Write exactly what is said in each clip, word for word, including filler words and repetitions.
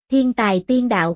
Thiên tài tiên đạo.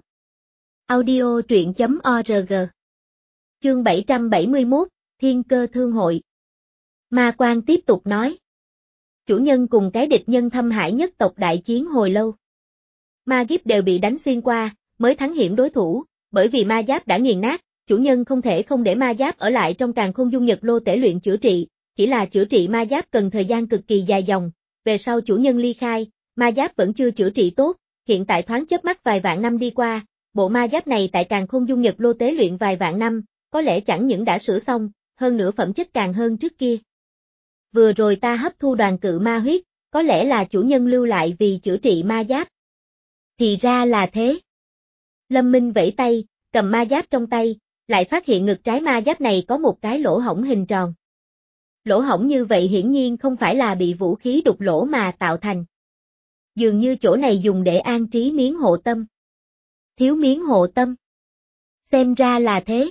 Audio truyện chấm org. Chương bảy trăm bảy mươi mốt, Thiên cơ thương hội. Ma Quan tiếp tục nói. Chủ nhân cùng cái địch nhân thâm hải nhất tộc đại chiến hồi lâu. Ma Giáp đều bị đánh xuyên qua, mới thắng hiểm đối thủ, bởi vì ma giáp đã nghiền nát, chủ nhân không thể không để ma giáp ở lại trong càn khôn dung nhật lô tể luyện chữa trị, chỉ là chữa trị ma giáp cần thời gian cực kỳ dài dòng, về sau chủ nhân ly khai, ma giáp vẫn chưa chữa trị tốt, hiện tại thoáng chớp mắt vài vạn năm đi qua, bộ ma giáp này tại càn khôn dung nhật lô tế luyện vài vạn năm, có lẽ chẳng những đã sửa xong, hơn nữa phẩm chất càng hơn trước kia. Vừa rồi ta hấp thu đoàn cự ma huyết, có lẽ là chủ nhân lưu lại vì chữa trị ma giáp. Thì ra là thế. Lâm Minh vẫy tay, cầm ma giáp trong tay, lại phát hiện ngực trái ma giáp này có một cái lỗ hổng hình tròn. Lỗ hổng như vậy hiển nhiên không phải là bị vũ khí đục lỗ mà tạo thành. Dường như chỗ này dùng để an trí miếng hộ tâm. Thiếu miếng hộ tâm. Xem ra là thế.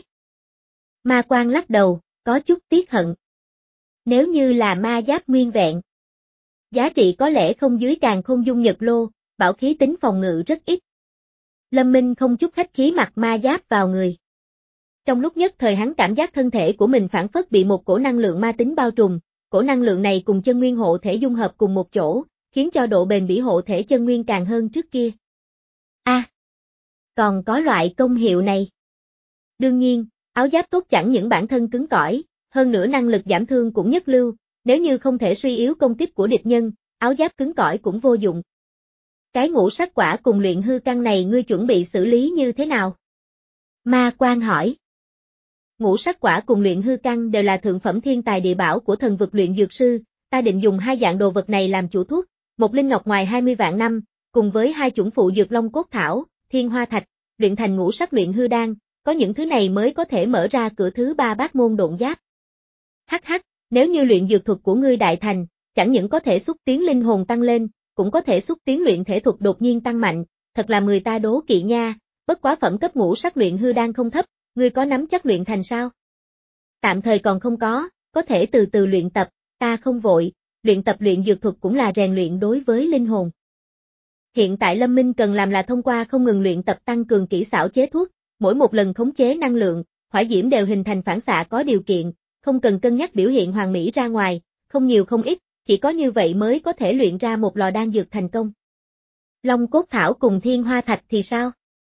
Ma Quan lắc đầu, có chút tiếc hận. Nếu như là ma giáp nguyên vẹn, giá trị có lẽ không dưới càn khôn dung nhật lô, bảo khí tính phòng ngự rất ít. Lâm Minh không chút khách khí mặc ma giáp vào người. Trong lúc nhất thời hắn cảm giác thân thể của mình phản phất bị một cổ năng lượng ma tính bao trùm, cổ năng lượng này cùng chân nguyên hộ thể dung hợp cùng một chỗ, khiến cho độ bền bỉ hộ thể chân nguyên càng hơn trước kia. A, à, còn có loại công hiệu này. Đương nhiên, áo giáp tốt chẳng những bản thân cứng cỏi, hơn nữa năng lực giảm thương cũng nhất lưu, nếu như không thể suy yếu công kích của địch nhân, áo giáp cứng cỏi cũng vô dụng. Cái ngũ sắc quả cùng luyện hư căn này ngươi chuẩn bị xử lý như thế nào? Ma Quan hỏi. Ngũ sắc quả cùng luyện hư căn đều là thượng phẩm thiên tài địa bảo của thần vực luyện dược sư, ta định dùng hai dạng đồ vật này làm chủ thuốc, một linh ngọc ngoài hai mươi vạn năm, cùng với hai chủng phụ dược long cốt thảo, thiên hoa thạch, luyện thành ngũ sắc luyện hư đan, có những thứ này mới có thể mở ra cửa thứ ba bát môn độn giáp. Hắc hắc, nếu như luyện dược thuật của ngươi đại thành, chẳng những có thể xúc tiến linh hồn tăng lên, cũng có thể xúc tiến luyện thể thuật đột nhiên tăng mạnh, thật là người ta đố kỵ nha, bất quá phẩm cấp ngũ sắc luyện hư đan không thấp, ngươi có nắm chắc luyện thành sao? Tạm thời còn không có, có thể từ từ luyện tập, ta không vội, luyện tập luyện dược thuật cũng là rèn luyện đối với linh hồn. Hiện tại Lâm Minh cần làm là thông qua không ngừng luyện tập tăng cường kỹ xảo chế thuốc, mỗi một lần khống chế năng lượng, hỏa diễm đều hình thành phản xạ có điều kiện, không cần cân nhắc biểu hiện hoàn mỹ ra ngoài, không nhiều không ít, chỉ có như vậy mới có thể luyện ra một lò đan dược thành công. Long cốt thảo cùng thiên hoa thạch thì sao?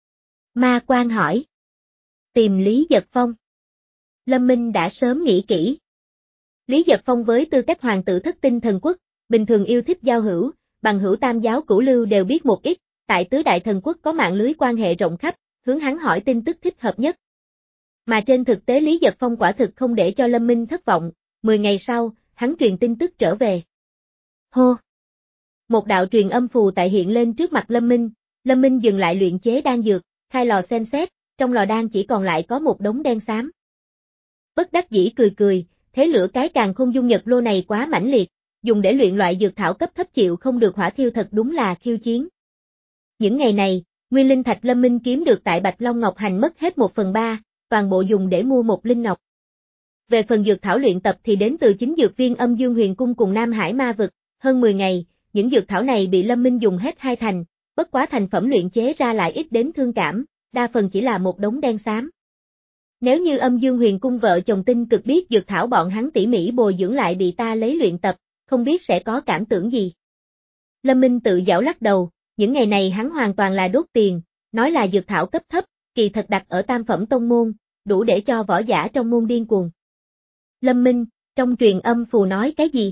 Ma Quan hỏi. Tìm Lý Giật Phong. Lâm Minh đã sớm nghĩ kỹ. Lý Giật Phong với tư cách hoàng tử thất tinh thần quốc, bình thường yêu thích giao hữu, bằng hữu tam giáo cửu lưu đều biết một ít, tại tứ đại thần quốc có mạng lưới quan hệ rộng khắp, hướng hắn hỏi tin tức thích hợp nhất. Mà trên thực tế Lý Giật Phong quả thực không để cho Lâm Minh thất vọng, mười ngày sau, hắn truyền tin tức trở về. Hô! Một đạo truyền âm phù tại hiện lên trước mặt Lâm Minh, Lâm Minh dừng lại luyện chế đan dược, khai lò xem xét, trong lò đan chỉ còn lại có một đống đen xám. Bất đắc dĩ cười cười, thế lửa cái càn khôn dung nhật lô này quá mãnh liệt, dùng để luyện loại dược thảo cấp thấp chịu không được hỏa thiêu thật đúng là khiêu chiến. Những ngày này, nguyên linh thạch Lâm Minh kiếm được tại Bạch Long Ngọc Hành mất hết một phần ba, toàn bộ dùng để mua một linh ngọc. Về phần dược thảo luyện tập thì đến từ chính dược viên Âm Dương Huyền Cung cùng Nam Hải Ma Vực, hơn mười ngày, những dược thảo này bị Lâm Minh dùng hết hai thành, bất quá thành phẩm luyện chế ra lại ít đến thương cảm, đa phần chỉ là một đống đen xám. Nếu như Âm Dương Huyền Cung vợ chồng tinh cực biết dược thảo bọn hắn tỉ mỉ bồi dưỡng lại bị ta lấy luyện tập, không biết sẽ có cảm tưởng gì. Lâm Minh tự giảo lắc đầu, những ngày này hắn hoàn toàn là đốt tiền, nói là dược thảo cấp thấp, kỳ thật đặt ở tam phẩm tông môn, đủ để cho võ giả trong môn điên cuồng. Lâm Minh, trong truyền âm phù nói cái gì?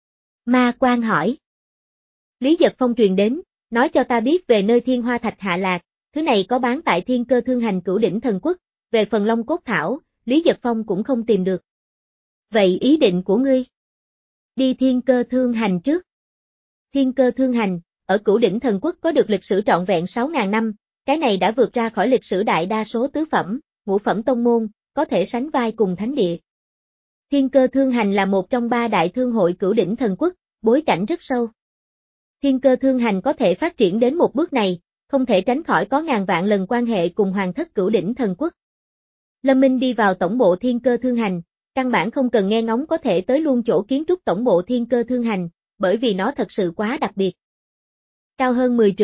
Ma Quan hỏi. Lý Giật Phong truyền đến, nói cho ta biết về nơi thiên hoa thạch hạ lạc, thứ này có bán tại Thiên Cơ Thương Hành Cửu Đỉnh Thần Quốc, về phần Long Cốt Thảo, Lý Giật Phong cũng không tìm được. Vậy ý định của ngươi? Đi Thiên Cơ Thương Hành trước. Thiên Cơ Thương Hành, ở Cửu Đỉnh Thần Quốc có được lịch sử trọn vẹn sáu nghìn năm, cái này đã vượt ra khỏi lịch sử đại đa số tứ phẩm, ngũ phẩm tông môn, có thể sánh vai cùng thánh địa. Thiên Cơ Thương Hành là một trong ba đại thương hội Cửu Đỉnh Thần Quốc, bối cảnh rất sâu. Thiên Cơ Thương Hành có thể phát triển đến một bước này, không thể tránh khỏi có ngàn vạn lần quan hệ cùng hoàng thất Cửu Đỉnh Thần Quốc. Lâm Minh đi vào tổng bộ Thiên Cơ Thương Hành, căn bản không cần nghe ngóng có thể tới luôn chỗ kiến trúc tổng bộ Thiên Cơ Thương Hành, bởi vì nó thật sự quá đặc biệt. Cao hơn mười trượng,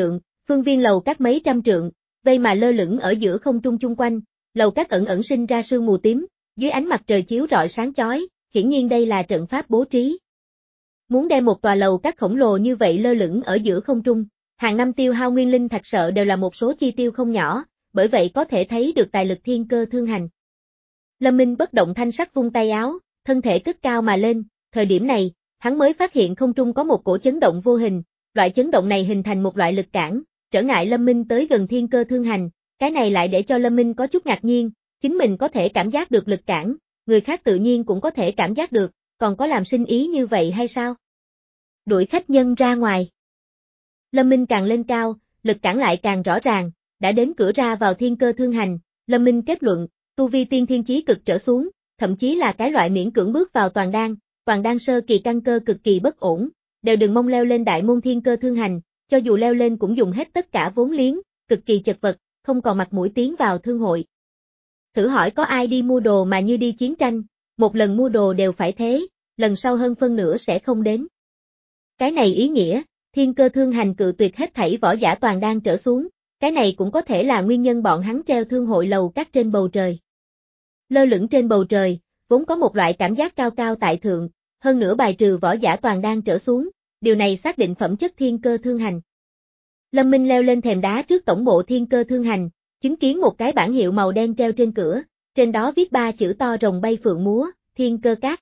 Phương viên lầu các mấy trăm trượng, vây mà lơ lửng ở giữa không trung chung quanh, lầu các ẩn ẩn sinh ra sương mù tím, dưới ánh mặt trời chiếu rọi sáng chói, hiển nhiên đây là trận pháp bố trí. Muốn đem một tòa lầu các khổng lồ như vậy lơ lửng ở giữa không trung, hàng năm tiêu hao nguyên linh thạch sợ đều là một số chi tiêu không nhỏ, bởi vậy có thể thấy được tài lực thiên cơ thương hành. Lâm Minh bất động thanh sắc vung tay áo, thân thể cất cao mà lên, thời điểm này, hắn mới phát hiện không trung có một cổ chấn động vô hình, loại chấn động này hình thành một loại lực cản, trở ngại Lâm Minh tới gần thiên cơ thương hành, cái này lại để cho Lâm Minh có chút ngạc nhiên, chính mình có thể cảm giác được lực cản, người khác tự nhiên cũng có thể cảm giác được, còn có làm sinh ý như vậy hay sao? Đuổi khách nhân ra ngoài. Lâm Minh càng lên cao, lực cản lại càng rõ ràng, đã đến cửa ra vào thiên cơ thương hành, Lâm Minh kết luận, tu vi tiên thiên chí cực trở xuống, thậm chí là cái loại miễn cưỡng bước vào toàn đan, toàn đan sơ kỳ căn cơ cực kỳ bất ổn, đều đừng mong leo lên đại môn thiên cơ thương hành, cho dù leo lên cũng dùng hết tất cả vốn liếng, cực kỳ chật vật, không còn mặt mũi tiến vào thương hội. Thử hỏi có ai đi mua đồ mà như đi chiến tranh, một lần mua đồ đều phải thế, lần sau hơn phân nửa sẽ không đến. Cái này ý nghĩa, thiên cơ thương hành cự tuyệt hết thảy võ giả toàn đan trở xuống, cái này cũng có thể là nguyên nhân bọn hắn treo thương hội lầu các trên bầu trời. Lơ lửng trên bầu trời, vốn có một loại cảm giác cao cao tại thượng, hơn nữa bài trừ võ giả toàn đan trở xuống, điều này xác định phẩm chất thiên cơ thương hành. Lâm Minh leo lên thềm đá trước tổng bộ thiên cơ thương hành, chứng kiến một cái bảng hiệu màu đen treo trên cửa, trên đó viết ba chữ to rồng bay phượng múa, thiên cơ các.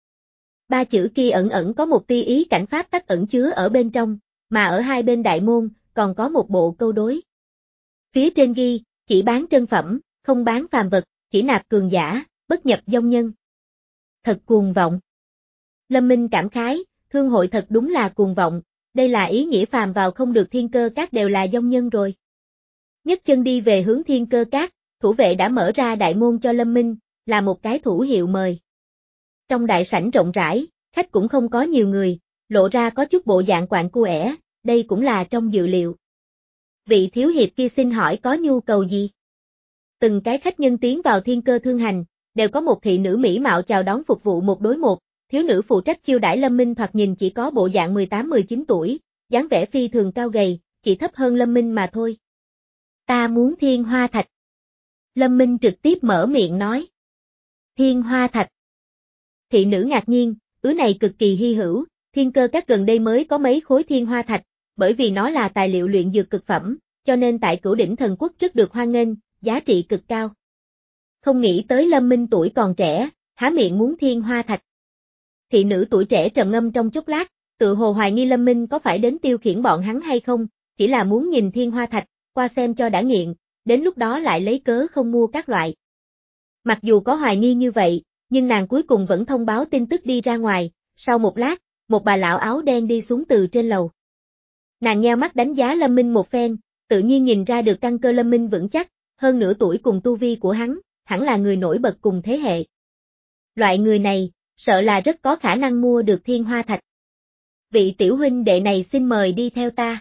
Ba chữ kia ẩn ẩn có một tia ý cảnh pháp tắc ẩn chứa ở bên trong, mà ở hai bên đại môn, còn có một bộ câu đối. Phía trên ghi, chỉ bán trân phẩm, không bán phàm vật, chỉ nạp cường giả, bất nhập dông nhân. Thật cuồng vọng. Lâm Minh cảm khái, thương hội thật đúng là cuồng vọng, đây là ý nghĩa phàm vào không được thiên cơ các đều là dông nhân rồi. Nhấc chân đi về hướng thiên cơ các, thủ vệ đã mở ra đại môn cho Lâm Minh, là một cái thủ hiệu mời. Trong đại sảnh rộng rãi, khách cũng không có nhiều người, lộ ra có chút bộ dạng quạng cu ẻ, đây cũng là trong dự liệu. Vị thiếu hiệp kia xin hỏi có nhu cầu gì? Từng cái khách nhân tiến vào thiên cơ thương hành, đều có một thị nữ mỹ mạo chào đón phục vụ một đối một, thiếu nữ phụ trách chiêu đãi Lâm Minh thoạt nhìn chỉ có bộ dạng mười tám mười chín tuổi, dáng vẻ phi thường cao gầy, chỉ thấp hơn Lâm Minh mà thôi. Ta muốn thiên hoa thạch. Lâm Minh trực tiếp mở miệng nói. Thiên hoa thạch. Thị nữ ngạc nhiên, thứ này cực kỳ hy hữu, thiên cơ các gần đây mới có mấy khối thiên hoa thạch, bởi vì nó là tài liệu luyện dược cực phẩm, cho nên tại Cửu Đỉnh Thần Quốc rất được hoan nghênh, giá trị cực cao. Không nghĩ tới Lâm Minh tuổi còn trẻ, há miệng muốn thiên hoa thạch. Thị nữ tuổi trẻ trầm ngâm trong chốc lát, tự hồ hoài nghi Lâm Minh có phải đến tiêu khiển bọn hắn hay không, chỉ là muốn nhìn thiên hoa thạch, qua xem cho đã nghiện, đến lúc đó lại lấy cớ không mua các loại. Mặc dù có hoài nghi như vậy, nhưng nàng cuối cùng vẫn thông báo tin tức đi ra ngoài, sau một lát, một bà lão áo đen đi xuống từ trên lầu. Nàng nheo mắt đánh giá Lâm Minh một phen, tự nhiên nhìn ra được căn cơ Lâm Minh vững chắc, hơn nửa tuổi cùng tu vi của hắn, hẳn là người nổi bật cùng thế hệ. Loại người này, sợ là rất có khả năng mua được thiên hoa thạch. Vị tiểu huynh đệ này xin mời đi theo ta.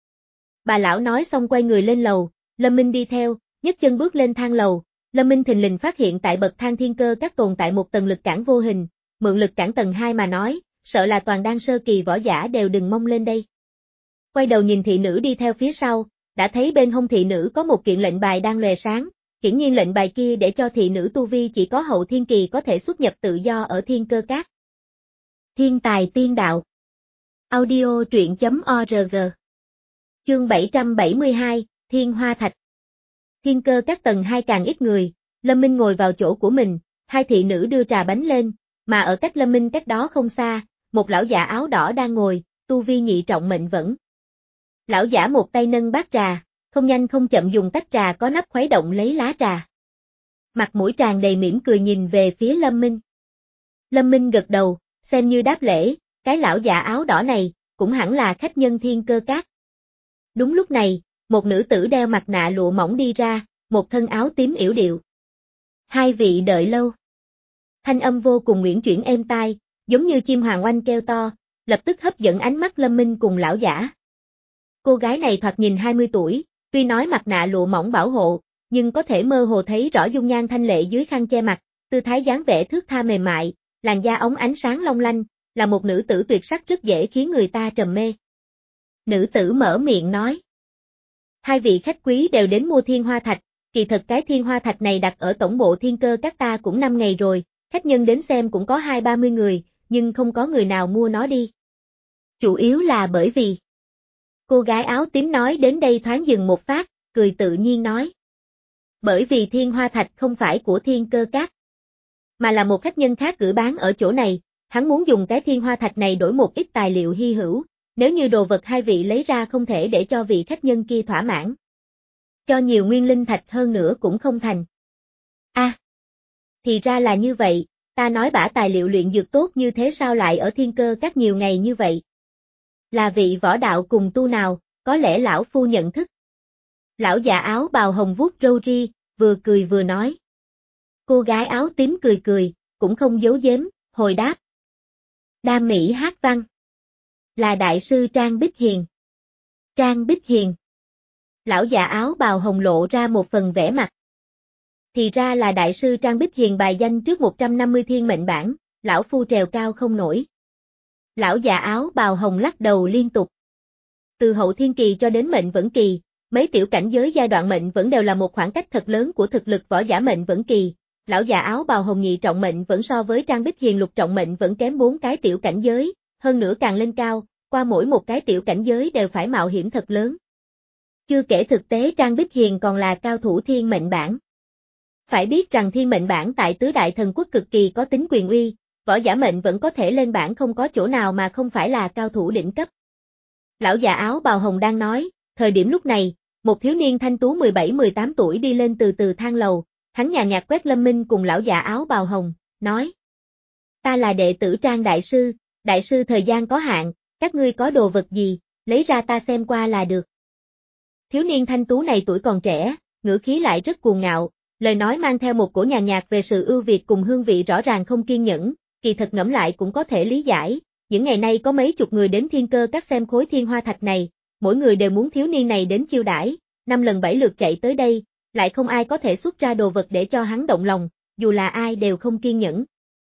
Bà lão nói xong quay người lên lầu, Lâm Minh đi theo, nhấc chân bước lên thang lầu, Lâm Minh thình lình phát hiện tại bậc thang thiên cơ các tồn tại một tầng lực cản vô hình, mượn lực cản tầng hai mà nói, sợ là toàn đan sơ kỳ võ giả đều đừng mong lên đây. Quay đầu nhìn thị nữ đi theo phía sau, đã thấy bên hông thị nữ có một kiện lệnh bài đang lòe sáng, hiển nhiên lệnh bài kia để cho thị nữ tu vi chỉ có hậu thiên kỳ có thể xuất nhập tự do ở thiên cơ các. Thiên tài tiên đạo. Audio truyện chấm org. Chương bảy trăm bảy mươi hai, Thiên Hoa Thạch. Thiên cơ các tầng hai càng ít người, Lâm Minh ngồi vào chỗ của mình, hai thị nữ đưa trà bánh lên, mà ở cách Lâm Minh cách đó không xa, một lão giả áo đỏ đang ngồi, tu vi nhị trọng mệnh vẫn. Lão giả một tay nâng bát trà, không nhanh không chậm dùng tách trà có nắp khuấy động lấy lá trà. Mặt mũi tràn đầy mỉm cười nhìn về phía Lâm Minh. Lâm Minh gật đầu, xem như đáp lễ, cái lão giả áo đỏ này, cũng hẳn là khách nhân thiên cơ các. Đúng lúc này, một nữ tử đeo mặt nạ lụa mỏng đi ra, một thân áo tím yểu điệu. Hai vị đợi lâu. Thanh âm vô cùng uyển chuyển êm tai, giống như chim hoàng oanh kêu to, lập tức hấp dẫn ánh mắt Lâm Minh cùng lão giả. Cô gái này thoạt nhìn hai mươi tuổi, tuy nói mặt nạ lụa mỏng bảo hộ, nhưng có thể mơ hồ thấy rõ dung nhan thanh lệ dưới khăn che mặt, tư thái dáng vẻ thướt tha mềm mại, làn da óng ánh sáng long lanh, là một nữ tử tuyệt sắc rất dễ khiến người ta trầm mê. Nữ tử mở miệng nói. Hai vị khách quý đều đến mua thiên hoa thạch, kỳ thật cái thiên hoa thạch này đặt ở tổng bộ thiên cơ các ta cũng năm ngày rồi, khách nhân đến xem cũng có hai ba mươi người, nhưng không có người nào mua nó đi. Chủ yếu là bởi vì... Cô gái áo tím nói đến đây thoáng dừng một phát, cười tự nhiên nói. Bởi vì thiên hoa thạch không phải của thiên cơ các, mà là một khách nhân khác gửi bán ở chỗ này, hắn muốn dùng cái thiên hoa thạch này đổi một ít tài liệu hy hữu, nếu như đồ vật hai vị lấy ra không thể để cho vị khách nhân kia thỏa mãn. Cho nhiều nguyên linh thạch hơn nữa cũng không thành. A, à, thì ra là như vậy, ta nói bả tài liệu luyện dược tốt như thế sao lại ở thiên cơ các nhiều ngày như vậy. Là vị võ đạo cùng tu nào, có lẽ lão phu nhận thức. Lão già áo bào hồng vuốt râu ri, vừa cười vừa nói. Cô gái áo tím cười cười, cũng không giấu giếm, hồi đáp. Đam mỹ hát văn. Là đại sư Trang Bích Hiền. Trang Bích Hiền. Lão già áo bào hồng lộ ra một phần vẻ mặt. Thì ra là đại sư Trang Bích Hiền bài danh trước một trăm năm mươi thiên mệnh bảng, lão phu trèo cao không nổi. Lão già áo bào hồng lắc đầu liên tục. Từ hậu thiên kỳ cho đến mệnh vẫn kỳ, mấy tiểu cảnh giới giai đoạn mệnh vẫn đều là một khoảng cách thật lớn của thực lực võ giả mệnh vẫn kỳ. Lão già áo bào hồng nhị trọng mệnh vẫn so với Trang Bích Hiền lục trọng mệnh vẫn kém bốn cái tiểu cảnh giới, hơn nữa càng lên cao, qua mỗi một cái tiểu cảnh giới đều phải mạo hiểm thật lớn. Chưa kể thực tế Trang Bích Hiền còn là cao thủ thiên mệnh bảng. Phải biết rằng thiên mệnh bảng tại tứ đại thần quốc cực kỳ có tính quyền uy, võ giả mệnh vẫn có thể lên bảng không có chỗ nào mà không phải là cao thủ đỉnh cấp. Lão già áo bào hồng đang nói, thời điểm lúc này, một thiếu niên thanh tú mười bảy mười tám tuổi đi lên từ từ thang lầu, hắn nhàn nhạt quét Lâm Minh cùng lão già áo bào hồng, nói. Ta là đệ tử Trang đại sư, đại sư thời gian có hạn, các ngươi có đồ vật gì, lấy ra ta xem qua là được. Thiếu niên thanh tú này tuổi còn trẻ, ngữ khí lại rất cuồng ngạo, lời nói mang theo một cổ nhàn nhạt về sự ưu việt cùng hương vị rõ ràng không kiên nhẫn, kỳ thật ngẫm lại cũng có thể lý giải, những ngày nay có mấy chục người đến thiên cơ các xem khối thiên hoa thạch này, mỗi người đều muốn thiếu niên này đến chiêu đãi, năm lần bảy lượt chạy tới đây, lại không ai có thể xuất ra đồ vật để cho hắn động lòng, dù là ai đều không kiên nhẫn.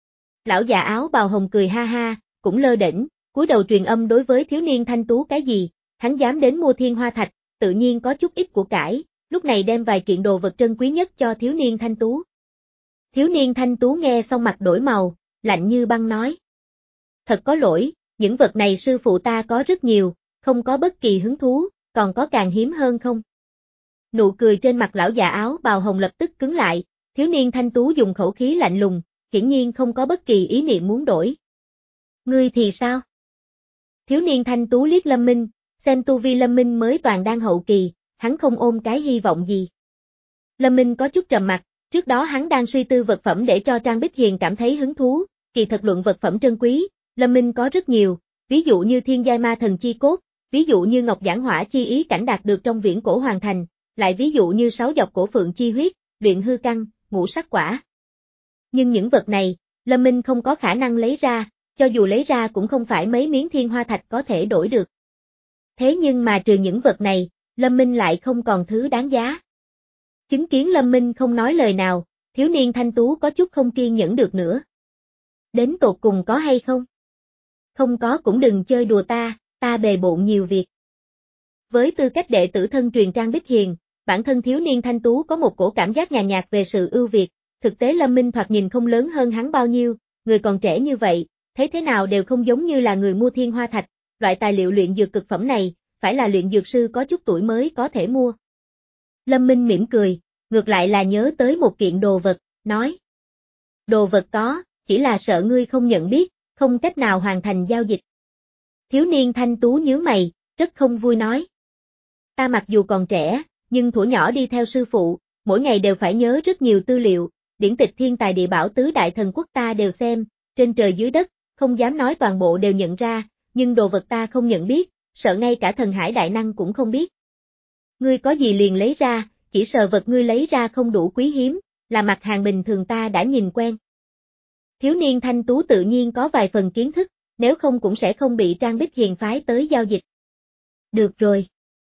Lão già áo bào hồng cười ha ha, cũng lơ đễnh, cúi đầu truyền âm đối với thiếu niên thanh tú cái gì, hắn dám đến mua thiên hoa thạch, tự nhiên có chút ít của cải, lúc này đem vài kiện đồ vật trân quý nhất cho thiếu niên thanh tú. Thiếu niên thanh tú nghe xong mặt đổi màu, lạnh như băng nói. Thật có lỗi, những vật này sư phụ ta có rất nhiều, không có bất kỳ hứng thú, còn có càng hiếm hơn không? Nụ cười trên mặt lão già áo bào hồng lập tức cứng lại, thiếu niên thanh tú dùng khẩu khí lạnh lùng, hiển nhiên không có bất kỳ ý niệm muốn đổi. Ngươi thì sao? Thiếu niên thanh tú liếc Lâm Minh, xem tu vi Lâm Minh mới toàn đang hậu kỳ, hắn không ôm cái hy vọng gì. Lâm Minh có chút trầm mặt, trước đó hắn đang suy tư vật phẩm để cho Trang Bích Hiền cảm thấy hứng thú, kỳ thật luận vật phẩm trân quý, Lâm Minh có rất nhiều, ví dụ như thiên giai ma thần chi cốt, ví dụ như ngọc giảng hỏa chi ý cảnh đạt được trong viễn cổ hoàn thành, lại ví dụ như sáu dọc cổ phượng chi huyết, luyện hư căn, ngũ sắc quả. Nhưng những vật này, Lâm Minh không có khả năng lấy ra, cho dù lấy ra cũng không phải mấy miếng thiên hoa thạch có thể đổi được. Thế nhưng mà trừ những vật này, Lâm Minh lại không còn thứ đáng giá. Chứng kiến Lâm Minh không nói lời nào, thiếu niên thanh tú có chút không kiên nhẫn được nữa. Đến tột cùng có hay không? Không có cũng đừng chơi đùa ta, ta bề bộn nhiều việc. Với tư cách đệ tử thân truyền Trang Bích Hiền, bản thân thiếu niên thanh tú có một cổ cảm giác nhàn nhạt về sự ưu việt, thực tế Lâm Minh thoạt nhìn không lớn hơn hắn bao nhiêu, người còn trẻ như vậy, thấy thế nào đều không giống như là người mua thiên hoa thạch, loại tài liệu luyện dược cực phẩm này, phải là luyện dược sư có chút tuổi mới có thể mua. Lâm Minh mỉm cười, ngược lại là nhớ tới một kiện đồ vật, nói. Đồ vật có, chỉ là sợ ngươi không nhận biết, không cách nào hoàn thành giao dịch. Thiếu niên thanh tú nhíu mày, rất không vui nói. Ta mặc dù còn trẻ, nhưng thuở nhỏ đi theo sư phụ, mỗi ngày đều phải nhớ rất nhiều tư liệu, điển tịch thiên tài địa bảo tứ đại thần quốc ta đều xem, trên trời dưới đất, không dám nói toàn bộ đều nhận ra, nhưng đồ vật ta không nhận biết, sợ ngay cả thần hải đại năng cũng không biết. Ngươi có gì liền lấy ra, chỉ sợ vật ngươi lấy ra không đủ quý hiếm, là mặt hàng bình thường ta đã nhìn quen. Thiếu niên thanh tú tự nhiên có vài phần kiến thức, nếu không cũng sẽ không bị Trang Bích Hiền phái tới giao dịch. Được rồi.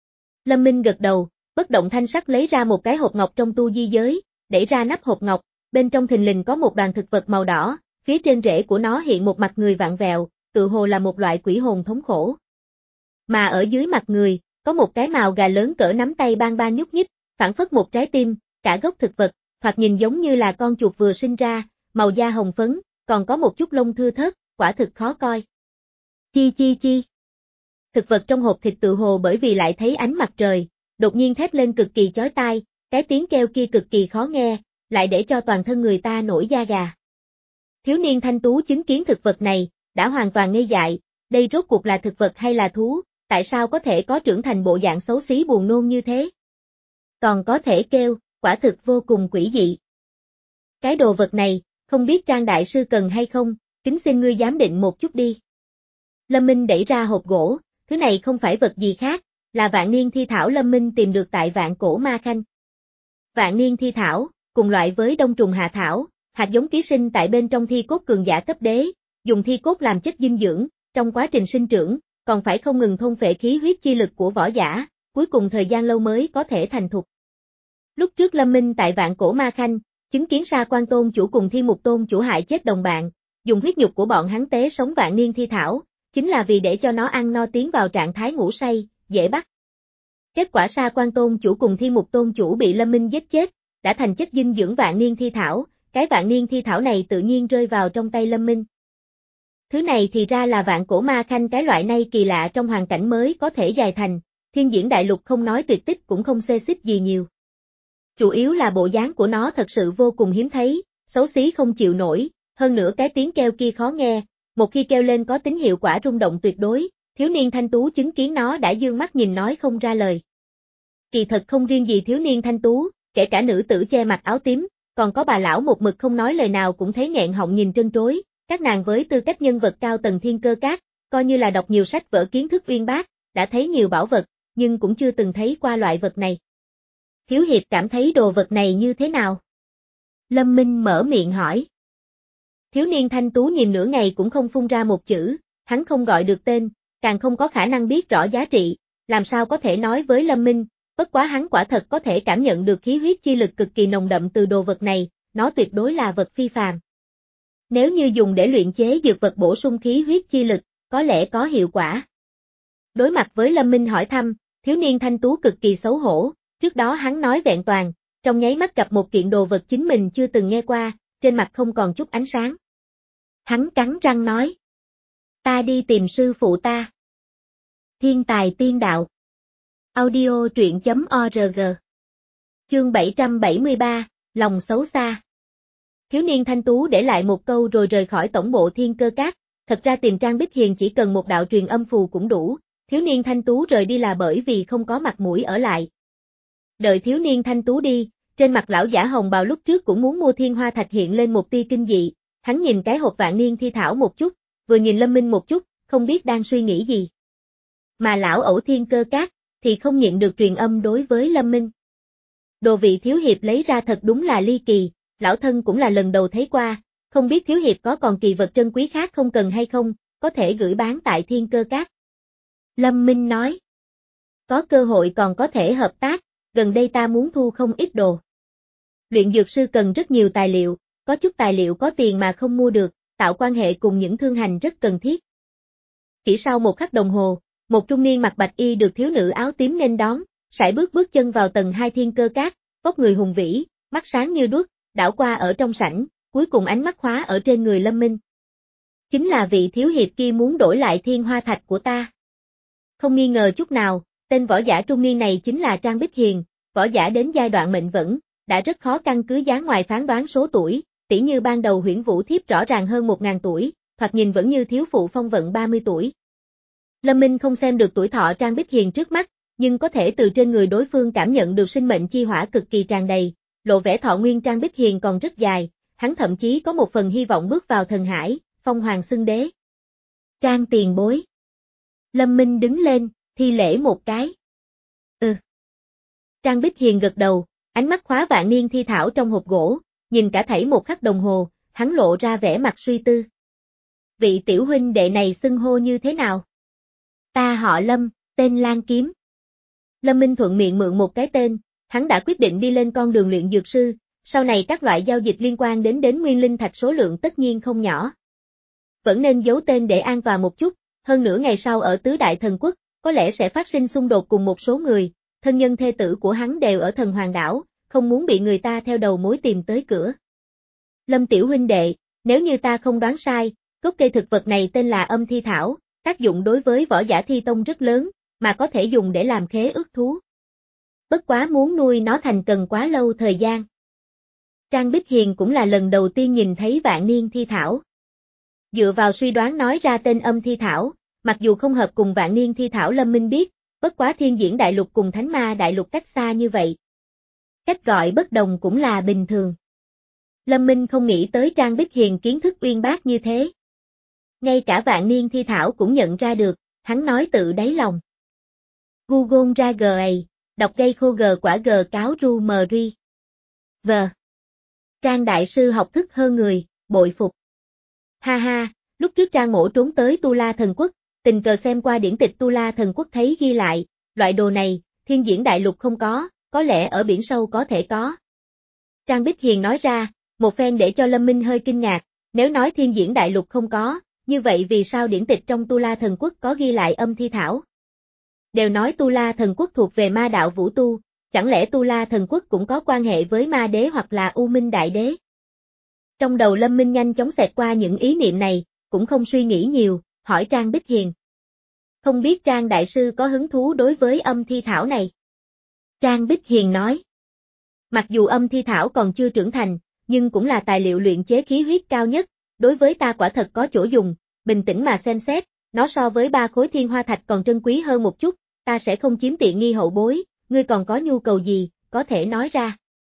Lâm Minh gật đầu, bất động thanh sắc lấy ra một cái hộp ngọc trong tu di giới, đẩy ra nắp hộp ngọc, bên trong thình lình có một đoàn thực vật màu đỏ, phía trên rễ của nó hiện một mặt người vặn vẹo, tự hồ là một loại quỷ hồn thống khổ. Mà ở dưới mặt người, có một cái mào gà lớn cỡ nắm tay bang bang nhúc nhích, phảng phất một trái tim, cả gốc thực vật, thoạt nhìn giống như là con chuột vừa sinh ra, màu da hồng phấn, còn có một chút lông thưa thớt, quả thực khó coi. Chi chi chi. Thực vật trong hộp thịt tự hồ bởi vì lại thấy ánh mặt trời, đột nhiên thét lên cực kỳ chói tai, cái tiếng kêu kia cực kỳ khó nghe, lại để cho toàn thân người ta nổi da gà. Thiếu niên thanh tú chứng kiến thực vật này, đã hoàn toàn ngây dại, đây rốt cuộc là thực vật hay là thú, tại sao có thể có trưởng thành bộ dạng xấu xí buồn nôn như thế? Còn có thể kêu, quả thực vô cùng quỷ dị. Cái đồ vật này, không biết Trang đại sư cần hay không, kính xin ngươi giám định một chút đi. Lâm Minh đẩy ra hộp gỗ, thứ này không phải vật gì khác, là vạn niên thi thảo Lâm Minh tìm được tại vạn cổ ma khanh. Vạn niên thi thảo, cùng loại với đông trùng hạ thảo, hạt giống ký sinh tại bên trong thi cốt cường giả cấp đế, dùng thi cốt làm chất dinh dưỡng, trong quá trình sinh trưởng, còn phải không ngừng thôn phệ khí huyết chi lực của võ giả, cuối cùng thời gian lâu mới có thể thành thục. Lúc trước Lâm Minh tại vạn cổ ma khanh, chứng kiến Sa Quan Tôn chủ cùng Thiên Mục Tôn chủ hại chết đồng bạn, dùng huyết nhục của bọn hắn tế sống vạn niên thi thảo, chính là vì để cho nó ăn no tiến vào trạng thái ngủ say, dễ bắt. Kết quả Sa Quan Tôn chủ cùng Thiên Mục Tôn chủ bị Lâm Minh giết chết, đã thành chất dinh dưỡng vạn niên thi thảo, cái vạn niên thi thảo này tự nhiên rơi vào trong tay Lâm Minh. Thứ này thì ra là vạn cổ ma khanh, cái loại này kỳ lạ trong hoàn cảnh mới có thể dài thành, thiên diễn đại lục không nói tuyệt tích cũng không xê xích gì nhiều. Chủ yếu là bộ dáng của nó thật sự vô cùng hiếm thấy, xấu xí không chịu nổi, hơn nữa cái tiếng kêu kia khó nghe, một khi kêu lên có tính hiệu quả rung động tuyệt đối, thiếu niên thanh tú chứng kiến nó đã dương mắt nhìn nói không ra lời. Kỳ thật không riêng gì thiếu niên thanh tú, kể cả nữ tử che mặt áo tím, còn có bà lão một mực không nói lời nào cũng thấy nghẹn họng nhìn trân trối, các nàng với tư cách nhân vật cao tầng thiên cơ các, coi như là đọc nhiều sách vở kiến thức uyên bác, đã thấy nhiều bảo vật, nhưng cũng chưa từng thấy qua loại vật này. Thiếu hiệp cảm thấy đồ vật này như thế nào? Lâm Minh mở miệng hỏi. Thiếu niên thanh tú nhìn nửa ngày cũng không phun ra một chữ, hắn không gọi được tên, càng không có khả năng biết rõ giá trị, làm sao có thể nói với Lâm Minh, bất quá hắn quả thật có thể cảm nhận được khí huyết chi lực cực kỳ nồng đậm từ đồ vật này, nó tuyệt đối là vật phi phàm. Nếu như dùng để luyện chế dược vật bổ sung khí huyết chi lực, có lẽ có hiệu quả. Đối mặt với Lâm Minh hỏi thăm, thiếu niên thanh tú cực kỳ xấu hổ, trước đó hắn nói vẹn toàn, trong nháy mắt gặp một kiện đồ vật chính mình chưa từng nghe qua, trên mặt không còn chút ánh sáng. Hắn cắn răng nói. Ta đi tìm sư phụ ta. Thiên tài tiên đạo. Audio truyện chấm org. Chương bảy trăm bảy mươi ba, lòng xấu xa. Thiếu niên thanh tú để lại một câu rồi rời khỏi tổng bộ thiên cơ các, thật ra tìm Trang Bích Hiền chỉ cần một đạo truyền âm phù cũng đủ, thiếu niên thanh tú rời đi là bởi vì không có mặt mũi ở lại. Đợi thiếu niên thanh tú đi, trên mặt lão giả hồng bào lúc trước cũng muốn mua thiên hoa thạch hiện lên một tia kinh dị, hắn nhìn cái hộp vạn niên thi thảo một chút, vừa nhìn Lâm Minh một chút, không biết đang suy nghĩ gì. Mà lão ẩu thiên cơ các, thì không nhịn được truyền âm đối với Lâm Minh. Đồ vị thiếu hiệp lấy ra thật đúng là ly kỳ, lão thân cũng là lần đầu thấy qua, không biết thiếu hiệp có còn kỳ vật trân quý khác không cần hay không, có thể gửi bán tại thiên cơ các. Lâm Minh nói. Có cơ hội còn có thể hợp tác, gần đây ta muốn thu không ít đồ. Luyện dược sư cần rất nhiều tài liệu, có chút tài liệu có tiền mà không mua được, tạo quan hệ cùng những thương hành rất cần thiết. Chỉ sau một khắc đồng hồ, một trung niên mặc bạch y được thiếu nữ áo tím nên đón, sải bước bước chân vào tầng hai thiên cơ các, vóc người hùng vĩ, mắt sáng như đuốc, đảo qua ở trong sảnh, cuối cùng ánh mắt khóa ở trên người Lâm Minh. Chính là vị thiếu hiệp kia muốn đổi lại thiên hoa thạch của ta. Không nghi ngờ chút nào, tên võ giả trung niên này chính là Trang Bích Hiền, võ giả đến giai đoạn mệnh vẫn, đã rất khó căn cứ dáng ngoài phán đoán số tuổi, tỉ như ban đầu Huyễn Vũ Thiếp rõ ràng hơn một ngàn tuổi, thoạt nhìn vẫn như thiếu phụ phong vận ba mươi tuổi. Lâm Minh không xem được tuổi thọ Trang Bích Hiền trước mắt, nhưng có thể từ trên người đối phương cảm nhận được sinh mệnh chi hỏa cực kỳ tràn đầy, lộ vẻ thọ nguyên Trang Bích Hiền còn rất dài, hắn thậm chí có một phần hy vọng bước vào thần hải, phong hoàng xưng đế. Trang tiền bối. Lâm Minh đứng lên, thi lễ một cái. Ừ. Trang Bích Hiền gật đầu, ánh mắt khóa vạn niên thi thảo trong hộp gỗ, nhìn cả thảy một khắc đồng hồ, hắn lộ ra vẻ mặt suy tư. Vị tiểu huynh đệ này xưng hô như thế nào? Ta họ Lâm, tên Lan Kiếm. Lâm Minh thuận miệng mượn một cái tên, hắn đã quyết định đi lên con đường luyện dược sư, sau này các loại giao dịch liên quan đến đến nguyên linh thạch số lượng tất nhiên không nhỏ. Vẫn nên giấu tên để an toàn một chút, hơn nữa ngày sau ở tứ đại thần quốc, có lẽ sẽ phát sinh xung đột cùng một số người, thân nhân thê tử của hắn đều ở Thần Hoàng đảo, không muốn bị người ta theo đầu mối tìm tới cửa. Lâm tiểu huynh đệ, nếu như ta không đoán sai, gốc cây thực vật này tên là âm thi thảo, tác dụng đối với võ giả thi tông rất lớn, mà có thể dùng để làm khế ước thú. Bất quá muốn nuôi nó thành cần quá lâu thời gian. Trang Bích Hiền cũng là lần đầu tiên nhìn thấy vạn niên thi thảo. Dựa vào suy đoán nói ra tên âm thi thảo, mặc dù không hợp cùng vạn niên thi thảo Lâm Minh biết, bất quá thiên diễn đại lục cùng thánh ma đại lục cách xa như vậy. Cách gọi bất đồng cũng là bình thường. Lâm Minh không nghĩ tới Trang Bích Hiền kiến thức uyên bác như thế. Ngay cả vạn niên thi thảo cũng nhận ra được, hắn nói tự đáy lòng. Google ra g ấy, đọc gây khô g quả g cáo ru mờ ri. Vờ. Trang đại sư học thức hơn người, bội phục. Ha ha, lúc trước Trang mổ trốn tới Tu La Thần Quốc, tình cờ xem qua điển tịch Tu La Thần Quốc thấy ghi lại, loại đồ này, thiên diễn đại lục không có, có lẽ ở biển sâu có thể có. Trang Bích Hiền nói ra, một phen để cho Lâm Minh hơi kinh ngạc, nếu nói thiên diễn đại lục không có, như vậy vì sao điển tịch trong Tu La Thần Quốc có ghi lại âm thi thảo? Đều nói Tu La Thần Quốc thuộc về ma đạo vũ tu, chẳng lẽ Tu La Thần Quốc cũng có quan hệ với ma đế hoặc là U Minh Đại Đế? Trong đầu Lâm Minh nhanh chóng xẹt qua những ý niệm này, cũng không suy nghĩ nhiều, hỏi Trang Bích Hiền. Không biết Trang Đại Sư có hứng thú đối với âm thi thảo này? Trang Bích Hiền nói. Mặc dù âm thi thảo còn chưa trưởng thành, nhưng cũng là tài liệu luyện chế khí huyết cao nhất, đối với ta quả thật có chỗ dùng, bình tĩnh mà xem xét, nó so với ba khối thiên hoa thạch còn trân quý hơn một chút, ta sẽ không chiếm tiện nghi hậu bối, ngươi còn có nhu cầu gì, có thể nói ra.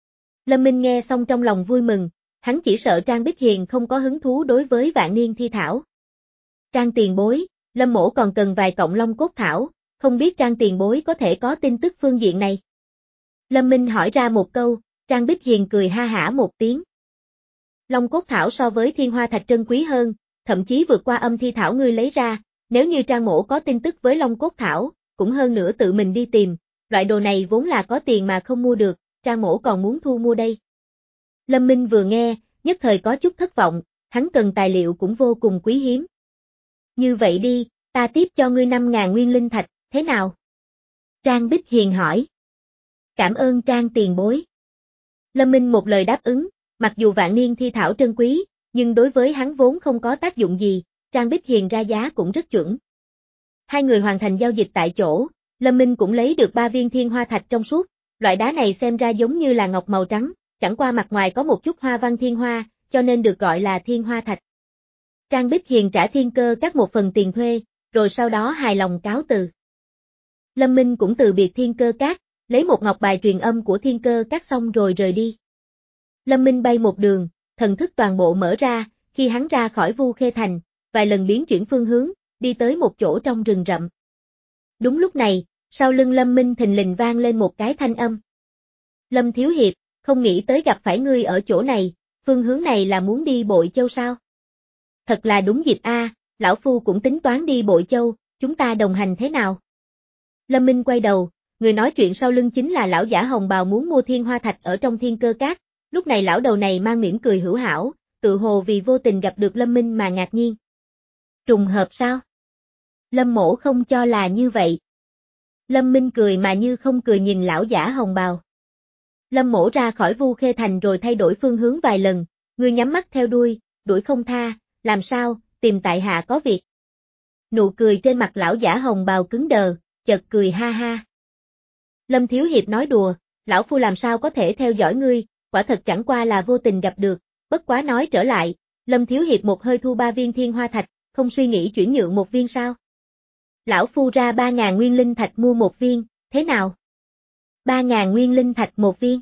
Lâm Minh nghe xong trong lòng vui mừng, hắn chỉ sợ Trang Bích Hiền không có hứng thú đối với vạn niên thi thảo. Trang tiền bối, Lâm mổ còn cần vài cọng long cốt thảo, không biết Trang tiền bối có thể có tin tức phương diện này. Lâm Minh hỏi ra một câu, Trang Bích Hiền cười ha hả một tiếng. Long cốt thảo so với thiên hoa thạch trân quý hơn, thậm chí vượt qua âm thi thảo ngươi lấy ra, nếu như Trang mổ có tin tức với long cốt thảo, cũng hơn nữa tự mình đi tìm, loại đồ này vốn là có tiền mà không mua được, Trang mổ còn muốn thu mua đây. Lâm Minh vừa nghe, nhất thời có chút thất vọng, hắn cần tài liệu cũng vô cùng quý hiếm. Như vậy đi, ta tiếp cho ngươi năm ngàn nguyên linh thạch, thế nào? Trang Bích Hiền hỏi. Cảm ơn Trang tiền bối. Lâm Minh một lời đáp ứng, mặc dù vạn niên thi thảo trân quý, nhưng đối với hắn vốn không có tác dụng gì, Trang Bích Hiền ra giá cũng rất chuẩn. Hai người hoàn thành giao dịch tại chỗ, Lâm Minh cũng lấy được ba viên thiên hoa thạch trong suốt, loại đá này xem ra giống như là ngọc màu trắng, chẳng qua mặt ngoài có một chút hoa văn thiên hoa, cho nên được gọi là thiên hoa thạch. Trang Bích Hiền trả Thiên Cơ Các một phần tiền thuê, rồi sau đó hài lòng cáo từ. Lâm Minh cũng từ biệt Thiên Cơ Các, lấy một ngọc bài truyền âm của Thiên Cơ Các xong rồi rời đi. Lâm Minh bay một đường, thần thức toàn bộ mở ra, khi hắn ra khỏi Vu Khê Thành, vài lần biến chuyển phương hướng, đi tới một chỗ trong rừng rậm. Đúng lúc này, sau lưng Lâm Minh thình lình vang lên một cái thanh âm. Lâm Thiếu Hiệp, không nghĩ tới gặp phải ngươi ở chỗ này, phương hướng này là muốn đi Bội Châu sao? Thật là đúng dịp a, lão phu cũng tính toán đi Bội Châu, chúng ta đồng hành thế nào? Lâm Minh quay đầu, người nói chuyện sau lưng chính là lão giả hồng bào muốn mua thiên hoa thạch ở trong Thiên Cơ Các, lúc này lão đầu này mang mỉm cười hữu hảo, tự hồ vì vô tình gặp được Lâm Minh mà ngạc nhiên. Trùng hợp sao? Lâm mổ không cho là như vậy. Lâm Minh cười mà như không cười nhìn lão giả hồng bào. Lâm mổ ra khỏi Vu Khê Thành rồi thay đổi phương hướng vài lần, người nhắm mắt theo đuôi, đuổi không tha, làm sao, tìm tại hạ có việc. Nụ cười trên mặt lão giả hồng bào cứng đờ, chợt cười ha ha. Lâm Thiếu Hiệp nói đùa, lão phu làm sao có thể theo dõi ngươi, quả thật chẳng qua là vô tình gặp được, bất quá nói trở lại, Lâm Thiếu Hiệp một hơi thu ba viên thiên hoa thạch, không suy nghĩ chuyển nhượng một viên sao? Lão phu ra ba ngàn nguyên linh thạch mua một viên, thế nào? Ba ngàn nguyên linh thạch một viên.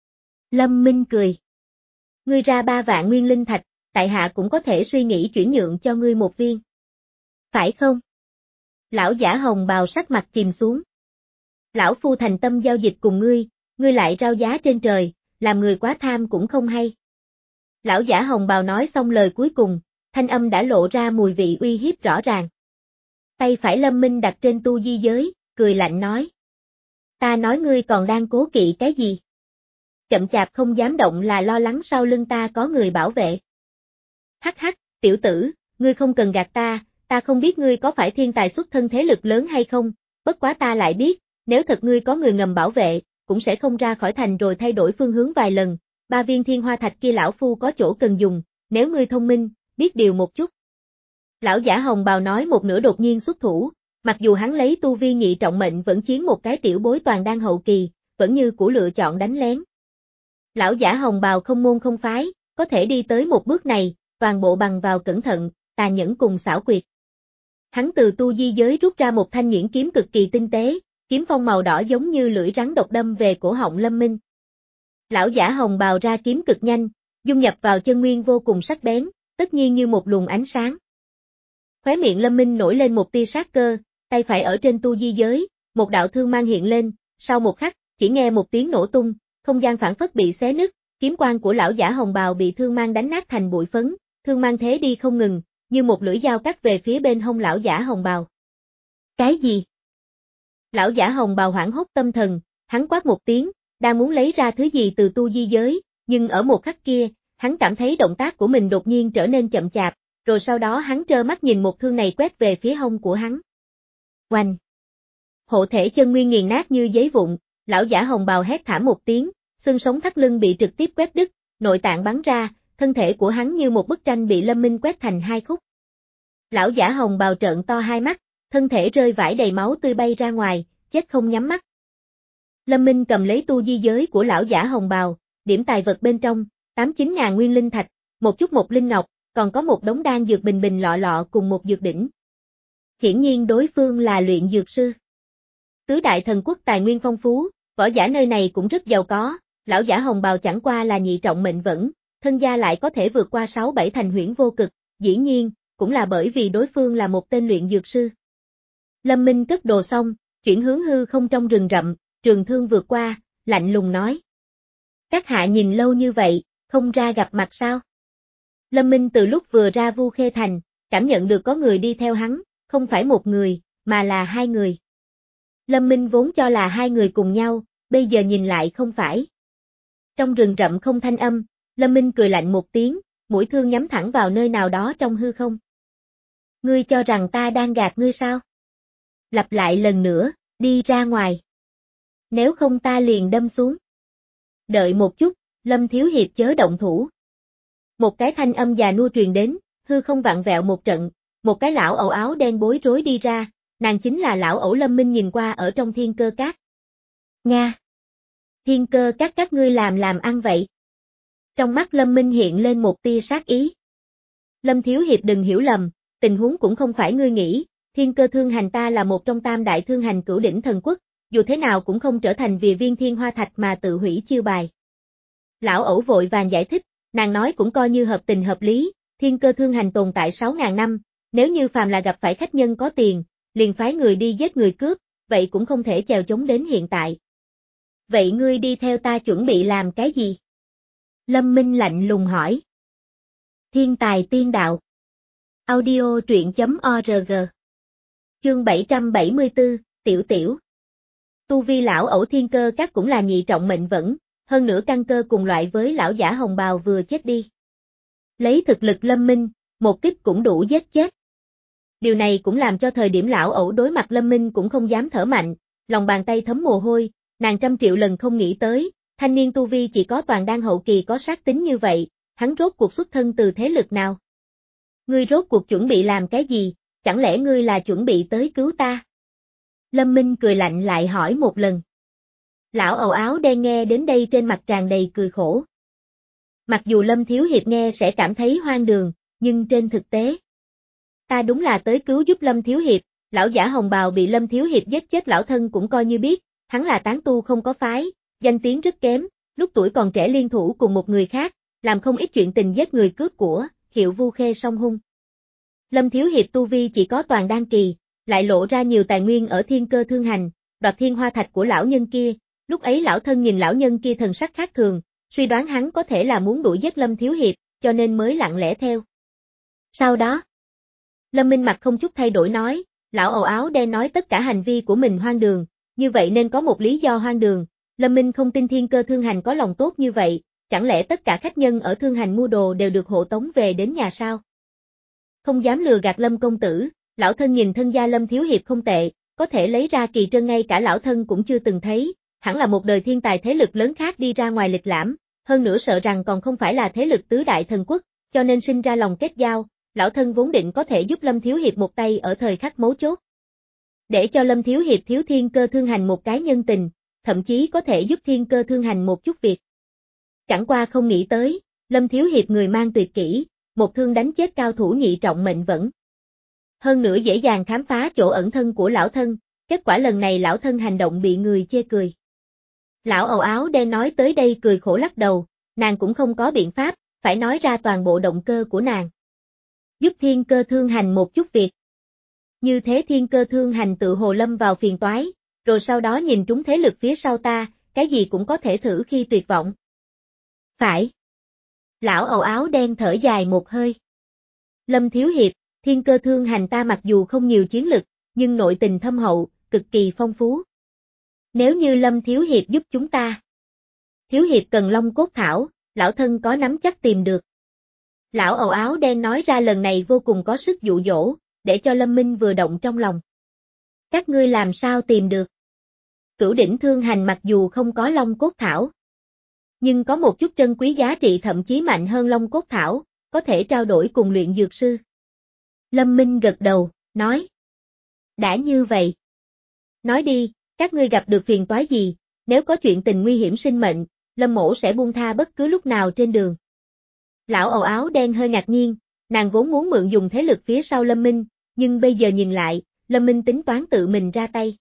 Lâm Minh cười. Ngươi ra ba vạn nguyên linh thạch, tại hạ cũng có thể suy nghĩ chuyển nhượng cho ngươi một viên. Phải không? Lão giả hồng bào sắc mặt chìm xuống. Lão phu thành tâm giao dịch cùng ngươi, ngươi lại rao giá trên trời, làm người quá tham cũng không hay. Lão giả hồng bào nói xong lời cuối cùng, thanh âm đã lộ ra mùi vị uy hiếp rõ ràng. Tay phải Lâm Minh đặt trên tu di giới, cười lạnh nói. Ta nói ngươi còn đang cố kỵ cái gì? Chậm chạp không dám động là lo lắng sau lưng ta có người bảo vệ. Hắc hắc, tiểu tử, ngươi không cần gạt ta, ta không biết ngươi có phải thiên tài xuất thân thế lực lớn hay không, bất quá ta lại biết, nếu thật ngươi có người ngầm bảo vệ, cũng sẽ không ra khỏi thành rồi thay đổi phương hướng vài lần, ba viên thiên hoa thạch kia lão phu có chỗ cần dùng, nếu ngươi thông minh, biết điều một chút. Lão giả hồng bào nói một nửa đột nhiên xuất thủ, mặc dù hắn lấy tu vi nhị trọng mệnh vẫn chiến một cái tiểu bối toàn đang hậu kỳ, vẫn như cũ lựa chọn đánh lén. Lão giả hồng bào không môn không phái, có thể đi tới một bước này, toàn bộ bằng vào cẩn thận, tàn nhẫn cùng xảo quyệt. Hắn từ tu di giới rút ra một thanh nhuyễn kiếm cực kỳ tinh tế, kiếm phong màu đỏ giống như lưỡi rắn độc đâm về cổ họng Lâm Minh. Lão giả hồng bào ra kiếm cực nhanh, dung nhập vào chân nguyên vô cùng sắc bén, tất nhiên như một luồng ánh sáng. Khóe miệng Lâm Minh nổi lên một tia sát cơ, tay phải ở trên tu di giới, một đạo thương mang hiện lên, sau một khắc, chỉ nghe một tiếng nổ tung, không gian phản phất bị xé nứt, kiếm quang của lão giả hồng bào bị thương mang đánh nát thành bụi phấn, thương mang thế đi không ngừng, như một lưỡi dao cắt về phía bên hông lão giả hồng bào. Cái gì? Lão giả hồng bào hoảng hốt tâm thần, hắn quát một tiếng, đang muốn lấy ra thứ gì từ tu di giới, nhưng ở một khắc kia, hắn cảm thấy động tác của mình đột nhiên trở nên chậm chạp, rồi sau đó hắn trơ mắt nhìn một thương này quét về phía hông của hắn. Oanh! Hộ thể chân nguyên nghiền nát như giấy vụn, lão giả hồng bào hét thảm một tiếng, xương sống thắt lưng bị trực tiếp quét đứt, nội tạng bắn ra, thân thể của hắn như một bức tranh bị Lâm Minh quét thành hai khúc. Lão giả hồng bào trợn to hai mắt, thân thể rơi vãi đầy máu tươi bay ra ngoài, chết không nhắm mắt. Lâm Minh cầm lấy tu di giới của lão giả hồng bào, điểm tài vật bên trong, tám chín ngàn nguyên linh thạch, một chút một linh ngọc, còn có một đống đan dược bình bình lọ lọ cùng một dược đỉnh. Hiển nhiên đối phương là luyện dược sư. Tứ đại thần quốc tài nguyên phong phú, võ giả nơi này cũng rất giàu có, lão giả hồng bào chẳng qua là nhị trọng mệnh vẫn, thân gia lại có thể vượt qua sáu bảy thành huyễn vô cực, dĩ nhiên, cũng là bởi vì đối phương là một tên luyện dược sư. Lâm Minh cất đồ xong, chuyển hướng hư không trong rừng rậm, trường thương vượt qua, lạnh lùng nói. Các hạ nhìn lâu như vậy, không ra gặp mặt sao? Lâm Minh từ lúc vừa ra Vu Khê Thành, cảm nhận được có người đi theo hắn, không phải một người, mà là hai người. Lâm Minh vốn cho là hai người cùng nhau, bây giờ nhìn lại không phải. Trong rừng rậm không thanh âm, Lâm Minh cười lạnh một tiếng, mũi thương nhắm thẳng vào nơi nào đó trong hư không. Ngươi cho rằng ta đang gạt ngươi sao? Lặp lại lần nữa, đi ra ngoài. Nếu không ta liền đâm xuống. Đợi một chút, Lâm Thiếu Hiệp chớ động thủ. Một cái thanh âm già nua truyền đến, hư không vặn vẹo một trận, một cái lão ẩu áo đen bối rối đi ra, nàng chính là lão ẩu Lâm Minh nhìn qua ở trong thiên cơ cát. Nga! Thiên cơ cát các ngươi làm làm ăn vậy? Trong mắt Lâm Minh hiện lên một tia sát ý. Lâm Thiếu Hiệp đừng hiểu lầm, tình huống cũng không phải ngươi nghĩ, thiên cơ thương hành ta là một trong tam đại thương hành cửu đỉnh thần quốc, dù thế nào cũng không trở thành vì viên thiên hoa thạch mà tự hủy chiêu bài. Lão ẩu vội vàng giải thích, nàng nói cũng coi như hợp tình hợp lý, thiên cơ thương hành tồn tại sáu ngàn năm, nếu như phàm là gặp phải khách nhân có tiền, liền phái người đi giết người cướp, vậy cũng không thể chèo chống đến hiện tại. Vậy ngươi đi theo ta chuẩn bị làm cái gì? Lâm Minh lạnh lùng hỏi. Thiên tài tiên đạo. Audio truyện chấm org. Chương bảy trăm bảy mươi tư, Tiểu Tiểu. Tu vi lão ẩu thiên cơ các cũng là nhị trọng mệnh vẫn, hơn nữa căn cơ cùng loại với lão giả hồng bào vừa chết đi. Lấy thực lực Lâm Minh, một kích cũng đủ giết chết. Điều này cũng làm cho thời điểm lão ẩu đối mặt Lâm Minh cũng không dám thở mạnh, lòng bàn tay thấm mồ hôi, nàng trăm triệu lần không nghĩ tới, thanh niên tu vi chỉ có toàn đan hậu kỳ có sát tính như vậy, hắn rốt cuộc xuất thân từ thế lực nào? Ngươi rốt cuộc chuẩn bị làm cái gì, chẳng lẽ ngươi là chuẩn bị tới cứu ta? Lâm Minh cười lạnh lại hỏi một lần. Lão ẩu áo đen nghe đến đây trên mặt tràn đầy cười khổ. Mặc dù Lâm Thiếu Hiệp nghe sẽ cảm thấy hoang đường, nhưng trên thực tế, ta đúng là tới cứu giúp Lâm Thiếu Hiệp, lão giả hồng bào bị Lâm Thiếu Hiệp giết chết lão thân cũng coi như biết, hắn là tán tu không có phái, danh tiếng rất kém, lúc tuổi còn trẻ liên thủ cùng một người khác, làm không ít chuyện tình giết người cướp của, hiệu Vu Khê song hung. Lâm Thiếu Hiệp tu vi chỉ có toàn đan kỳ, lại lộ ra nhiều tài nguyên ở thiên cơ thương hành, đoạt thiên hoa thạch của lão nhân kia, lúc ấy lão thân nhìn lão nhân kia thần sắc khác thường, suy đoán hắn có thể là muốn đuổi giết Lâm Thiếu Hiệp, cho nên mới lặng lẽ theo. Sau đó, Lâm Minh mặt không chút thay đổi nói, lão ẩu áo đen nói tất cả hành vi của mình hoang đường, như vậy nên có một lý do hoang đường, Lâm Minh không tin thiên cơ thương hành có lòng tốt như vậy, chẳng lẽ tất cả khách nhân ở thương hành mua đồ đều được hộ tống về đến nhà sao? Không dám lừa gạt Lâm công tử, lão thân nhìn thân gia Lâm Thiếu Hiệp không tệ, có thể lấy ra kỳ trân ngay cả lão thân cũng chưa từng thấy, hẳn là một đời thiên tài thế lực lớn khác đi ra ngoài lịch lãm, hơn nữa sợ rằng còn không phải là thế lực tứ đại thần quốc, cho nên sinh ra lòng kết giao, lão thân vốn định có thể giúp Lâm Thiếu Hiệp một tay ở thời khắc mấu chốt. Để cho Lâm Thiếu Hiệp thiếu Thiên Cơ Thương Hành một cái nhân tình, thậm chí có thể giúp Thiên Cơ Thương Hành một chút việc. Chẳng qua không nghĩ tới, Lâm Thiếu Hiệp người mang tuyệt kỹ, một thương đánh chết cao thủ nhị trọng mệnh vẫn. Hơn nữa dễ dàng khám phá chỗ ẩn thân của lão thân, kết quả lần này lão thân hành động bị người chê cười. Lão ầu áo đen nói tới đây cười khổ lắc đầu, nàng cũng không có biện pháp, phải nói ra toàn bộ động cơ của nàng. Giúp Thiên Cơ Thương Hành một chút việc. Như thế Thiên Cơ Thương Hành tự hồ lâm vào phiền toái, rồi sau đó nhìn trúng thế lực phía sau ta, cái gì cũng có thể thử khi tuyệt vọng. Phải. Lão ầu áo đen thở dài một hơi. Lâm Thiếu Hiệp, Thiên Cơ Thương Hành ta mặc dù không nhiều chiến lực, nhưng nội tình thâm hậu, cực kỳ phong phú. Nếu như Lâm Thiếu Hiệp giúp chúng ta. Thiếu Hiệp cần long cốt thảo, lão thân có nắm chắc tìm được. Lão ầu áo đen nói ra lần này vô cùng có sức dụ dỗ, để cho Lâm Minh vừa động trong lòng. Các ngươi làm sao tìm được? Cửu đỉnh Thương Hành mặc dù không có long cốt thảo, nhưng có một chút trân quý giá trị thậm chí mạnh hơn long cốt thảo, có thể trao đổi cùng luyện dược sư. Lâm Minh gật đầu, nói. Đã như vậy. Nói đi, các ngươi gặp được phiền toái gì, nếu có chuyện tình nguy hiểm sinh mệnh, Lâm mỗ sẽ buông tha bất cứ lúc nào trên đường. Lão ầu áo đen hơi ngạc nhiên, nàng vốn muốn mượn dùng thế lực phía sau Lâm Minh, nhưng bây giờ nhìn lại, Lâm Minh tính toán tự mình ra tay.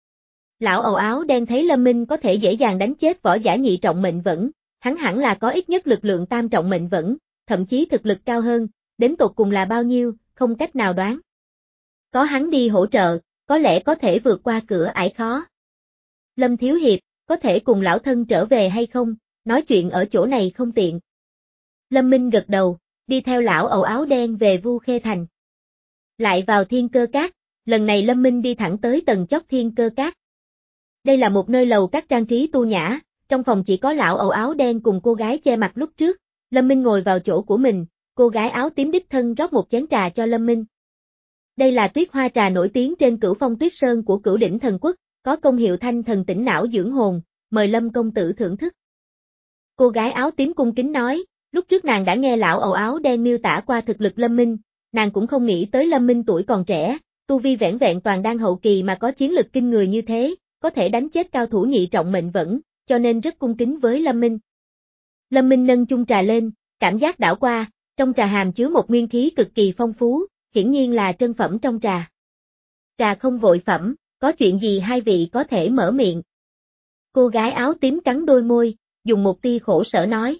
Lão ầu áo đen thấy Lâm Minh có thể dễ dàng đánh chết võ giả nhị trọng mệnh vẫn, hắn hẳn là có ít nhất lực lượng tam trọng mệnh vẫn, thậm chí thực lực cao hơn, đến tột cùng là bao nhiêu, không cách nào đoán. Có hắn đi hỗ trợ, có lẽ có thể vượt qua cửa ải khó. Lâm Thiếu Hiệp, có thể cùng lão thân trở về hay không, nói chuyện ở chỗ này không tiện. Lâm Minh gật đầu, đi theo lão ầu áo đen về Vu Khê Thành. Lại vào Thiên Cơ Các, lần này Lâm Minh đi thẳng tới tầng chót Thiên Cơ Các. Đây là một nơi lầu các trang trí tu nhã, trong phòng chỉ có lão ầu áo đen cùng cô gái che mặt lúc trước, Lâm Minh ngồi vào chỗ của mình, cô gái áo tím đích thân rót một chén trà cho Lâm Minh. Đây là tuyết hoa trà nổi tiếng trên Cửu Phong Tuyết Sơn của Cửu Đỉnh Thần Quốc, có công hiệu thanh thần tỉnh não dưỡng hồn, mời Lâm công tử thưởng thức. Cô gái áo tím cung kính nói, lúc trước nàng đã nghe lão ầu áo đen miêu tả qua thực lực Lâm Minh, nàng cũng không nghĩ tới Lâm Minh tuổi còn trẻ, tu vi vẻn vẹn toàn đang hậu kỳ mà có chiến lực kinh người như thế, có thể đánh chết cao thủ nhị trọng mệnh vẫn, cho nên rất cung kính với Lâm Minh. Lâm Minh nâng chung trà lên, cảm giác đảo qua, trong trà hàm chứa một nguyên khí cực kỳ phong phú, hiển nhiên là trân phẩm trong trà. Trà không vội phẩm, có chuyện gì hai vị có thể mở miệng. Cô gái áo tím cắn đôi môi, dùng một tia khổ sở nói.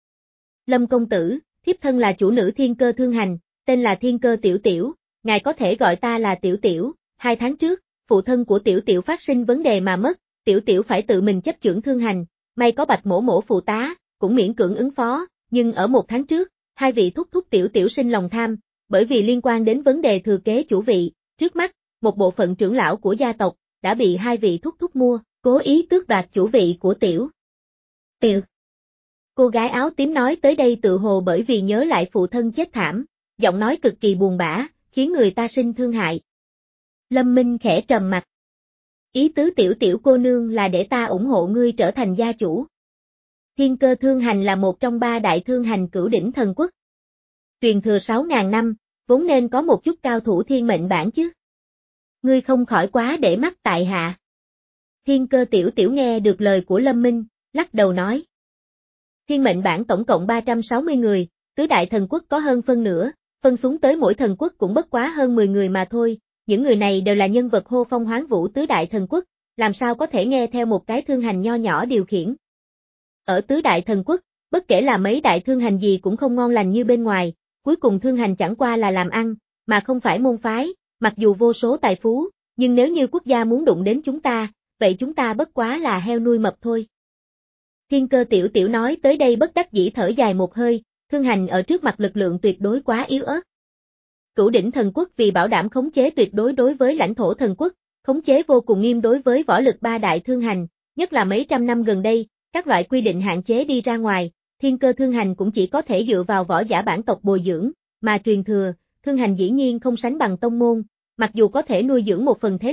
Lâm công tử, thiếp thân là chủ nữ Thiên Cơ Thương Hành, tên là Thiên Cơ Tiểu Tiểu, ngài có thể gọi ta là Tiểu Tiểu, hai tháng trước, phụ thân của Tiểu Tiểu phát sinh vấn đề mà mất, Tiểu Tiểu phải tự mình chấp chưởng Thương Hành, may có Bạch mỗ mỗ phụ tá, cũng miễn cưỡng ứng phó, nhưng ở một tháng trước, hai vị thúc thúc Tiểu Tiểu sinh lòng tham, bởi vì liên quan đến vấn đề thừa kế chủ vị, trước mắt, một bộ phận trưởng lão của gia tộc, đã bị hai vị thúc thúc mua, cố ý tước đoạt chủ vị của Tiểu Tiểu. Cô gái áo tím nói tới đây tự hồ bởi vì nhớ lại phụ thân chết thảm, giọng nói cực kỳ buồn bã, khiến người ta sinh thương hại. Lâm Minh khẽ trầm mặt. Ý tứ Tiểu Tiểu cô nương là để ta ủng hộ ngươi trở thành gia chủ. Thiên Cơ Thương Hành là một trong ba đại thương hành Cửu Đỉnh Thần Quốc. Truyền thừa sáu ngàn năm, vốn nên có một chút cao thủ thiên mệnh bản chứ. Ngươi không khỏi quá để mắt tại hạ. Thiên Cơ Tiểu Tiểu nghe được lời của Lâm Minh, lắc đầu nói. Thiên mệnh bản tổng cộng ba trăm sáu mươi người, tứ đại thần quốc có hơn phân nửa, phân xuống tới mỗi thần quốc cũng bất quá hơn mười người mà thôi, những người này đều là nhân vật hô phong hoán vũ tứ đại thần quốc, làm sao có thể nghe theo một cái thương hành nho nhỏ điều khiển. Ở tứ đại thần quốc, bất kể là mấy đại thương hành gì cũng không ngon lành như bên ngoài, cuối cùng thương hành chẳng qua là làm ăn, mà không phải môn phái, mặc dù vô số tài phú, nhưng nếu như quốc gia muốn đụng đến chúng ta, vậy chúng ta bất quá là heo nuôi mập thôi. Thiên Cơ Tiểu Tiểu nói tới đây bất đắc dĩ thở dài một hơi, thương hành ở trước mặt lực lượng tuyệt đối quá yếu ớt. Cửu Đỉnh Thần Quốc vì bảo đảm khống chế tuyệt đối đối với lãnh thổ thần quốc, khống chế vô cùng nghiêm đối với võ lực ba đại thương hành, nhất là mấy trăm năm gần đây, các loại quy định hạn chế đi ra ngoài, Thiên Cơ Thương Hành cũng chỉ có thể dựa vào võ giả bản tộc bồi dưỡng, mà truyền thừa, thương hành dĩ nhiên không sánh bằng tông môn, mặc dù có thể nuôi dưỡng một phần thế lực,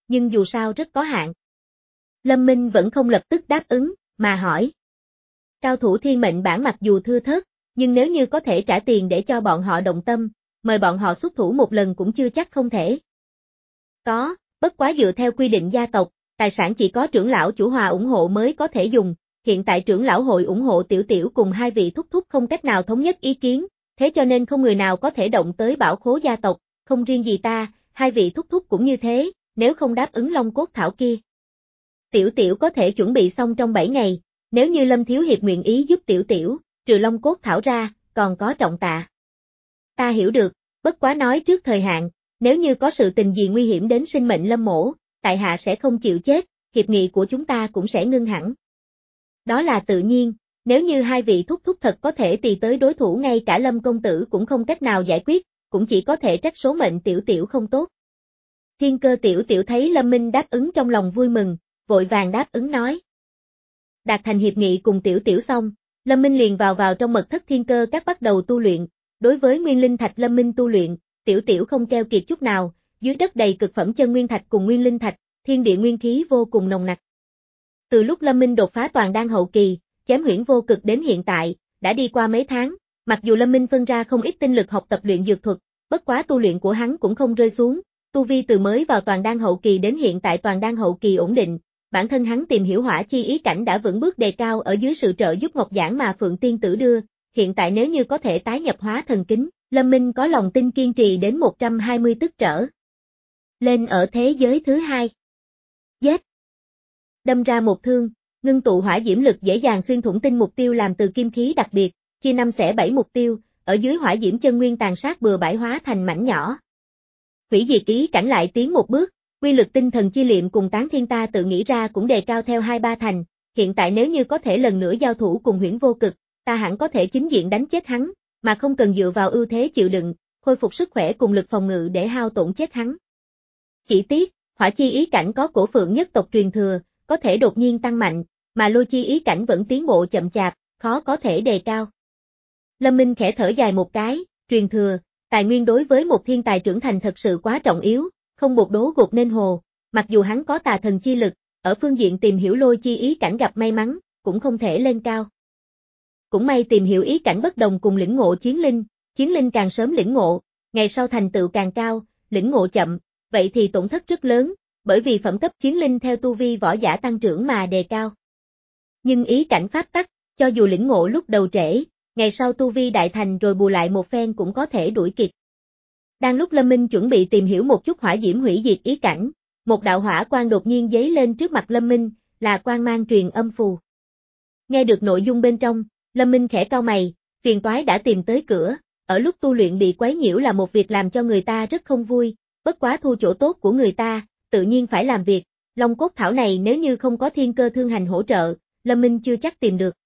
nhưng dù sao rất có hạn. Lâm Minh vẫn không lập tức đáp ứng, mà hỏi. Cao thủ thiên mệnh bản mặc dù thưa thớt, nhưng nếu như có thể trả tiền để cho bọn họ động tâm, mời bọn họ xuất thủ một lần cũng chưa chắc không thể. Có, bất quá dựa theo quy định gia tộc, tài sản chỉ có trưởng lão chủ hòa ủng hộ mới có thể dùng, hiện tại trưởng lão hội ủng hộ Tiểu Tiểu cùng hai vị thúc thúc không cách nào thống nhất ý kiến, thế cho nên không người nào có thể động tới bảo khố gia tộc, không riêng gì ta, hai vị thúc thúc cũng như thế, nếu không đáp ứng Long Cốt Thảo kia. Tiểu Tiểu có thể chuẩn bị xong trong bảy ngày, nếu như Lâm Thiếu Hiệp nguyện ý giúp Tiểu Tiểu, trừ Long Cốt Thảo ra, còn có trọng tạ. Ta hiểu được, bất quá nói trước thời hạn, nếu như có sự tình gì nguy hiểm đến sinh mệnh Lâm mỗ, tại hạ sẽ không chịu chết, hiệp nghị của chúng ta cũng sẽ ngưng hẳn. Đó là tự nhiên, nếu như hai vị thúc thúc thật có thể tì tới đối thủ ngay cả Lâm công tử cũng không cách nào giải quyết, cũng chỉ có thể trách số mệnh Tiểu Tiểu không tốt. Thiên Cơ Tiểu Tiểu thấy Lâm Minh đáp ứng trong lòng vui mừng, vội vàng đáp ứng nói. Đạt thành hiệp nghị cùng Tiểu Tiểu xong, Lâm Minh liền vào vào trong mật thất Thiên Cơ Các bắt đầu tu luyện, đối với nguyên linh thạch Lâm Minh tu luyện, Tiểu Tiểu không keo kiệt chút nào, dưới đất đầy cực phẩm chân nguyên thạch cùng nguyên linh thạch, thiên địa nguyên khí vô cùng nồng nặc. Từ lúc Lâm Minh đột phá toàn đan hậu kỳ, chém huyễn vô cực đến hiện tại, đã đi qua mấy tháng, mặc dù Lâm Minh phân ra không ít tinh lực học tập luyện dược thuật, bất quá tu luyện của hắn cũng không rơi xuống, tu vi từ mới vào toàn đan hậu kỳ đến hiện tại toàn đan hậu kỳ ổn định, bản thân hắn tìm hiểu hỏa chi ý cảnh đã vững bước đề cao ở dưới sự trợ giúp Ngọc Giảng mà Phượng Tiên Tử đưa, hiện tại nếu như có thể tái nhập hóa thần kính, Lâm Minh có lòng tin kiên trì đến một trăm hai mươi tức trở. Lên ở thế giới thứ hai. Giết. Đâm ra một thương, ngưng tụ hỏa diễm lực dễ dàng xuyên thủng tinh mục tiêu làm từ kim khí đặc biệt, chia năm xẻ bảy mục tiêu, ở dưới hỏa diễm chân nguyên tàn sát bừa bãi hóa thành mảnh nhỏ. Hủy diệt ý cảnh lại tiến một bước, quy lực tinh thần chi liệm cùng tán thiên ta tự nghĩ ra cũng đề cao theo hai ba thành, hiện tại nếu như có thể lần nữa giao thủ cùng huyễn vô cực, ta hẳn có thể chính diện đánh chết hắn, mà không cần dựa vào ưu thế chịu đựng, khôi phục sức khỏe cùng lực phòng ngự để hao tổn chết hắn. Chỉ tiếc, hỏa chi ý cảnh có cổ phượng nhất tộc truyền thừa, có thể đột nhiên tăng mạnh, mà lôi chi ý cảnh vẫn tiến bộ chậm chạp, khó có thể đề cao. Lâm Minh khẽ thở dài một cái, truyền thừa, tài nguyên đối với một thiên tài trưởng thành thật sự quá trọng yếu, không bột đố gột nên hồ, mặc dù hắn có tà thần chi lực, ở phương diện tìm hiểu lôi chi ý cảnh gặp may mắn, cũng không thể lên cao. Cũng may tìm hiểu ý cảnh bất đồng cùng lĩnh ngộ chiến linh, chiến linh càng sớm lĩnh ngộ, ngày sau thành tựu càng cao, lĩnh ngộ chậm, vậy thì tổn thất rất lớn, bởi vì phẩm cấp chiến linh theo tu vi võ giả tăng trưởng mà đề cao. Nhưng ý cảnh pháp tắc, cho dù lĩnh ngộ lúc đầu trễ, ngày sau tu vi đại thành rồi bù lại một phen cũng có thể đuổi kịp. Đang lúc Lâm Minh chuẩn bị tìm hiểu một chút hỏa diễm hủy diệt ý cảnh, một đạo hỏa quang đột nhiên giấy lên trước mặt Lâm Minh, là quang mang truyền âm phù. Nghe được nội dung bên trong, Lâm Minh khẽ cau mày, phiền toái đã tìm tới cửa, ở lúc tu luyện bị quấy nhiễu là một việc làm cho người ta rất không vui, bất quá thu chỗ tốt của người ta, tự nhiên phải làm việc, Long Cốt Thảo này nếu như không có Thiên Cơ Thương Hành hỗ trợ, Lâm Minh chưa chắc tìm được.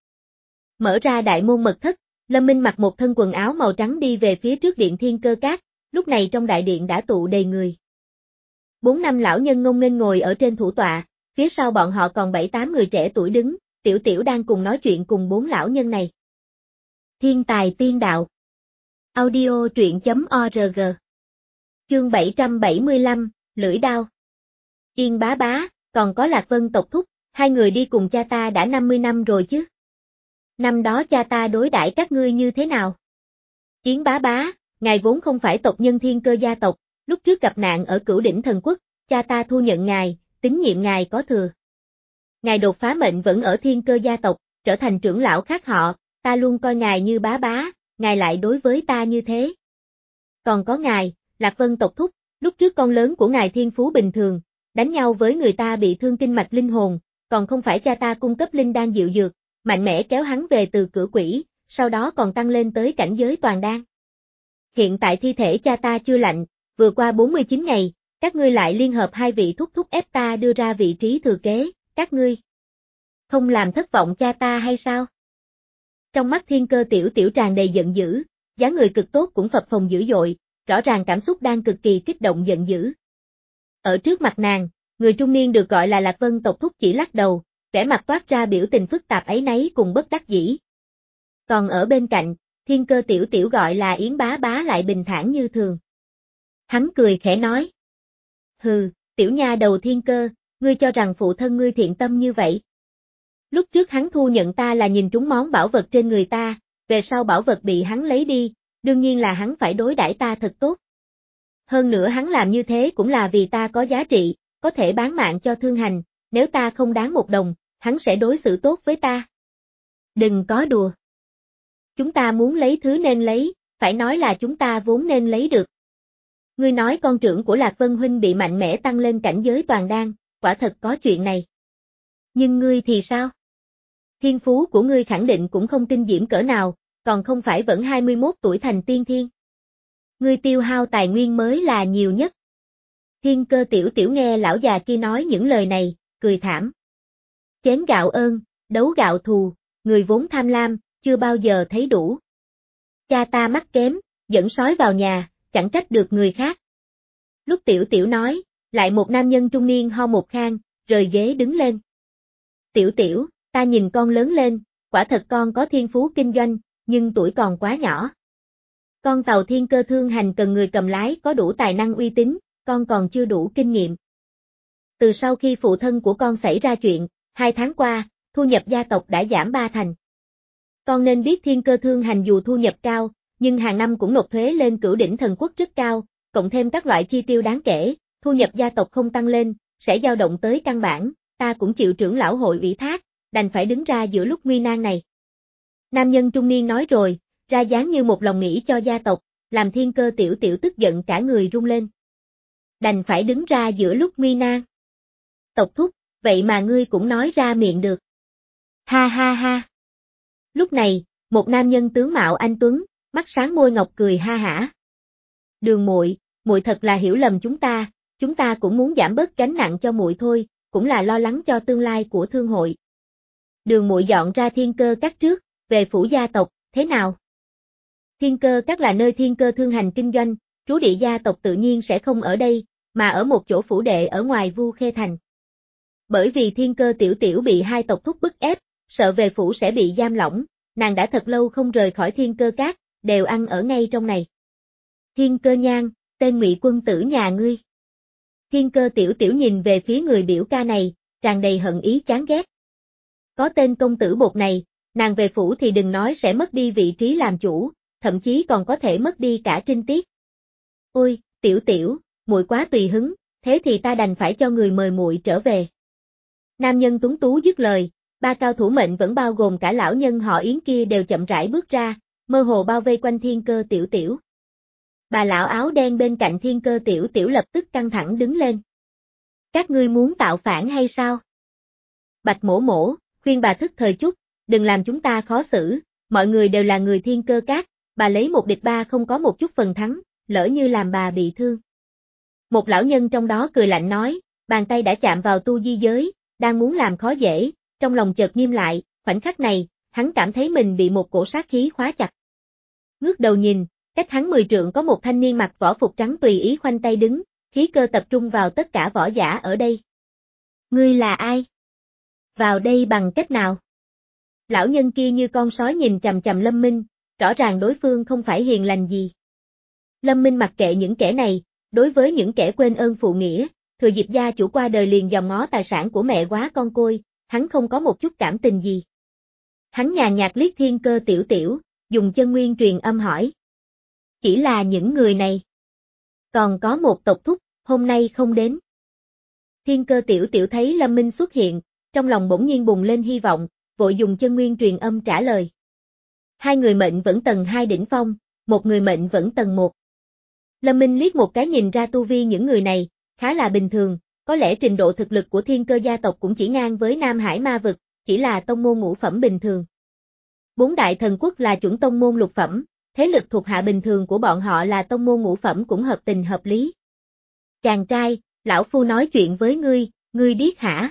Mở ra đại môn mật thất, Lâm Minh mặc một thân quần áo màu trắng đi về phía trước điện Thiên Cơ Các, lúc này trong đại điện đã tụ đầy người. Bốn năm lão nhân ngông nghênh ngồi ở trên thủ tọa, phía sau bọn họ còn bảy tám người trẻ tuổi đứng, Tiểu Tiểu đang cùng nói chuyện cùng bốn lão nhân này. Thiên tài tiên đạo. Audio truyện chấm org. Chương bảy trăm bảy mươi lăm, Lưỡi đao. Yên bá bá, còn có Lạc Vân tộc thúc, hai người đi cùng cha ta đã năm mươi năm rồi chứ. Năm đó cha ta đối đãi các ngươi như thế nào? Yến bá bá, ngài vốn không phải tộc nhân Thiên Cơ gia tộc, lúc trước gặp nạn ở Cửu Đỉnh Thần Quốc, cha ta thu nhận ngài, tín nhiệm ngài có thừa. Ngài đột phá mệnh vẫn ở Thiên Cơ gia tộc, trở thành trưởng lão khác họ, ta luôn coi ngài như bá bá, ngài lại đối với ta như thế. Còn có ngài, Lạc Vân tộc thúc, lúc trước con lớn của ngài thiên phú bình thường, đánh nhau với người ta bị thương kinh mạch linh hồn, còn không phải cha ta cung cấp linh đan dịu dược, mạnh mẽ kéo hắn về từ cửa quỷ, sau đó còn tăng lên tới cảnh giới toàn đan. Hiện tại thi thể cha ta chưa lạnh, vừa qua bốn mươi chín ngày, các ngươi lại liên hợp hai vị thúc thúc ép ta đưa ra vị trí thừa kế, các ngươi không làm thất vọng cha ta hay sao? Trong mắt Thiên Cơ Tiểu Tiểu tràn đầy giận dữ, dáng người cực tốt cũng phập phồng dữ dội, rõ ràng cảm xúc đang cực kỳ kích động giận dữ. Ở trước mặt nàng, người trung niên được gọi là Lạc Vân tộc thúc chỉ lắc đầu, vẻ mặt toát ra biểu tình phức tạp ấy nấy cùng bất đắc dĩ. Còn ở bên cạnh, Thiên Cơ Tiểu Tiểu gọi là Yến bá bá lại bình thản như thường. Hắn cười khẽ nói. Hừ, tiểu nha đầu Thiên Cơ, ngươi cho rằng phụ thân ngươi thiện tâm như vậy. Lúc trước hắn thu nhận ta là nhìn trúng món bảo vật trên người ta, về sau bảo vật bị hắn lấy đi, đương nhiên là hắn phải đối đãi ta thật tốt. Hơn nữa hắn làm như thế cũng là vì ta có giá trị, có thể bán mạng cho Thương Hành, nếu ta không đáng một đồng, hắn sẽ đối xử tốt với ta. Đừng có đùa. Chúng ta muốn lấy thứ nên lấy, phải nói là chúng ta vốn nên lấy được. Ngươi nói con trưởng của Lạc Vân Huynh bị mạnh mẽ tăng lên cảnh giới toàn đan, quả thật có chuyện này. Nhưng ngươi thì sao? Thiên phú của ngươi khẳng định cũng không kinh diễm cỡ nào, còn không phải vẫn hai mươi mốt tuổi thành tiên thiên. Ngươi tiêu hao tài nguyên mới là nhiều nhất. Thiên Cơ tiểu tiểu nghe lão già kia nói những lời này, cười thảm. Chén gạo ơn, đấu gạo thù, người vốn tham lam, chưa bao giờ thấy đủ. Cha ta mắt kém, dẫn sói vào nhà, chẳng trách được người khác. Lúc tiểu tiểu nói, lại một nam nhân trung niên ho một khang, rời ghế đứng lên. Tiểu tiểu, ta nhìn con lớn lên, quả thật con có thiên phú kinh doanh, nhưng tuổi còn quá nhỏ. Con tàu Thiên Cơ Thương Hành cần người cầm lái có đủ tài năng uy tín, con còn chưa đủ kinh nghiệm. Từ sau khi phụ thân của con xảy ra chuyện, hai tháng qua, thu nhập gia tộc đã giảm ba thành. Con nên biết Thiên Cơ Thương Hành dù thu nhập cao, nhưng hàng năm cũng nộp thuế lên Cửu Đỉnh Thần Quốc rất cao, cộng thêm các loại chi tiêu đáng kể, thu nhập gia tộc không tăng lên, sẽ dao động tới căn bản, ta cũng chịu trưởng lão hội ủy thác, đành phải đứng ra giữa lúc nguy nan này. Nam nhân trung niên nói rồi, ra dáng như một lòng nghĩ cho gia tộc, làm Thiên Cơ tiểu tiểu tức giận cả người run lên. Đành phải đứng ra giữa lúc nguy nan. Tộc thúc, vậy mà ngươi cũng nói ra miệng được. Ha ha ha. Lúc này, một nam nhân tướng mạo anh tuấn, mắt sáng môi ngọc cười ha hả. Đường muội, muội thật là hiểu lầm chúng ta, chúng ta cũng muốn giảm bớt gánh nặng cho muội thôi, cũng là lo lắng cho tương lai của thương hội. Đường muội dọn ra Thiên Cơ Các trước, về phủ gia tộc, thế nào? Thiên Cơ Các là nơi Thiên Cơ Thương Hành kinh doanh, trú địa gia tộc tự nhiên sẽ không ở đây, mà ở một chỗ phủ đệ ở ngoài Vu Khê Thành. Bởi vì Thiên Cơ tiểu tiểu bị hai tộc thúc bức ép, sợ về phủ sẽ bị giam lỏng, nàng đã thật lâu không rời khỏi Thiên Cơ Các, đều ăn ở ngay trong này. Thiên Cơ Nhan, tên ngụy quân tử nhà ngươi. Thiên Cơ tiểu tiểu nhìn về phía người biểu ca này, tràn đầy hận ý chán ghét. Có tên công tử bột này, nàng về phủ thì đừng nói sẽ mất đi vị trí làm chủ, thậm chí còn có thể mất đi cả trinh tiết. Ôi, tiểu tiểu, muội quá tùy hứng, thế thì ta đành phải cho người mời muội trở về. Nam nhân tuấn tú dứt lời, ba cao thủ mệnh vẫn bao gồm cả lão nhân họ Yến kia đều chậm rãi bước ra, mơ hồ bao vây quanh Thiên Cơ tiểu tiểu. Bà lão áo đen bên cạnh Thiên Cơ tiểu tiểu lập tức căng thẳng đứng lên. Các ngươi muốn tạo phản hay sao? Bạch mổ mổ, khuyên bà thức thời chút, đừng làm chúng ta khó xử, mọi người đều là người Thiên Cơ Các, bà lấy một địch ba không có một chút phần thắng, lỡ như làm bà bị thương. Một lão nhân trong đó cười lạnh nói, bàn tay đã chạm vào tu di giới, đang muốn làm khó dễ, trong lòng chợt nghiêm lại, khoảnh khắc này, hắn cảm thấy mình bị một cổ sát khí khóa chặt. Ngước đầu nhìn, cách hắn mười trượng có một thanh niên mặc võ phục trắng tùy ý khoanh tay đứng, khí cơ tập trung vào tất cả võ giả ở đây. Ngươi là ai? Vào đây bằng cách nào? Lão nhân kia như con sói nhìn chằm chằm Lâm Minh, rõ ràng đối phương không phải hiền lành gì. Lâm Minh mặc kệ những kẻ này, đối với những kẻ quên ơn phụ nghĩa, thừa dịp gia chủ qua đời liền dòm ngó tài sản của mẹ quá con côi, hắn không có một chút cảm tình gì. Hắn nhàn nhạt liếc Thiên Cơ tiểu tiểu, dùng chân nguyên truyền âm hỏi. Chỉ là những người này. Còn có một tộc thúc, hôm nay không đến. Thiên Cơ tiểu tiểu thấy Lâm Minh xuất hiện, trong lòng bỗng nhiên bùng lên hy vọng, vội dùng chân nguyên truyền âm trả lời. Hai người mệnh vẫn tầng hai đỉnh phong, một người mệnh vẫn tầng một. Lâm Minh liếc một cái nhìn ra tu vi những người này, khá là bình thường, có lẽ trình độ thực lực của Thiên Cơ gia tộc cũng chỉ ngang với Nam Hải ma vực, chỉ là tông môn ngũ phẩm bình thường. Bốn đại thần quốc là chuẩn tông môn lục phẩm, thế lực thuộc hạ bình thường của bọn họ là tông môn ngũ phẩm cũng hợp tình hợp lý. Chàng trai, lão phu nói chuyện với ngươi, ngươi điếc hả?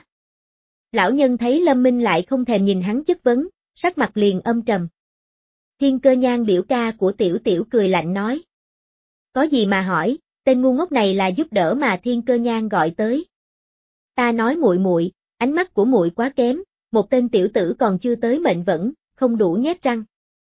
Lão nhân thấy Lâm Minh lại không thèm nhìn hắn chất vấn, sắc mặt liền âm trầm. Thiên Cơ Nhan biểu ca của tiểu tiểu cười lạnh nói. Có gì mà hỏi, tên ngu ngốc này là giúp đỡ mà Thiên Cơ Nhan gọi tới. Ta nói muội muội, ánh mắt của muội quá kém, một tên tiểu tử còn chưa tới mệnh vẫn, không đủ nhét răng.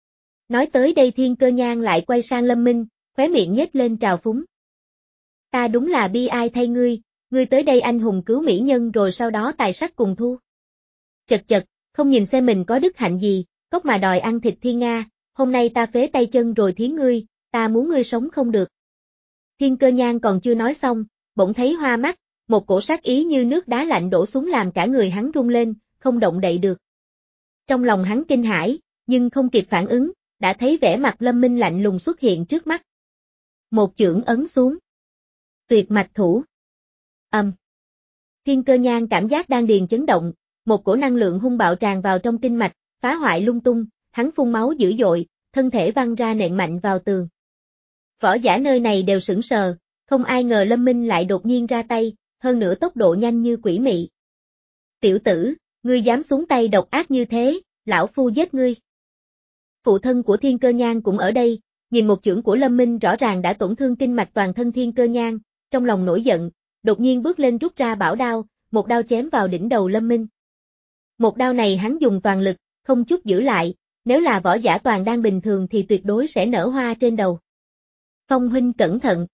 Nói tới đây Thiên Cơ Nhan lại quay sang Lâm Minh, khóe miệng nhếch lên trào phúng. Ta đúng là bi ai thay ngươi, ngươi tới đây anh hùng cứu mỹ nhân rồi sau đó tài sắc cùng thu. Chật chật, không nhìn xem mình có đức hạnh gì, cốc mà đòi ăn thịt thiên nga, hôm nay ta phế tay chân rồi thiến ngươi, ta muốn ngươi sống không được. Thiên Cơ Nhan còn chưa nói xong, bỗng thấy hoa mắt, một cổ sát ý như nước đá lạnh đổ xuống làm cả người hắn rung lên, không động đậy được. Trong lòng hắn kinh hãi, nhưng không kịp phản ứng, đã thấy vẻ mặt Lâm Minh lạnh lùng xuất hiện trước mắt. Một chưởng ấn xuống. Tuyệt mạch thủ. Âm. Thiên Cơ Nhan cảm giác đan điền chấn động, một cổ năng lượng hung bạo tràn vào trong kinh mạch, phá hoại lung tung, hắn phun máu dữ dội, thân thể văng ra nện mạnh vào tường. Võ giả nơi này đều sững sờ, không ai ngờ Lâm Minh lại đột nhiên ra tay, hơn nữa tốc độ nhanh như quỷ mị. Tiểu tử, ngươi dám xuống tay độc ác như thế, lão phu giết ngươi. Phụ thân của Thiên Cơ Nhan cũng ở đây, nhìn một chưởng của Lâm Minh rõ ràng đã tổn thương kinh mạch toàn thân Thiên Cơ Nhan, trong lòng nổi giận, đột nhiên bước lên rút ra bảo đao, một đao chém vào đỉnh đầu Lâm Minh. Một đao này hắn dùng toàn lực, không chút giữ lại, nếu là võ giả toàn đang bình thường thì tuyệt đối sẽ nở hoa trên đầu. Phong huynh cẩn thận.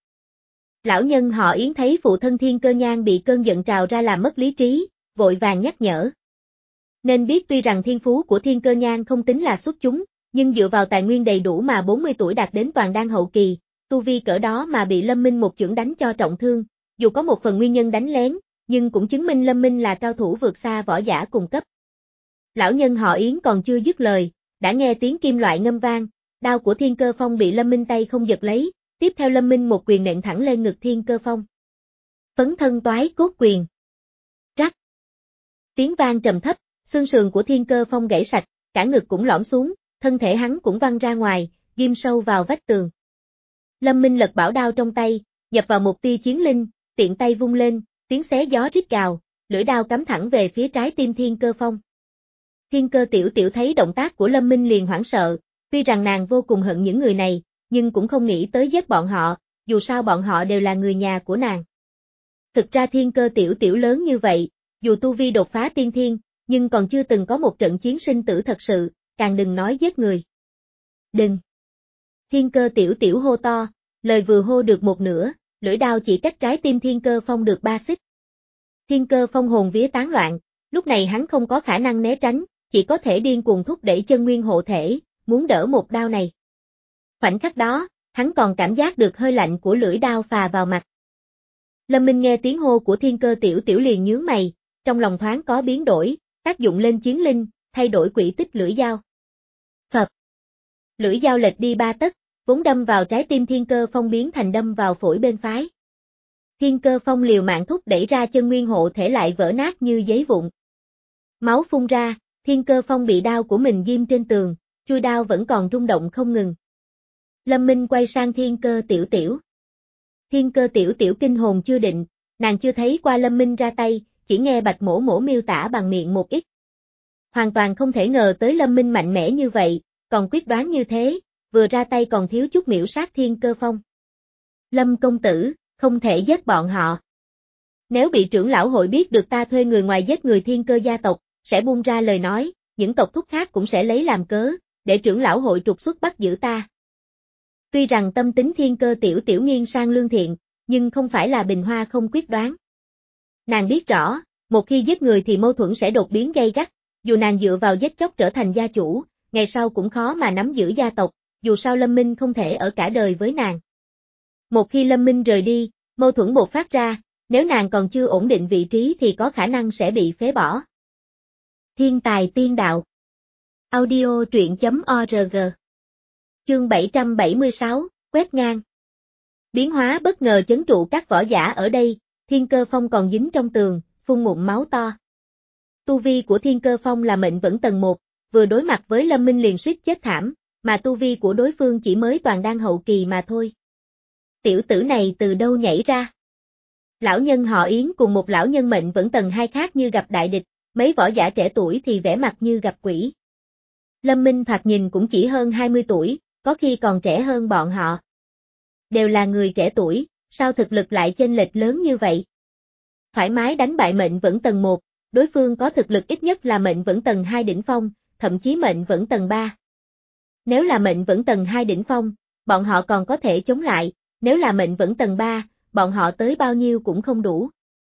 Lão nhân họ Yến thấy phụ thân Thiên Cơ Nhan bị cơn giận trào ra làm mất lý trí, vội vàng nhắc nhở. Nên biết tuy rằng thiên phú của Thiên Cơ Nhan không tính là xuất chúng, nhưng dựa vào tài nguyên đầy đủ mà bốn mươi tuổi đạt đến toàn đan hậu kỳ, tu vi cỡ đó mà bị Lâm Minh một chưởng đánh cho trọng thương, dù có một phần nguyên nhân đánh lén, nhưng cũng chứng minh Lâm Minh là cao thủ vượt xa võ giả cùng cấp. Lão nhân họ Yến còn chưa dứt lời, đã nghe tiếng kim loại ngâm vang, đao của Thiên Cơ Phong bị Lâm Minh tay không giật lấy, tiếp theo Lâm Minh một quyền nện thẳng lên ngực Thiên Cơ Phong. Phấn thân toái cốt quyền. Rắc. Tiếng vang trầm thấp, xương sườn của Thiên Cơ Phong gãy sạch, cả ngực cũng lõm xuống, thân thể hắn cũng văng ra ngoài, ghim sâu vào vách tường. Lâm Minh lật bảo đao trong tay, nhập vào một tia chiến linh, tiện tay vung lên, tiếng xé gió rít gào, lưỡi đao cắm thẳng về phía trái tim Thiên Cơ Phong. Thiên Cơ Tiểu Tiểu thấy động tác của Lâm Minh liền hoảng sợ, tuy rằng nàng vô cùng hận những người này, nhưng cũng không nghĩ tới giết bọn họ, dù sao bọn họ đều là người nhà của nàng. Thực ra Thiên Cơ Tiểu Tiểu lớn như vậy, dù tu vi đột phá tiên thiên, nhưng còn chưa từng có một trận chiến sinh tử thật sự, càng đừng nói giết người. Đừng! Thiên Cơ Tiểu Tiểu hô to, lời vừa hô được một nửa, lưỡi đao chỉ cách trái tim Thiên Cơ Phong được ba xích. Thiên Cơ Phong hồn vía tán loạn, lúc này hắn không có khả năng né tránh, chỉ có thể điên cuồng thúc đẩy chân nguyên hộ thể, muốn đỡ một đao này. Khoảnh khắc đó, hắn còn cảm giác được hơi lạnh của lưỡi đao phà vào mặt. Lâm Minh nghe tiếng hô của Thiên Cơ Tiểu Tiểu liền nhướng mày, trong lòng thoáng có biến đổi, tác dụng lên chiến linh, thay đổi quỹ tích lưỡi dao. Phập. Lưỡi dao lệch đi ba tấc, vốn đâm vào trái tim Thiên Cơ Phong biến thành đâm vào phổi bên phái. Thiên Cơ Phong liều mạng thúc đẩy ra chân nguyên hộ thể lại vỡ nát như giấy vụn. Máu phun ra, Thiên Cơ Phong bị đao của mình ghim trên tường, chui đao vẫn còn rung động không ngừng. Lâm Minh quay sang Thiên Cơ Tiểu Tiểu. Thiên Cơ Tiểu Tiểu kinh hồn chưa định, nàng chưa thấy qua Lâm Minh ra tay, chỉ nghe Bạch Mổ Mổ miêu tả bằng miệng một ít. Hoàn toàn không thể ngờ tới Lâm Minh mạnh mẽ như vậy, còn quyết đoán như thế, vừa ra tay còn thiếu chút miễu sát Thiên Cơ Phong. Lâm công tử, không thể giết bọn họ. Nếu bị trưởng lão hội biết được ta thuê người ngoài giết người Thiên Cơ gia tộc, sẽ buông ra lời nói, những tộc thúc khác cũng sẽ lấy làm cớ, để trưởng lão hội trục xuất bắt giữ ta. Tuy rằng tâm tính Thiên Cơ Tiểu Tiểu nghiêng sang lương thiện, nhưng không phải là bình hoa không quyết đoán. Nàng biết rõ, một khi giết người thì mâu thuẫn sẽ đột biến gay gắt, dù nàng dựa vào giết chóc trở thành gia chủ, ngày sau cũng khó mà nắm giữ gia tộc, dù sao Lâm Minh không thể ở cả đời với nàng. Một khi Lâm Minh rời đi, mâu thuẫn bộc phát ra, nếu nàng còn chưa ổn định vị trí thì có khả năng sẽ bị phế bỏ. Thiên tài tiên đạo. Audio truyện chấm org. Chương bảy trăm bảy mươi sáu, quét ngang. Biến hóa bất ngờ chấn trụ các võ giả ở đây, Thiên Cơ Phong còn dính trong tường, phun ngụm máu to. Tu vi của Thiên Cơ Phong là mệnh vẫn tầng một, vừa đối mặt với Lâm Minh liền suýt chết thảm, mà tu vi của đối phương chỉ mới toàn đan hậu kỳ mà thôi. Tiểu tử này từ đâu nhảy ra? Lão nhân họ Yến cùng một lão nhân mệnh vẫn tầng hai khác như gặp đại địch, mấy võ giả trẻ tuổi thì vẻ mặt như gặp quỷ. Lâm Minh thoạt nhìn cũng chỉ hơn hai mươi tuổi, có khi còn trẻ hơn bọn họ. Đều là người trẻ tuổi, sao thực lực lại chênh lệch lớn như vậy? Thoải mái đánh bại mệnh vẫn tầng một, đối phương có thực lực ít nhất là mệnh vẫn tầng hai đỉnh phong, thậm chí mệnh vẫn tầng ba. Nếu là mệnh vẫn tầng hai đỉnh phong, bọn họ còn có thể chống lại, nếu là mệnh vẫn tầng ba, bọn họ tới bao nhiêu cũng không đủ.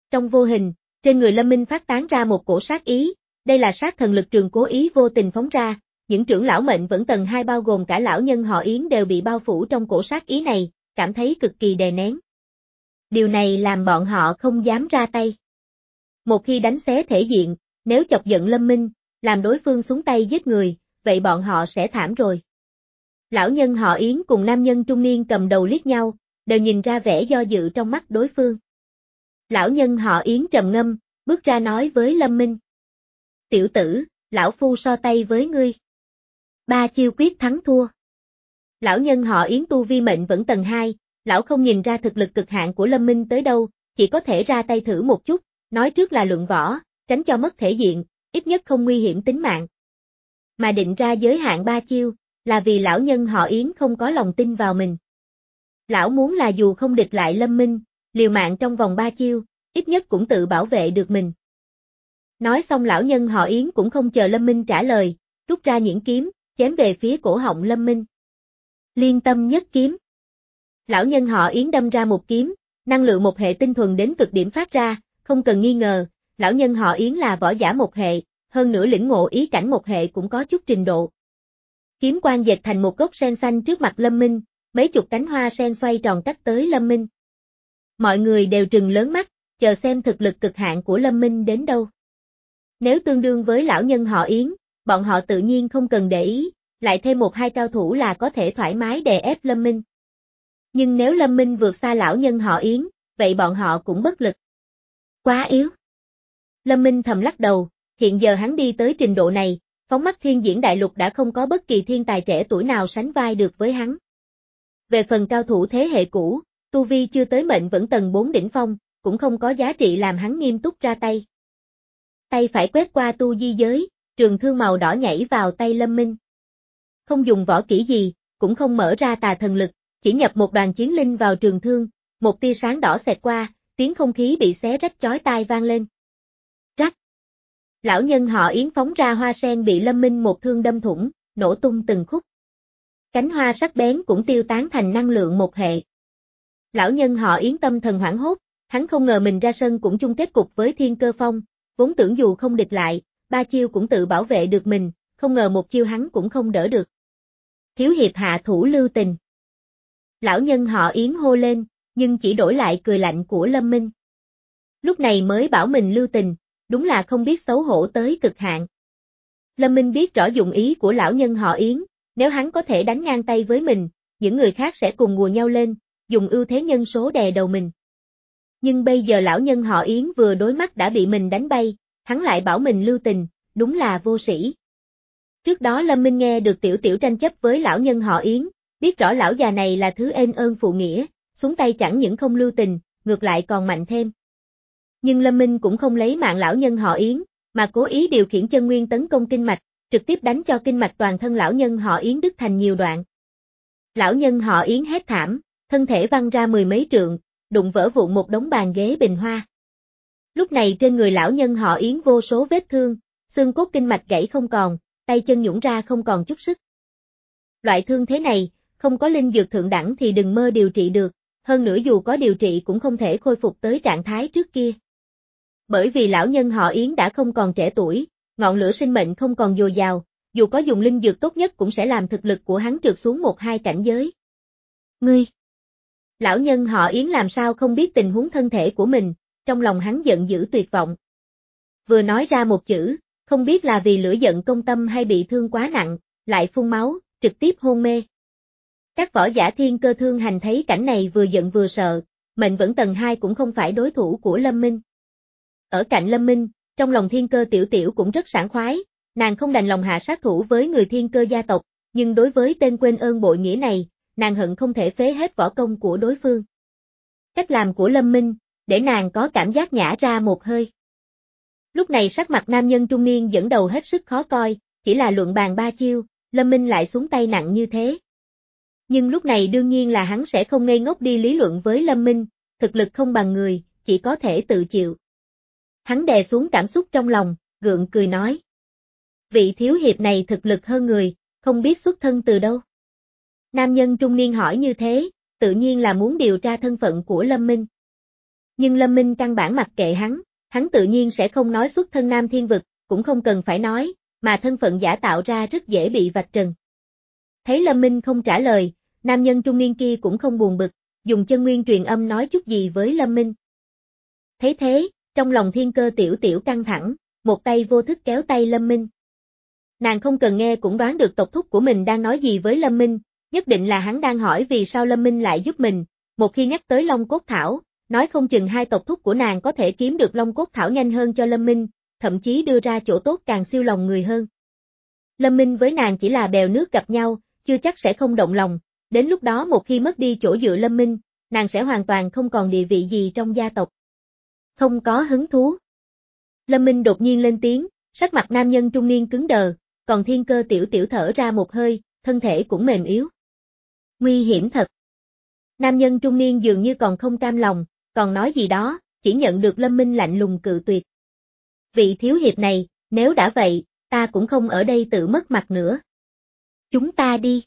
Trong vô hình, trên người Lâm Minh phát tán ra một cổ sát ý, đây là sát thần lực trường cố ý vô tình phóng ra, những trưởng lão mệnh vẫn tầng hai bao gồm cả lão nhân họ Yến đều bị bao phủ trong cổ sát ý này, cảm thấy cực kỳ đè nén. Điều này làm bọn họ không dám ra tay. Một khi đánh xé thể diện, nếu chọc giận Lâm Minh, làm đối phương xuống tay giết người, vậy bọn họ sẽ thảm rồi. Lão nhân họ Yến cùng nam nhân trung niên cầm đầu liếc nhau, đều nhìn ra vẻ do dự trong mắt đối phương. Lão nhân họ Yến trầm ngâm, bước ra nói với Lâm Minh. Tiểu tử, lão phu so tay với ngươi. Ba chiêu quyết thắng thua. Lão nhân họ Yến tu vi mệnh vẫn tầng hai, lão không nhìn ra thực lực cực hạn của Lâm Minh tới đâu, chỉ có thể ra tay thử một chút, nói trước là luận võ, tránh cho mất thể diện, ít nhất không nguy hiểm tính mạng. Mà định ra giới hạn ba chiêu, là vì lão nhân họ Yến không có lòng tin vào mình. Lão muốn là dù không địch lại Lâm Minh, liều mạng trong vòng ba chiêu, ít nhất cũng tự bảo vệ được mình. Nói xong lão nhân họ Yến cũng không chờ Lâm Minh trả lời, rút ra những kiếm, chém về phía cổ họng Lâm Minh. Liên tâm nhất kiếm. Lão nhân họ Yến đâm ra một kiếm, năng lượng một hệ tinh thuần đến cực điểm phát ra, không cần nghi ngờ, lão nhân họ Yến là võ giả một hệ, hơn nữa lĩnh ngộ ý cảnh một hệ cũng có chút trình độ. Kiếm quang dệt thành một gốc sen xanh trước mặt Lâm Minh, mấy chục cánh hoa sen xoay tròn cắt tới Lâm Minh. Mọi người đều trừng lớn mắt, chờ xem thực lực cực hạn của Lâm Minh đến đâu. Nếu tương đương với lão nhân họ Yến, bọn họ tự nhiên không cần để ý, lại thêm một hai cao thủ là có thể thoải mái đè ép Lâm Minh. Nhưng nếu Lâm Minh vượt xa lão nhân họ Yến, vậy bọn họ cũng bất lực. Quá yếu. Lâm Minh thầm lắc đầu, hiện giờ hắn đi tới trình độ này, phóng mắt thiên diễn đại lục đã không có bất kỳ thiên tài trẻ tuổi nào sánh vai được với hắn. Về phần cao thủ thế hệ cũ, tu vi chưa tới mệnh vẫn tầng bốn đỉnh phong, cũng không có giá trị làm hắn nghiêm túc ra tay. Tay phải quét qua tu di giới, trường thương màu đỏ nhảy vào tay Lâm Minh. Không dùng võ kỹ gì, cũng không mở ra tà thần lực, chỉ nhập một đoàn chiến linh vào trường thương, một tia sáng đỏ xẹt qua, tiếng không khí bị xé rách chói tai vang lên. Rắc. Lão nhân họ Yến phóng ra hoa sen bị Lâm Minh một thương đâm thủng, nổ tung từng khúc. Cánh hoa sắc bén cũng tiêu tán thành năng lượng một hệ. Lão nhân họ Yến tâm thần hoảng hốt, hắn không ngờ mình ra sân cũng chung kết cục với Thiên Cơ Phong, vốn tưởng dù không địch lại, ba chiêu cũng tự bảo vệ được mình, không ngờ một chiêu hắn cũng không đỡ được. Thiếu hiệp hạ thủ lưu tình. Lão nhân họ Yến hô lên, nhưng chỉ đổi lại cười lạnh của Lâm Minh. Lúc này mới bảo mình lưu tình, đúng là không biết xấu hổ tới cực hạn. Lâm Minh biết rõ dụng ý của lão nhân họ Yến, nếu hắn có thể đánh ngang tay với mình, những người khác sẽ cùng ngùa nhau lên, dùng ưu thế nhân số đè đầu mình. Nhưng bây giờ lão nhân họ Yến vừa đối mắt đã bị mình đánh bay, hắn lại bảo mình lưu tình, đúng là vô sĩ. Trước đó Lâm Minh nghe được tiểu tiểu tranh chấp với lão nhân họ Yến, biết rõ lão già này là thứ ên ơn phụ nghĩa, xuống tay chẳng những không lưu tình, ngược lại còn mạnh thêm. Nhưng Lâm Minh cũng không lấy mạng lão nhân họ Yến, mà cố ý điều khiển chân nguyên tấn công kinh mạch, trực tiếp đánh cho kinh mạch toàn thân lão nhân họ Yến đứt thành nhiều đoạn. Lão nhân họ Yến hét thảm, thân thể văng ra mười mấy trượng, đụng vỡ vụn một đống bàn ghế bình hoa. Lúc này trên người lão nhân họ Yến vô số vết thương, xương cốt kinh mạch gãy không còn, tay chân nhũn ra không còn chút sức. Loại thương thế này, không có linh dược thượng đẳng thì đừng mơ điều trị được, hơn nữa dù có điều trị cũng không thể khôi phục tới trạng thái trước kia. Bởi vì lão nhân họ Yến đã không còn trẻ tuổi, ngọn lửa sinh mệnh không còn dồi dào, dù có dùng linh dược tốt nhất cũng sẽ làm thực lực của hắn trượt xuống một hai cảnh giới. Ngươi! Lão nhân họ Yến làm sao không biết tình huống thân thể của mình, trong lòng hắn giận dữ tuyệt vọng. Vừa nói ra một chữ, không biết là vì lửa giận công tâm hay bị thương quá nặng, lại phun máu, trực tiếp hôn mê. Các võ giả Thiên Cơ Thương Hành thấy cảnh này vừa giận vừa sợ, mệnh vẫn tầng hai cũng không phải đối thủ của Lâm Minh. Ở cạnh Lâm Minh, trong lòng Thiên Cơ Tiểu Tiểu cũng rất sảng khoái, nàng không đành lòng hạ sát thủ với người Thiên Cơ gia tộc, nhưng đối với tên quên ơn bội nghĩa này, nàng hận không thể phế hết võ công của đối phương. Cách làm của Lâm Minh, để nàng có cảm giác nhả ra một hơi. Lúc này sắc mặt nam nhân trung niên dẫn đầu hết sức khó coi, chỉ là luận bàn ba chiêu, Lâm Minh lại xuống tay nặng như thế. Nhưng lúc này đương nhiên là hắn sẽ không ngây ngốc đi lý luận với Lâm Minh, thực lực không bằng người, chỉ có thể tự chịu. Hắn đè xuống cảm xúc trong lòng, gượng cười nói. Vị thiếu hiệp này thực lực hơn người, không biết xuất thân từ đâu. Nam nhân trung niên hỏi như thế, tự nhiên là muốn điều tra thân phận của Lâm Minh. Nhưng Lâm Minh căn bản mặc kệ hắn, hắn tự nhiên sẽ không nói xuất thân Nam Thiên Vực, cũng không cần phải nói, mà thân phận giả tạo ra rất dễ bị vạch trần. Thấy Lâm Minh không trả lời, nam nhân trung niên kia cũng không buồn bực, dùng chân nguyên truyền âm nói chút gì với Lâm Minh. Thấy thế, trong lòng Thiên Cơ Tiểu Tiểu căng thẳng, một tay vô thức kéo tay Lâm Minh. Nàng không cần nghe cũng đoán được tộc thúc của mình đang nói gì với Lâm Minh, nhất định là hắn đang hỏi vì sao Lâm Minh lại giúp mình, một khi nhắc tới Long Cốt Thảo, nói không chừng hai tộc thúc của nàng có thể kiếm được Long Cốt Thảo nhanh hơn cho Lâm Minh, thậm chí đưa ra chỗ tốt càng siêu lòng người hơn. Lâm Minh với nàng chỉ là bèo nước gặp nhau, chưa chắc sẽ không động lòng, đến lúc đó một khi mất đi chỗ dựa Lâm Minh, nàng sẽ hoàn toàn không còn địa vị gì trong gia tộc. Không có hứng thú. Lâm Minh đột nhiên lên tiếng, sắc mặt nam nhân trung niên cứng đờ, còn Thiên Cơ Tiểu Tiểu thở ra một hơi, thân thể cũng mềm yếu. Nguy hiểm thật. Nam nhân trung niên dường như còn không cam lòng, còn nói gì đó, chỉ nhận được Lâm Minh lạnh lùng cự tuyệt. Vị thiếu hiệp này, nếu đã vậy, ta cũng không ở đây tự mất mặt nữa. Chúng ta đi.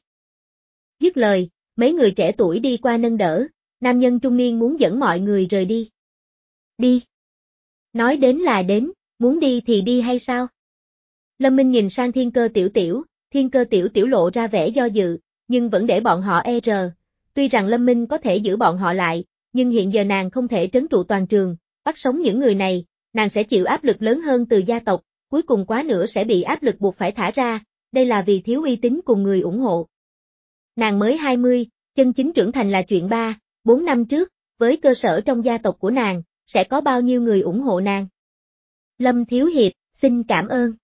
Dứt lời, mấy người trẻ tuổi đi qua nâng đỡ, nam nhân trung niên muốn dẫn mọi người rời đi. Đi. Nói đến là đến, muốn đi thì đi hay sao? Lâm Minh nhìn sang Thiên Cơ Tiểu Tiểu, Thiên Cơ Tiểu Tiểu lộ ra vẻ do dự, nhưng vẫn để bọn họ e rờ. Tuy rằng Lâm Minh có thể giữ bọn họ lại, nhưng hiện giờ nàng không thể trấn trụ toàn trường, bắt sống những người này, nàng sẽ chịu áp lực lớn hơn từ gia tộc, cuối cùng quá nữa sẽ bị áp lực buộc phải thả ra, đây là vì thiếu uy tín cùng người ủng hộ. Nàng mới hai mươi, chân chính trưởng thành là chuyện ba, bốn năm trước, với cơ sở trong gia tộc của nàng, sẽ có bao nhiêu người ủng hộ nàng. Lâm thiếu hiệp, xin cảm ơn.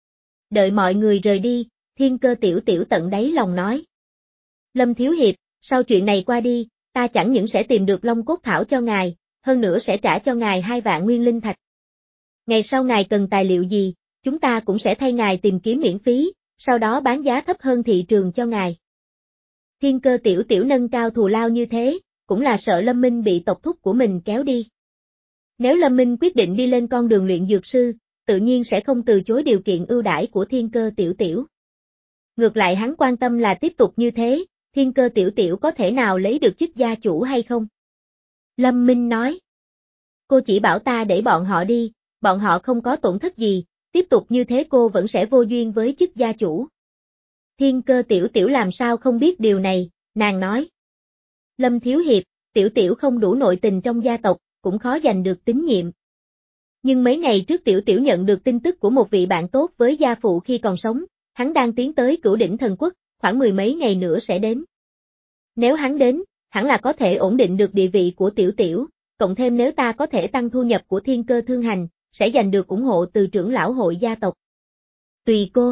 Đợi mọi người rời đi, Thiên Cơ Tiểu Tiểu tận đáy lòng nói. Lâm thiếu hiệp, sau chuyện này qua đi, ta chẳng những sẽ tìm được Long Cốt Thảo cho ngài, hơn nữa sẽ trả cho ngài hai vạn nguyên linh thạch. Ngày sau ngài cần tài liệu gì, chúng ta cũng sẽ thay ngài tìm kiếm miễn phí, sau đó bán giá thấp hơn thị trường cho ngài. Thiên Cơ Tiểu Tiểu nâng cao thù lao như thế, cũng là sợ Lâm Minh bị tộc thúc của mình kéo đi. Nếu Lâm Minh quyết định đi lên con đường luyện dược sư, tự nhiên sẽ không từ chối điều kiện ưu đãi của Thiên Cơ Tiểu Tiểu. Ngược lại hắn quan tâm là tiếp tục như thế, Thiên Cơ Tiểu Tiểu có thể nào lấy được chức gia chủ hay không? Lâm Minh nói. Cô chỉ bảo ta để bọn họ đi, bọn họ không có tổn thất gì, tiếp tục như thế cô vẫn sẽ vô duyên với chức gia chủ. Thiên Cơ Tiểu Tiểu làm sao không biết điều này, nàng nói. Lâm thiếu hiệp, Tiểu Tiểu không đủ nội tình trong gia tộc, cũng khó giành được tín nhiệm. Nhưng mấy ngày trước Tiểu Tiểu nhận được tin tức của một vị bạn tốt với gia phụ khi còn sống, hắn đang tiến tới Cửu Đỉnh Thần Quốc, khoảng mười mấy ngày nữa sẽ đến. Nếu hắn đến, hẳn là có thể ổn định được địa vị của Tiểu Tiểu, cộng thêm nếu ta có thể tăng thu nhập của Thiên Cơ Thương Hành, sẽ giành được ủng hộ từ trưởng lão hội gia tộc. Tùy cô.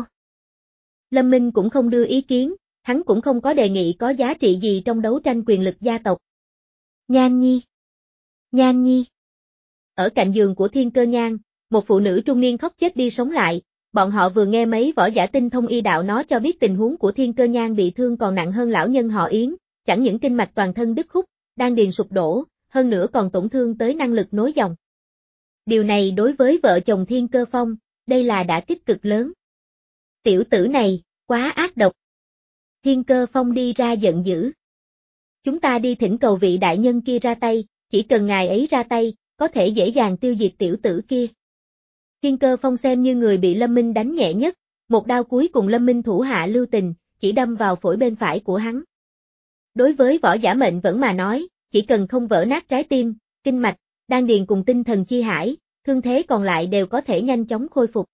Lâm Minh cũng không đưa ý kiến, hắn cũng không có đề nghị có giá trị gì trong đấu tranh quyền lực gia tộc. Nhan Nhi. Nhan Nhi. Ở cạnh giường của Thiên Cơ Nhan, một phụ nữ trung niên khóc chết đi sống lại, bọn họ vừa nghe mấy võ giả tinh thông y đạo nó cho biết tình huống của Thiên Cơ Nhan bị thương còn nặng hơn lão nhân họ Yến, chẳng những kinh mạch toàn thân đứt khúc, đan điền sụp đổ, hơn nữa còn tổn thương tới năng lực nối dòng. Điều này đối với vợ chồng Thiên Cơ Phong, đây là đả kích cực lớn. Tiểu tử này, quá ác độc. Thiên Cơ Phong đi ra giận dữ. Chúng ta đi thỉnh cầu vị đại nhân kia ra tay, chỉ cần ngài ấy ra tay, có thể dễ dàng tiêu diệt tiểu tử kia. Thiên Cơ Phong xem như người bị Lâm Minh đánh nhẹ nhất, một đao cuối cùng Lâm Minh thủ hạ lưu tình, chỉ đâm vào phổi bên phải của hắn. Đối với võ giả mệnh vẫn mà nói, chỉ cần không vỡ nát trái tim, kinh mạch, đan điền cùng tinh thần chi hải, thương thế còn lại đều có thể nhanh chóng khôi phục.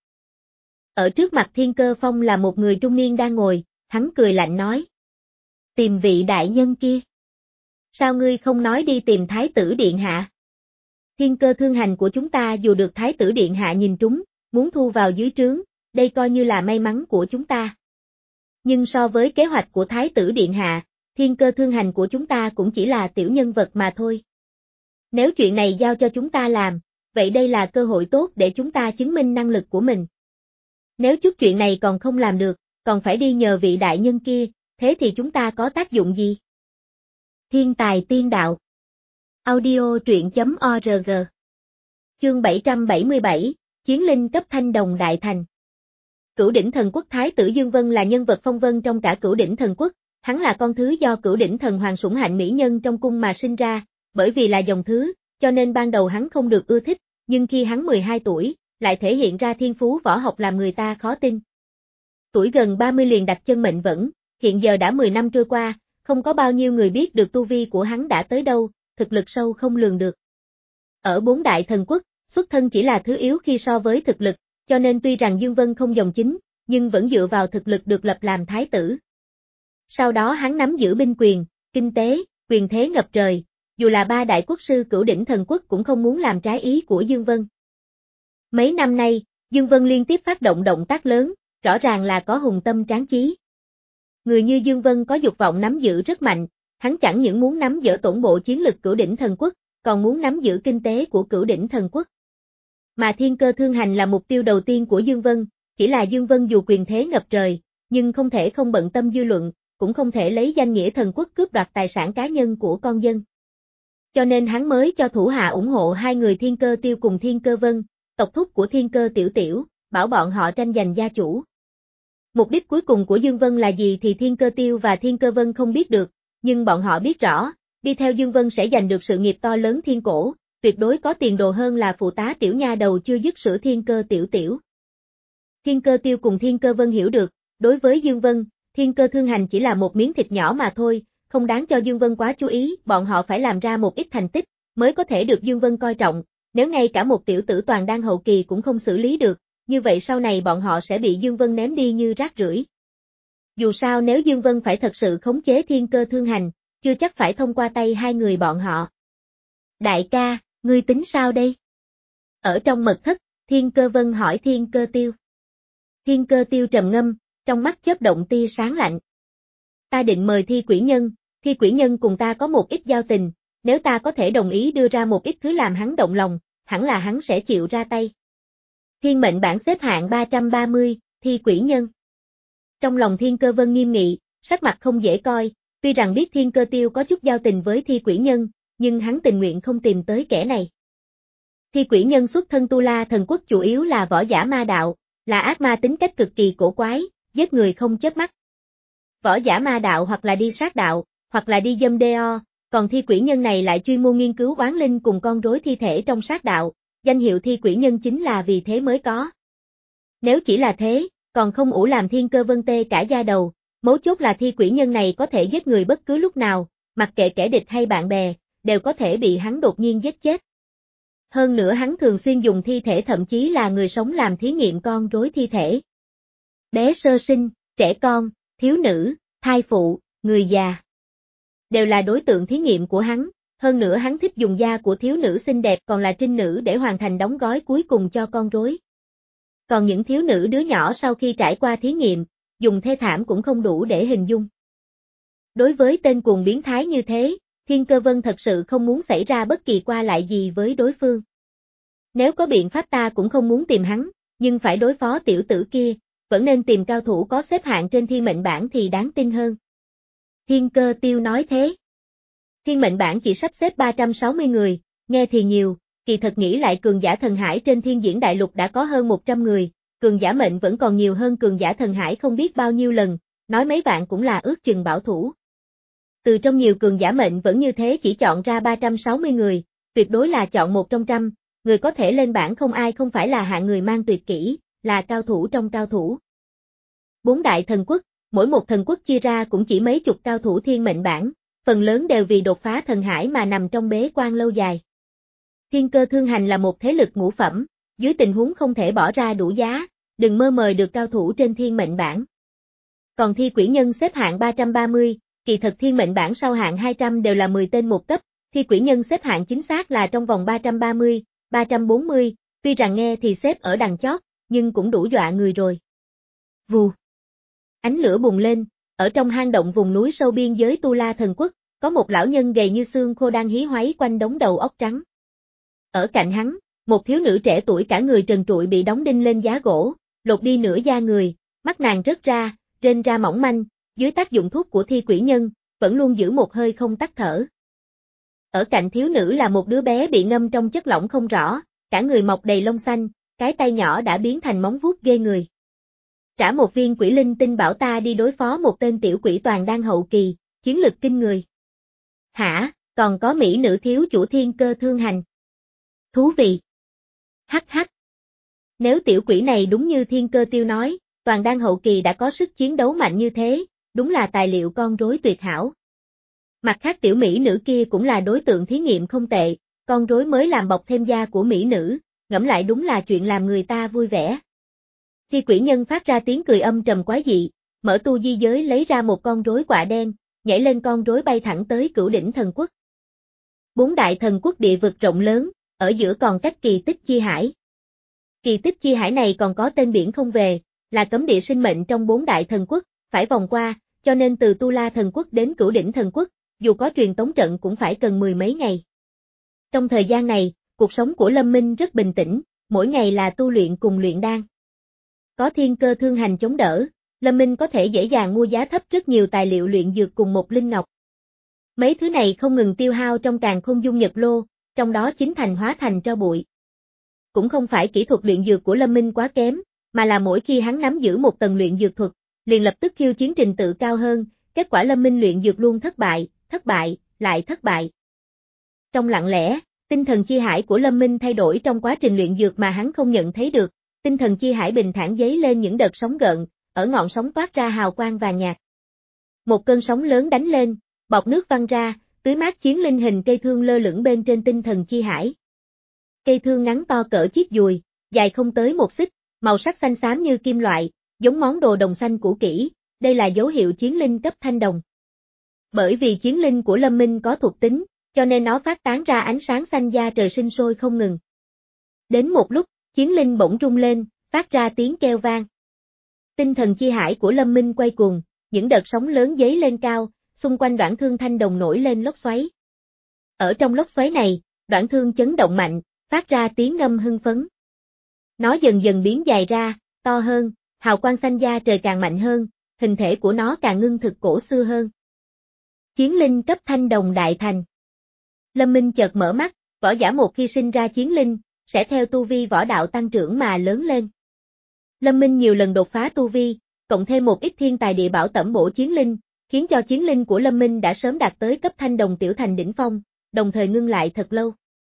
Ở trước mặt Thiên Cơ Phong là một người trung niên đang ngồi, hắn cười lạnh nói. Tìm vị đại nhân kia. Sao ngươi không nói đi tìm Thái tử Điện Hạ? Thiên Cơ Thương Hành của chúng ta dù được Thái tử Điện Hạ nhìn trúng, muốn thu vào dưới trướng, đây coi như là may mắn của chúng ta. Nhưng so với kế hoạch của Thái tử Điện Hạ, Thiên Cơ Thương Hành của chúng ta cũng chỉ là tiểu nhân vật mà thôi. Nếu chuyện này giao cho chúng ta làm, vậy đây là cơ hội tốt để chúng ta chứng minh năng lực của mình. Nếu chút chuyện này còn không làm được, còn phải đi nhờ vị đại nhân kia, thế thì chúng ta có tác dụng gì? Thiên tài tiên đạo. Audio truyện chấm org. Chương bảy trăm bảy mươi bảy, Chiến linh cấp thanh đồng đại thành. Cửu Đỉnh Thần Quốc Thái tử Dương Vân là nhân vật phong vân trong cả Cửu Đỉnh Thần Quốc, hắn là con thứ do Cửu Đỉnh Thần Hoàng sủng hạnh mỹ nhân trong cung mà sinh ra, bởi vì là dòng thứ, cho nên ban đầu hắn không được ưa thích, nhưng khi hắn mười hai tuổi, lại thể hiện ra thiên phú võ học làm người ta khó tin. Tuổi gần ba mươi liền đặt chân mệnh vẫn, hiện giờ đã mười năm trôi qua, không có bao nhiêu người biết được tu vi của hắn đã tới đâu, thực lực sâu không lường được. Ở bốn đại thần quốc, xuất thân chỉ là thứ yếu khi so với thực lực, cho nên tuy rằng Dương Vân không dòng chính, nhưng vẫn dựa vào thực lực được lập làm thái tử. Sau đó hắn nắm giữ binh quyền, kinh tế, quyền thế ngập trời, dù là ba đại quốc sư cửu đỉnh thần quốc cũng không muốn làm trái ý của Dương Vân. Mấy năm nay, Dương Vân liên tiếp phát động động tác lớn, rõ ràng là có hùng tâm tráng chí. Người như Dương Vân có dục vọng nắm giữ rất mạnh, hắn chẳng những muốn nắm giữ tổng bộ chiến lực cửu đỉnh thần quốc, còn muốn nắm giữ kinh tế của cửu đỉnh thần quốc. Mà thiên cơ thương hành là mục tiêu đầu tiên của Dương Vân, chỉ là Dương Vân dù quyền thế ngập trời, nhưng không thể không bận tâm dư luận, cũng không thể lấy danh nghĩa thần quốc cướp đoạt tài sản cá nhân của con dân. Cho nên hắn mới cho thủ hạ ủng hộ hai người Thiên Cơ Tiêu cùng Thiên Cơ Vân, tộc thúc của Thiên Cơ Tiểu Tiểu, bảo bọn họ tranh giành gia chủ. Mục đích cuối cùng của Dương Vân là gì thì Thiên Cơ Tiêu và Thiên Cơ Vân không biết được, nhưng bọn họ biết rõ, đi theo Dương Vân sẽ giành được sự nghiệp to lớn thiên cổ, tuyệt đối có tiền đồ hơn là phụ tá tiểu nha đầu chưa dứt sữa Thiên Cơ Tiểu Tiểu. Thiên Cơ Tiêu cùng Thiên Cơ Vân hiểu được, đối với Dương Vân, Thiên Cơ Thương Hành chỉ là một miếng thịt nhỏ mà thôi, không đáng cho Dương Vân quá chú ý, bọn họ phải làm ra một ít thành tích, mới có thể được Dương Vân coi trọng, nếu ngay cả một tiểu tử toàn đan hậu kỳ cũng không xử lý được, như vậy sau này bọn họ sẽ bị Dương Vân ném đi như rác rưởi. Dù sao nếu Dương Vân phải thật sự khống chế Thiên Cơ Thương Hành, chưa chắc phải thông qua tay hai người bọn họ. Đại ca, ngươi tính sao đây? Ở trong mật thất, Thiên Cơ Vân hỏi Thiên Cơ Tiêu. Thiên Cơ Tiêu trầm ngâm, trong mắt chớp động tia sáng lạnh. Ta định mời Thi Quỷ Nhân, Thi Quỷ Nhân cùng ta có một ít giao tình, nếu ta có thể đồng ý đưa ra một ít thứ làm hắn động lòng, hẳn là hắn sẽ chịu ra tay. Thiên mệnh bảng xếp hạng ba trăm ba mươi, Thi Quỷ Nhân. Trong lòng Thiên Cơ Vân nghiêm nghị, sắc mặt không dễ coi, tuy rằng biết Thiên Cơ Tiêu có chút giao tình với Thi Quỷ Nhân, nhưng hắn tình nguyện không tìm tới kẻ này. Thi Quỷ Nhân xuất thân Tu La thần quốc chủ yếu là võ giả ma đạo, là ác ma tính cách cực kỳ cổ quái, giết người không chớp mắt. Võ giả ma đạo hoặc là đi sát đạo, hoặc là đi dâm đê o, còn Thi Quỷ Nhân này lại chuyên môn nghiên cứu oán linh cùng con rối thi thể trong sát đạo, danh hiệu Thi Quỷ Nhân chính là vì thế mới có. Nếu chỉ là thế, còn không ủ làm Thiên Cơ Vân tê cả da đầu, mấu chốt là Thi Quỷ Nhân này có thể giết người bất cứ lúc nào, mặc kệ kẻ địch hay bạn bè, đều có thể bị hắn đột nhiên giết chết. Hơn nữa hắn thường xuyên dùng thi thể thậm chí là người sống làm thí nghiệm con rối thi thể. Bé sơ sinh, trẻ con, thiếu nữ, thai phụ, người già, đều là đối tượng thí nghiệm của hắn, hơn nữa hắn thích dùng da của thiếu nữ xinh đẹp còn là trinh nữ để hoàn thành đóng gói cuối cùng cho con rối. Còn những thiếu nữ đứa nhỏ sau khi trải qua thí nghiệm, dùng thê thảm cũng không đủ để hình dung. Đối với tên cuồng biến thái như thế, Thiên Cơ Vân thật sự không muốn xảy ra bất kỳ qua lại gì với đối phương. Nếu có biện pháp ta cũng không muốn tìm hắn, nhưng phải đối phó tiểu tử kia, vẫn nên tìm cao thủ có xếp hạng trên thiên mệnh bảng thì đáng tin hơn. Thiên Cơ Tiêu nói thế. Thiên mệnh bảng chỉ sắp xếp ba trăm sáu mươi người, nghe thì nhiều, kỳ thật nghĩ lại cường giả thần hải trên thiên diễn đại lục đã có hơn một trăm người, cường giả mệnh vẫn còn nhiều hơn cường giả thần hải không biết bao nhiêu lần, nói mấy vạn cũng là ước chừng bảo thủ. Từ trong nhiều cường giả mệnh vẫn như thế chỉ chọn ra ba trăm sáu mươi người, tuyệt đối là chọn một trong trăm, người có thể lên bảng không ai không phải là hạng người mang tuyệt kỹ, là cao thủ trong cao thủ. Bốn đại thần quốc, mỗi một thần quốc chia ra cũng chỉ mấy chục cao thủ thiên mệnh bảng, phần lớn đều vì đột phá thần hải mà nằm trong bế quan lâu dài. Thiên Cơ Thương Hành là một thế lực ngũ phẩm, dưới tình huống không thể bỏ ra đủ giá, đừng mơ mời được cao thủ trên thiên mệnh bảng. Còn Thi Quỷ Nhân xếp hạng ba trăm ba mươi, kỳ thật thiên mệnh bảng sau hạng hai trăm đều là mười tên một cấp, Thi Quỷ Nhân xếp hạng chính xác là trong vòng ba trăm ba mươi, ba trăm bốn mươi, tuy rằng nghe thì xếp ở đằng chót, nhưng cũng đủ dọa người rồi. Vù. Ánh lửa bùng lên, ở trong hang động vùng núi sâu biên giới Tu La thần quốc, có một lão nhân gầy như xương khô đang hí hoáy quanh đống đầu óc trắng. Ở cạnh hắn, một thiếu nữ trẻ tuổi cả người trần trụi bị đóng đinh lên giá gỗ, lột đi nửa da người, mắt nàng rớt ra, rên ra mỏng manh, dưới tác dụng thuốc của Thi Quỷ Nhân, vẫn luôn giữ một hơi không tắt thở. Ở cạnh thiếu nữ là một đứa bé bị ngâm trong chất lỏng không rõ, cả người mọc đầy lông xanh, cái tay nhỏ đã biến thành móng vuốt ghê người. Trả một viên quỷ linh tinh bảo ta đi đối phó một tên tiểu quỷ toàn đan hậu kỳ, chiến lực kinh người. Hả, còn có mỹ nữ thiếu chủ Thiên Cơ Thương Hành. Thú vị. Hắc hắc. Nếu tiểu quỷ này đúng như Thiên Cơ Tiêu nói, toàn đan hậu kỳ đã có sức chiến đấu mạnh như thế, đúng là tài liệu con rối tuyệt hảo. Mặt khác tiểu mỹ nữ kia cũng là đối tượng thí nghiệm không tệ, con rối mới làm bọc thêm da của mỹ nữ, ngẫm lại đúng là chuyện làm người ta vui vẻ. Thi quỷ nhân phát ra tiếng cười âm trầm quái dị, mở tu di giới lấy ra một con rối quạ đen, nhảy lên con rối bay thẳng tới Cửu Đỉnh Thần Quốc. Bốn đại thần quốc địa vực rộng lớn, ở giữa còn cách kỳ tích chi hải. Kỳ tích chi hải này còn có tên biển không về, là cấm địa sinh mệnh trong bốn đại thần quốc, phải vòng qua, cho nên từ Tu La Thần Quốc đến Cửu Đỉnh Thần Quốc, dù có truyền tống trận cũng phải cần mười mấy ngày. Trong thời gian này, cuộc sống của Lâm Minh rất bình tĩnh, mỗi ngày là tu luyện cùng luyện đan. Có Thiên Cơ thương hành chống đỡ, Lâm Minh có thể dễ dàng mua giá thấp rất nhiều tài liệu luyện dược cùng một linh ngọc. Mấy thứ này không ngừng tiêu hao trong càn khôn dung nhật lô, trong đó chính thành hóa thành tro bụi. Cũng không phải kỹ thuật luyện dược của Lâm Minh quá kém, mà là mỗi khi hắn nắm giữ một tầng luyện dược thuật, liền lập tức khiêu chiến trình tự cao hơn, kết quả Lâm Minh luyện dược luôn thất bại, thất bại, lại thất bại. Trong lặng lẽ, tinh thần chi hải của Lâm Minh thay đổi trong quá trình luyện dược mà hắn không nhận thấy được, tinh thần chi hải bình thản dấy lên những đợt sóng gợn, ở ngọn sóng toát ra hào quang vàng nhạt. Một cơn sóng lớn đánh lên, bọt nước văng ra, tưới mát chiến linh hình cây thương lơ lửng bên trên tinh thần chi hải. Cây thương ngắn to cỡ chiếc dùi, dài không tới một xích, màu sắc xanh xám như kim loại, giống món đồ đồng xanh cũ kỹ, đây là dấu hiệu chiến linh cấp thanh đồng. Bởi vì chiến linh của Lâm Minh có thuộc tính, cho nên nó phát tán ra ánh sáng xanh da trời sinh sôi không ngừng. Đến một lúc, chiến linh bỗng rung lên, phát ra tiếng kêu vang. Tinh thần chi hải của Lâm Minh quay cuồng, những đợt sóng lớn dấy lên cao, xung quanh đoạn thương thanh đồng nổi lên lốc xoáy. Ở trong lốc xoáy này, đoạn thương chấn động mạnh, phát ra tiếng ngâm hưng phấn. Nó dần dần biến dài ra, to hơn, hào quang xanh da trời càng mạnh hơn, hình thể của nó càng ngưng thực cổ xưa hơn. Chiến linh cấp thanh đồng đại thành. Lâm Minh chợt mở mắt, võ giả một khi sinh ra chiến linh, sẽ theo tu vi võ đạo tăng trưởng mà lớn lên. Lâm Minh nhiều lần đột phá tu vi, cộng thêm một ít thiên tài địa bảo tẩm bổ chiến linh, khiến cho chiến linh của Lâm Minh đã sớm đạt tới cấp thanh đồng tiểu thành đỉnh phong, đồng thời ngưng lại thật lâu.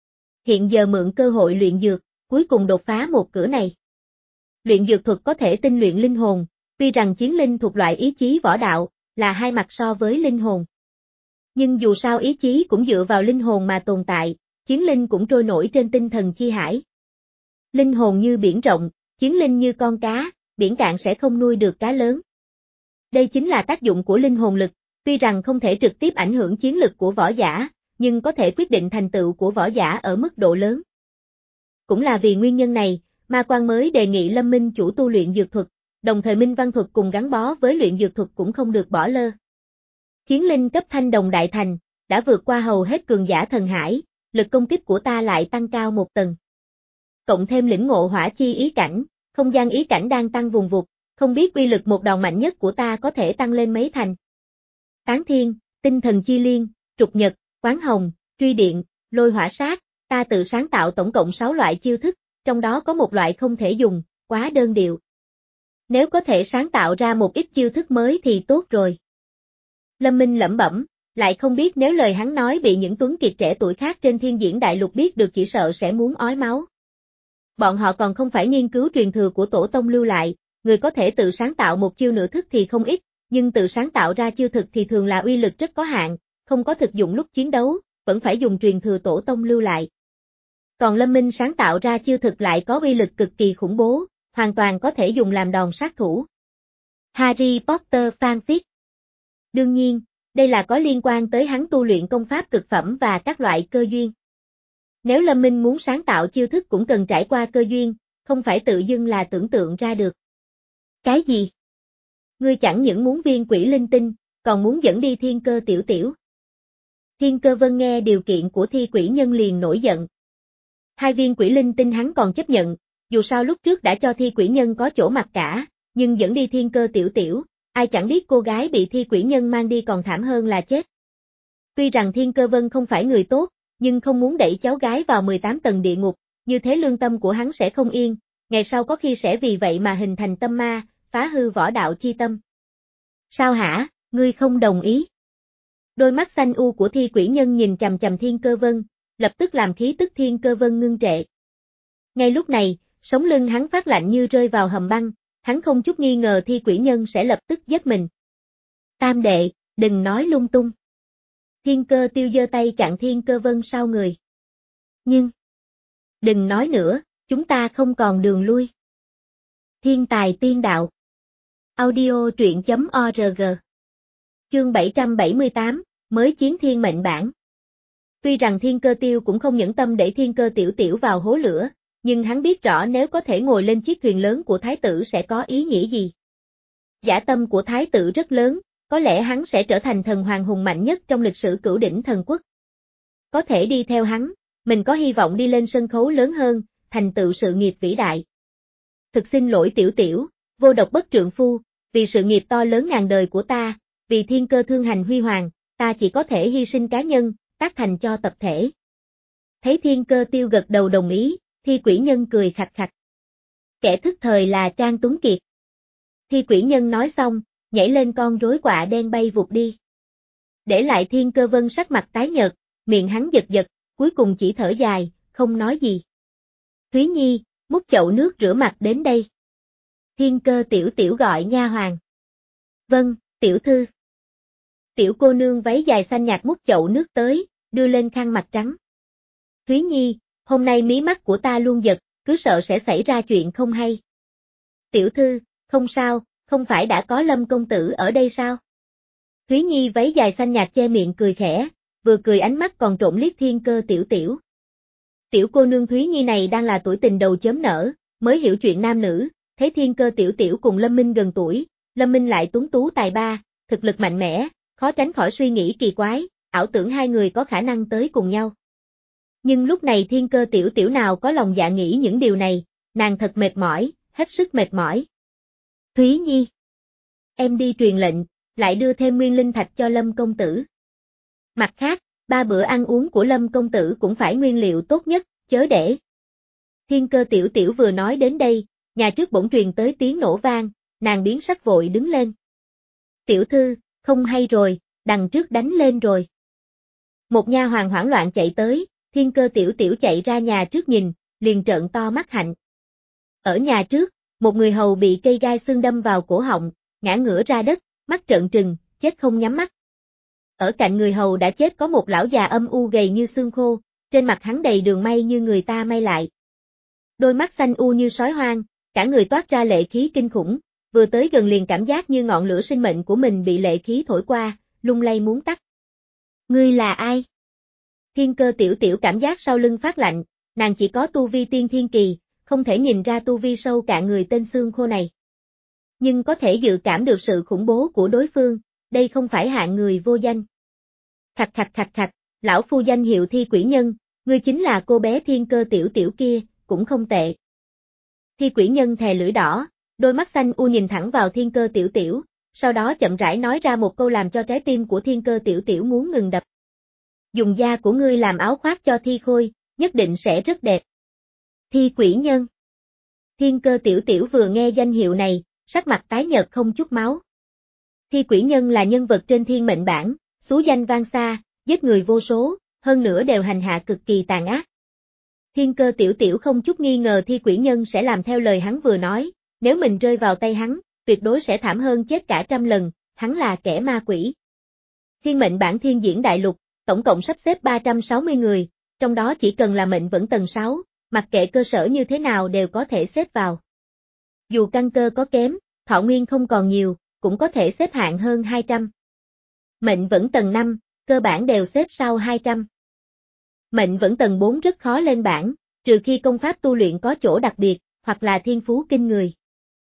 Hiện giờ mượn cơ hội luyện dược, cuối cùng đột phá một cửa này. Luyện dược thuật có thể tinh luyện linh hồn, tuy rằng chiến linh thuộc loại ý chí võ đạo, là hai mặt so với linh hồn. Nhưng dù sao ý chí cũng dựa vào linh hồn mà tồn tại, chiến linh cũng trôi nổi trên tinh thần chi hải. Linh hồn như biển rộng, chiến linh như con cá, biển cạn sẽ không nuôi được cá lớn. Đây chính là tác dụng của linh hồn lực, tuy rằng không thể trực tiếp ảnh hưởng chiến lực của võ giả, nhưng có thể quyết định thành tựu của võ giả ở mức độ lớn. Cũng là vì nguyên nhân này, Ma Quan mới đề nghị Lâm Minh chủ tu luyện dược thuật, đồng thời minh văn thuật cùng gắn bó với luyện dược thuật cũng không được bỏ lơ. Chiến linh cấp thanh đồng đại thành, đã vượt qua hầu hết cường giả thần hải, lực công kích của ta lại tăng cao một tầng. Cộng thêm lĩnh ngộ hỏa chi ý cảnh, không gian ý cảnh đang tăng vùng vụt, không biết uy lực một đòn mạnh nhất của ta có thể tăng lên mấy thành. Tán thiên, tinh thần chi liên, trục nhật, quán hồng, truy điện, lôi hỏa sát, ta tự sáng tạo tổng cộng sáu loại chiêu thức, trong đó có một loại không thể dùng, quá đơn điệu. Nếu có thể sáng tạo ra một ít chiêu thức mới thì tốt rồi. Lâm Minh lẩm bẩm, lại không biết nếu lời hắn nói bị những tuấn kiệt trẻ tuổi khác trên thiên diễn đại lục biết được chỉ sợ sẽ muốn ói máu. Bọn họ còn không phải nghiên cứu truyền thừa của tổ tông lưu lại, người có thể tự sáng tạo một chiêu nửa thức thì không ít, nhưng tự sáng tạo ra chiêu thực thì thường là uy lực rất có hạn, không có thực dụng lúc chiến đấu, vẫn phải dùng truyền thừa tổ tông lưu lại. Còn Lâm Minh sáng tạo ra chiêu thực lại có uy lực cực kỳ khủng bố, hoàn toàn có thể dùng làm đòn sát thủ. Harry Potter fanfic. Đương nhiên, đây là có liên quan tới hắn tu luyện công pháp cực phẩm và các loại cơ duyên. Nếu Lâm Minh muốn sáng tạo chiêu thức cũng cần trải qua cơ duyên, không phải tự dưng là tưởng tượng ra được. Cái gì? Ngươi chẳng những muốn viên quỷ linh tinh, còn muốn dẫn đi Thiên Cơ tiểu tiểu. Thiên Cơ Vân nghe điều kiện của thi quỷ nhân liền nổi giận. Hai viên quỷ linh tinh hắn còn chấp nhận, dù sao lúc trước đã cho thi quỷ nhân có chỗ mặc cả, nhưng dẫn đi Thiên Cơ tiểu tiểu, ai chẳng biết cô gái bị thi quỷ nhân mang đi còn thảm hơn là chết. Tuy rằng Thiên Cơ Vân không phải người tốt, nhưng không muốn đẩy cháu gái vào mười tám tầng địa ngục, như thế lương tâm của hắn sẽ không yên, ngày sau có khi sẽ vì vậy mà hình thành tâm ma, phá hư võ đạo chi tâm. Sao hả, ngươi không đồng ý? Đôi mắt xanh u của thi quỷ nhân nhìn chằm chằm Thiên Cơ Vân, lập tức làm khí tức Thiên Cơ Vân ngưng trệ. Ngay lúc này, sống lưng hắn phát lạnh như rơi vào hầm băng, hắn không chút nghi ngờ Thi Quỷ Nhân sẽ lập tức giết mình. Tam đệ, đừng nói lung tung. Thiên Cơ Tiêu giơ tay chặn Thiên Cơ Vân sau người. Nhưng, đừng nói nữa, chúng ta không còn đường lui. Thiên tài tiên đạo. Audio truyện chấm org. Chương bảy trăm bảy mươi tám, mới chiến thiên mệnh bản. Tuy rằng Thiên Cơ Tiêu cũng không nhẫn tâm để Thiên Cơ Tiểu Tiểu vào hố lửa, nhưng hắn biết rõ nếu có thể ngồi lên chiếc thuyền lớn của Thái tử sẽ có ý nghĩa gì. Dã tâm của Thái tử rất lớn, có lẽ hắn sẽ trở thành thần hoàng hùng mạnh nhất trong lịch sử cửu đỉnh thần quốc. Có thể đi theo hắn, mình có hy vọng đi lên sân khấu lớn hơn, thành tựu sự nghiệp vĩ đại. Thực xin lỗi Tiểu Tiểu, vô độc bất trượng phu, vì sự nghiệp to lớn ngàn đời của ta, vì thiên cơ thương hành huy hoàng, ta chỉ có thể hy sinh cá nhân, tác thành cho tập thể. Thấy Thiên Cơ Tiêu gật đầu đồng ý, Thi Quỷ Nhân cười khạch khạch. Kẻ thức thời là Trang Tuấn Kiệt. Thi Quỷ Nhân nói xong, nhảy lên con rối quạ đen bay vụt đi. Để lại Thiên Cơ Vân sắc mặt tái nhợt, miệng hắn giật giật, cuối cùng chỉ thở dài, không nói gì. Thúy Nhi, múc chậu nước rửa mặt đến đây. Thiên Cơ Tiểu Tiểu gọi nha hoàn. Vâng, tiểu thư. Tiểu cô nương váy dài xanh nhạt múc chậu nước tới, đưa lên khăn mặt trắng. Thúy Nhi, hôm nay mí mắt của ta luôn giật, cứ sợ sẽ xảy ra chuyện không hay. Tiểu thư, không sao, không phải đã có Lâm công tử ở đây sao? Thúy Nhi váy dài xanh nhạt che miệng cười khẽ, vừa cười ánh mắt còn trộn liếc Thiên Cơ Tiểu Tiểu. Tiểu cô nương Thúy Nhi này đang là tuổi tình đầu chớm nở, mới hiểu chuyện nam nữ, thấy Thiên Cơ Tiểu Tiểu cùng Lâm Minh gần tuổi, Lâm Minh lại tuấn tú tài ba, thực lực mạnh mẽ, khó tránh khỏi suy nghĩ kỳ quái, ảo tưởng hai người có khả năng tới cùng nhau. Nhưng lúc này Thiên Cơ Tiểu Tiểu nào có lòng dạ nghĩ những điều này, nàng thật mệt mỏi, hết sức mệt mỏi. Thúy Nhi, em đi truyền lệnh, lại đưa thêm nguyên linh thạch cho Lâm công tử. Mặt khác, ba bữa ăn uống của Lâm công tử cũng phải nguyên liệu tốt nhất, chớ để. Thiên Cơ Tiểu Tiểu vừa nói đến đây, nhà trước bỗng truyền tới tiếng nổ vang, nàng biến sắc vội đứng lên. Tiểu thư, không hay rồi, đằng trước đánh lên rồi. Một nha hoàn hoảng loạn chạy tới, Thiên Cơ Tiểu Tiểu chạy ra nhà trước nhìn, liền trợn to mắt hạnh. Ở nhà trước, một người hầu bị cây gai xương đâm vào cổ họng, ngã ngửa ra đất, mắt trợn trừng, chết không nhắm mắt. Ở cạnh người hầu đã chết có một lão già âm u gầy như xương khô, trên mặt hắn đầy đường may như người ta may lại. Đôi mắt xanh u như sói hoang, cả người toát ra lệ khí kinh khủng, vừa tới gần liền cảm giác như ngọn lửa sinh mệnh của mình bị lệ khí thổi qua, lung lay muốn tắt. Ngươi là ai? Thiên Cơ Tiểu Tiểu cảm giác sau lưng phát lạnh, nàng chỉ có tu vi tiên thiên kỳ, không thể nhìn ra tu vi sâu cạn người tên xương khô này. Nhưng có thể dự cảm được sự khủng bố của đối phương, đây không phải hạng người vô danh. Khạch khạch khạch khạch, lão phu danh hiệu Thi Quỷ Nhân, ngươi chính là cô bé Thiên Cơ Tiểu Tiểu kia, cũng không tệ. Thi Quỷ Nhân thè lưỡi đỏ, đôi mắt xanh u nhìn thẳng vào Thiên Cơ Tiểu Tiểu, sau đó chậm rãi nói ra một câu làm cho trái tim của Thiên Cơ Tiểu Tiểu muốn ngừng đập. Dùng da của ngươi làm áo khoác cho Thi Khôi, nhất định sẽ rất đẹp. Thi Quỷ Nhân. Thiên Cơ Tiểu Tiểu vừa nghe danh hiệu này, sắc mặt tái nhợt không chút máu. Thi Quỷ Nhân là nhân vật trên thiên mệnh bảng, xú danh vang xa, giết người vô số, hơn nữa đều hành hạ cực kỳ tàn ác. Thiên Cơ Tiểu Tiểu không chút nghi ngờ Thi Quỷ Nhân sẽ làm theo lời hắn vừa nói, nếu mình rơi vào tay hắn, tuyệt đối sẽ thảm hơn chết cả trăm lần, hắn là kẻ ma quỷ. Thiên mệnh bảng thiên diễn đại lục, tổng cộng sắp xếp ba trăm sáu mươi người, trong đó chỉ cần là mệnh vẫn tầng sáu, mặc kệ cơ sở như thế nào đều có thể xếp vào. Dù căn cơ có kém, thọ nguyên không còn nhiều, cũng có thể xếp hạng hơn hai trăm. Mệnh vẫn tầng năm, cơ bản đều xếp sau hai trăm. Mệnh vẫn tầng bốn rất khó lên bảng, trừ khi công pháp tu luyện có chỗ đặc biệt, hoặc là thiên phú kinh người.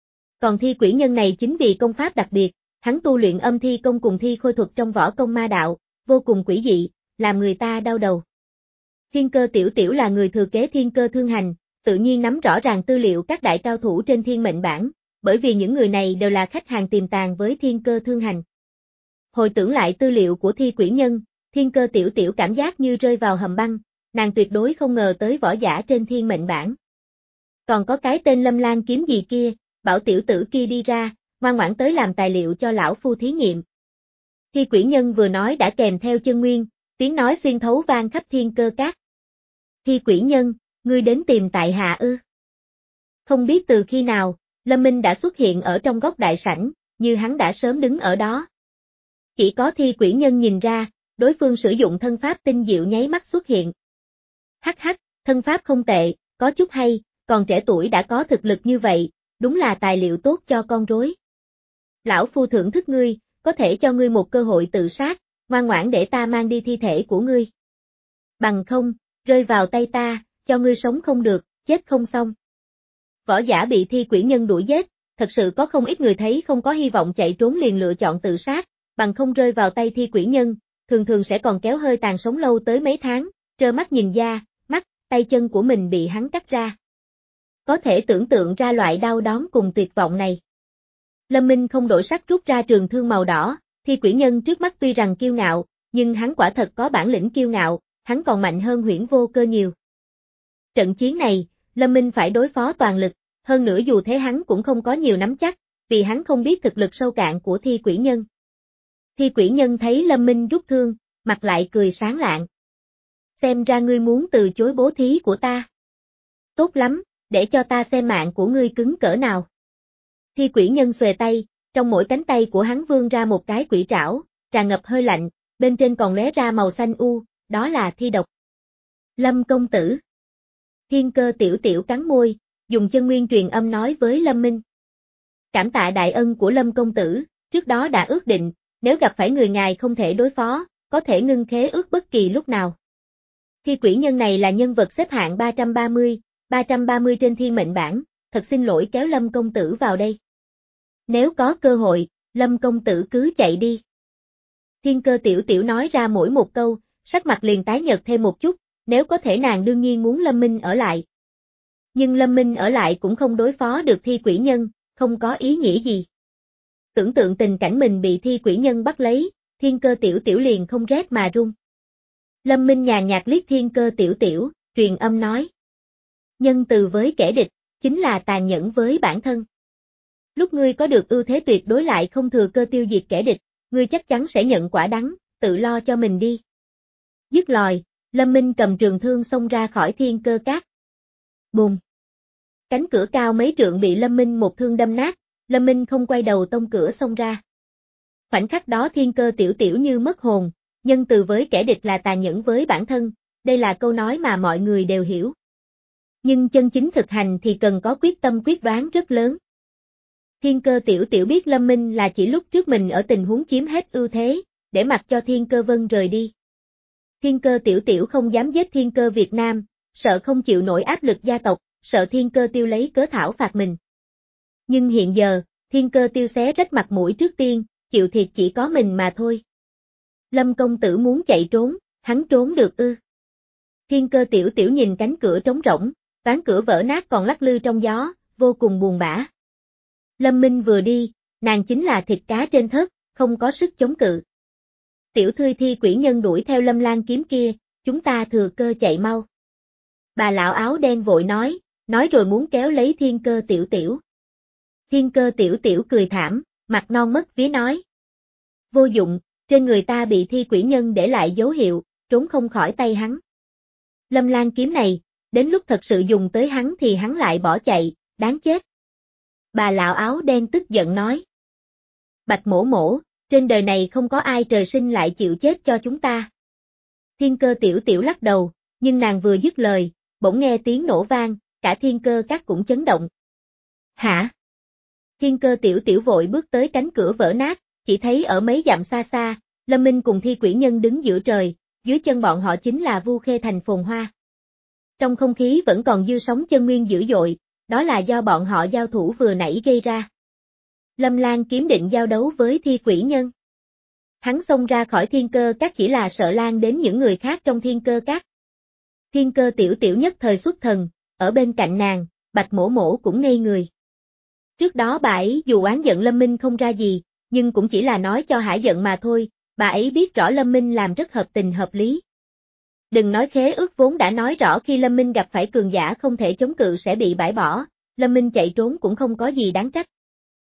Còn Thi Quỷ Nhân này chính vì công pháp đặc biệt, hắn tu luyện âm thi công cùng thi khôi thuật trong võ công ma đạo, vô cùng quỷ dị, làm người ta đau đầu. Thiên Cơ Tiểu Tiểu là người thừa kế Thiên Cơ Thương Hành, tự nhiên nắm rõ ràng tư liệu các đại cao thủ trên thiên mệnh bảng, bởi vì những người này đều là khách hàng tiềm tàng với Thiên Cơ Thương Hành. Hồi tưởng lại tư liệu của Thi Quỷ Nhân, Thiên Cơ Tiểu Tiểu cảm giác như rơi vào hầm băng, nàng tuyệt đối không ngờ tới võ giả trên thiên mệnh bảng. Còn có cái tên Lâm Lan kiếm gì kia, bảo tiểu tử kia đi ra, ngoan ngoãn tới làm tài liệu cho lão phu thí nghiệm. Thi Quỷ Nhân vừa nói đã kèm theo chân nguyên, tiếng nói xuyên thấu vang khắp thiên cơ cát. Thi quỷ nhân, ngươi đến tìm tại hạ ư? Không biết từ khi nào, Lâm Minh đã xuất hiện ở trong góc đại sảnh, như hắn đã sớm đứng ở đó. Chỉ có thi quỷ nhân nhìn ra, đối phương sử dụng thân pháp tinh diệu nháy mắt xuất hiện. Hắc hắc, thân pháp không tệ, có chút hay, còn trẻ tuổi đã có thực lực như vậy, đúng là tài liệu tốt cho con rối. Lão phu thưởng thức ngươi, có thể cho ngươi một cơ hội tự sát, ngoan ngoãn để ta mang đi thi thể của ngươi. Bằng không, rơi vào tay ta, cho ngươi sống không được, chết không xong. Võ giả bị thi quỷ nhân đuổi giết, thật sự có không ít người thấy không có hy vọng chạy trốn liền lựa chọn tự sát, bằng không rơi vào tay thi quỷ nhân, thường thường sẽ còn kéo hơi tàn sống lâu tới mấy tháng, trơ mắt nhìn da, mắt, tay chân của mình bị hắn cắt ra. Có thể tưởng tượng ra loại đau đớn cùng tuyệt vọng này. Lâm Minh không đổi sắc rút ra trường thương màu đỏ, thi quỷ nhân trước mắt tuy rằng kiêu ngạo, nhưng hắn quả thật có bản lĩnh kiêu ngạo, hắn còn mạnh hơn Huyễn Vô Cơ nhiều. Trận chiến này, Lâm Minh phải đối phó toàn lực, hơn nữa dù thế hắn cũng không có nhiều nắm chắc, vì hắn không biết thực lực sâu cạn của thi quỷ nhân. Thi quỷ nhân thấy Lâm Minh rút thương, mặt lại cười sáng lạng. Xem ra ngươi muốn từ chối bố thí của ta. Tốt lắm, để cho ta xem mạng của ngươi cứng cỡ nào. Thi quỷ nhân xuề tay, trong mỗi cánh tay của hắn vươn ra một cái quỷ trảo, tràn ngập hơi lạnh, bên trên còn lóe ra màu xanh u, đó là thi độc. Lâm công tử. Thiên Cơ tiểu tiểu cắn môi, dùng chân nguyên truyền âm nói với Lâm Minh. Cảm tạ đại ân của Lâm công tử, trước đó đã ước định, nếu gặp phải người ngài không thể đối phó, có thể ngưng khế ước bất kỳ lúc nào. Thi quỷ nhân này là nhân vật xếp hạng ba trăm ba mươi, ba trăm ba mươi trên thiên mệnh bảng, thật xin lỗi kéo Lâm công tử vào đây. Nếu có cơ hội, Lâm công tử cứ chạy đi. Thiên Cơ tiểu tiểu nói ra mỗi một câu, sắc mặt liền tái nhợt thêm một chút, nếu có thể nàng đương nhiên muốn Lâm Minh ở lại. Nhưng Lâm Minh ở lại cũng không đối phó được thi quỷ nhân, không có ý nghĩa gì. Tưởng tượng tình cảnh mình bị thi quỷ nhân bắt lấy, Thiên Cơ tiểu tiểu liền không rét mà run. Lâm Minh nhàn nhạt liếc Thiên Cơ tiểu tiểu, truyền âm nói. Nhân từ với kẻ địch, chính là tàn nhẫn với bản thân. Lúc ngươi có được ưu thế tuyệt đối lại không thừa cơ tiêu diệt kẻ địch, ngươi chắc chắn sẽ nhận quả đắng, tự lo cho mình đi. Dứt lời, Lâm Minh cầm trường thương xông ra khỏi Thiên Cơ Các. Bùm! Cánh cửa cao mấy trượng bị Lâm Minh một thương đâm nát, Lâm Minh không quay đầu tông cửa xông ra. Khoảnh khắc đó Thiên Cơ tiểu tiểu như mất hồn, nhân từ với kẻ địch là tàn nhẫn với bản thân, đây là câu nói mà mọi người đều hiểu. Nhưng chân chính thực hành thì cần có quyết tâm quyết đoán rất lớn. Thiên Cơ tiểu tiểu biết Lâm Minh là chỉ lúc trước mình ở tình huống chiếm hết ưu thế, để mặc cho Thiên Cơ Vân rời đi. Thiên Cơ tiểu tiểu không dám giết Thiên Cơ Việt Nam, sợ không chịu nổi áp lực gia tộc, sợ Thiên Cơ tiêu lấy cớ thảo phạt mình. Nhưng hiện giờ, Thiên Cơ tiêu xé rách mặt mũi trước tiên, chịu thiệt chỉ có mình mà thôi. Lâm công tử muốn chạy trốn, hắn trốn được ư? Thiên Cơ tiểu tiểu nhìn cánh cửa trống rỗng, ván cửa vỡ nát còn lắc lư trong gió, vô cùng buồn bã. Lâm Minh vừa đi, nàng chính là thịt cá trên thớt, không có sức chống cự. Tiểu thư thi quỷ nhân đuổi theo Lâm Lan kiếm kia, chúng ta thừa cơ chạy mau. Bà lão áo đen vội nói, nói rồi muốn kéo lấy Thiên Cơ tiểu tiểu. Thiên Cơ tiểu tiểu cười thảm, mặt non mất vía nói. Vô dụng, trên người ta bị thi quỷ nhân để lại dấu hiệu, trốn không khỏi tay hắn. Lâm Lan kiếm này, đến lúc thật sự dùng tới hắn thì hắn lại bỏ chạy, đáng chết. Bà lão áo đen tức giận nói. Bạch mổ mổ, trên đời này không có ai trời sinh lại chịu chết cho chúng ta. Thiên Cơ tiểu tiểu lắc đầu, nhưng nàng vừa dứt lời, bỗng nghe tiếng nổ vang, cả Thiên Cơ Các cũng chấn động. Hả? Thiên Cơ tiểu tiểu vội bước tới cánh cửa vỡ nát, chỉ thấy ở mấy dặm xa xa, Lâm Minh cùng thi quỷ nhân đứng giữa trời, dưới chân bọn họ chính là Vu Khê Thành phồn hoa. Trong không khí vẫn còn dư sóng chân nguyên dữ dội, đó là do bọn họ giao thủ vừa nãy gây ra. Lâm Lan kiếm định giao đấu với thi quỷ nhân. Hắn xông ra khỏi Thiên Cơ Các chỉ là sợ lan đến những người khác trong Thiên Cơ Các. Thiên Cơ tiểu tiểu nhất thời xuất thần, ở bên cạnh nàng, Bạch mổ mổ cũng ngây người. Trước đó bà ấy dù oán giận Lâm Minh không ra gì, nhưng cũng chỉ là nói cho hả giận mà thôi, bà ấy biết rõ Lâm Minh làm rất hợp tình hợp lý. Đừng nói khế ước vốn đã nói rõ khi Lâm Minh gặp phải cường giả không thể chống cự sẽ bị bãi bỏ, Lâm Minh chạy trốn cũng không có gì đáng trách.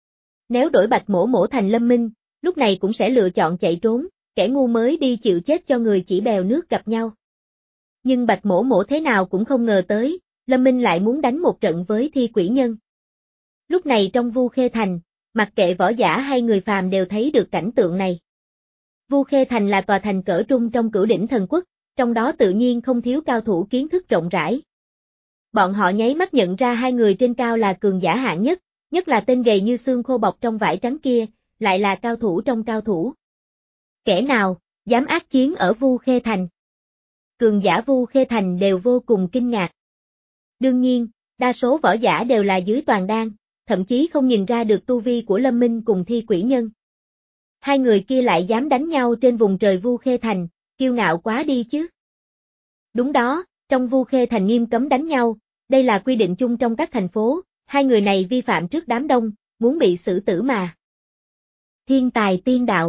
Nếu đổi Bạch mổ mổ thành Lâm Minh, lúc này cũng sẽ lựa chọn chạy trốn, kẻ ngu mới đi chịu chết cho người chỉ bèo nước gặp nhau. Nhưng Bạch Mỗ Mỗ thế nào cũng không ngờ tới, Lâm Minh lại muốn đánh một trận với Thi Quỷ Nhân. Lúc này trong Vu Khê Thành, mặc kệ võ giả hay người phàm đều thấy được cảnh tượng này. Vu Khê Thành là tòa thành cỡ trung trong Cửu Đỉnh Thần Quốc, trong đó tự nhiên không thiếu cao thủ kiến thức rộng rãi. Bọn họ nháy mắt nhận ra hai người trên cao là cường giả hạng nhất, nhất là tên gầy như xương khô bọc trong vải trắng kia, lại là cao thủ trong cao thủ. Kẻ nào dám ác chiến ở Vu Khê Thành? Cường giả Vu Khê Thành đều vô cùng kinh ngạc. Đương nhiên, đa số võ giả đều là dưới toàn đan, thậm chí không nhìn ra được tu vi của Lâm Minh cùng Thi Quỷ Nhân. Hai người kia lại dám đánh nhau trên vùng trời Vu Khê Thành, kiêu ngạo quá đi chứ. Đúng đó, trong Vu Khê Thành nghiêm cấm đánh nhau, đây là quy định chung trong các thành phố, hai người này vi phạm trước đám đông, muốn bị xử tử mà. Thiên tài tiên đạo.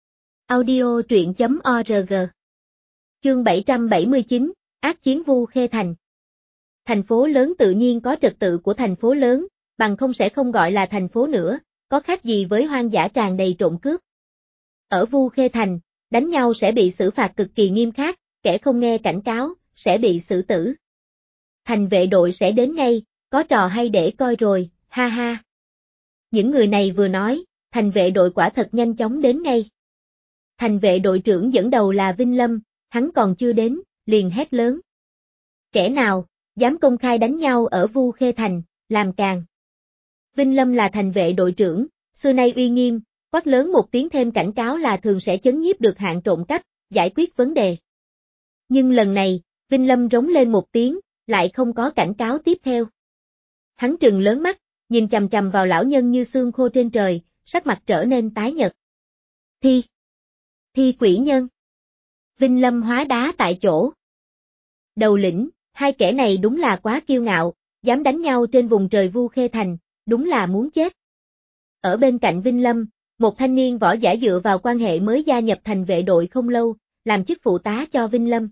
Audio truyện chấm org. Chương bảy trăm bảy mươi chín, ác chiến Vu Khê Thành. Thành phố lớn tự nhiên có trật tự của thành phố lớn, bằng không sẽ không gọi là thành phố nữa, có khác gì với hoang dã tràn đầy trộm cướp. Ở Vu Khê Thành, đánh nhau sẽ bị xử phạt cực kỳ nghiêm khắc, kẻ không nghe cảnh cáo, sẽ bị xử tử. Thành vệ đội sẽ đến ngay, có trò hay để coi rồi, ha ha. Những người này vừa nói, thành vệ đội quả thật nhanh chóng đến ngay. Thành vệ đội trưởng dẫn đầu là Vinh Lâm, hắn còn chưa đến, liền hét lớn. Kẻ nào, dám công khai đánh nhau ở Vu Khê Thành, làm càn. Vinh Lâm là thành vệ đội trưởng, xưa nay uy nghiêm, quát lớn một tiếng thêm cảnh cáo là thường sẽ chấn nhiếp được hạng trộm cắp, giải quyết vấn đề. Nhưng lần này, Vinh Lâm rống lên một tiếng, lại không có cảnh cáo tiếp theo. Hắn trừng lớn mắt, nhìn chằm chằm vào lão nhân như xương khô trên trời, sắc mặt trở nên tái nhợt. Thi! Thi Quỷ Nhân! Vinh Lâm hóa đá tại chỗ. Đầu lĩnh, hai kẻ này đúng là quá kiêu ngạo, dám đánh nhau trên vùng trời Vu Khê Thành, đúng là muốn chết. Ở bên cạnh Vinh Lâm, một thanh niên võ giả dựa vào quan hệ mới gia nhập thành vệ đội không lâu, làm chức phụ tá cho Vinh Lâm.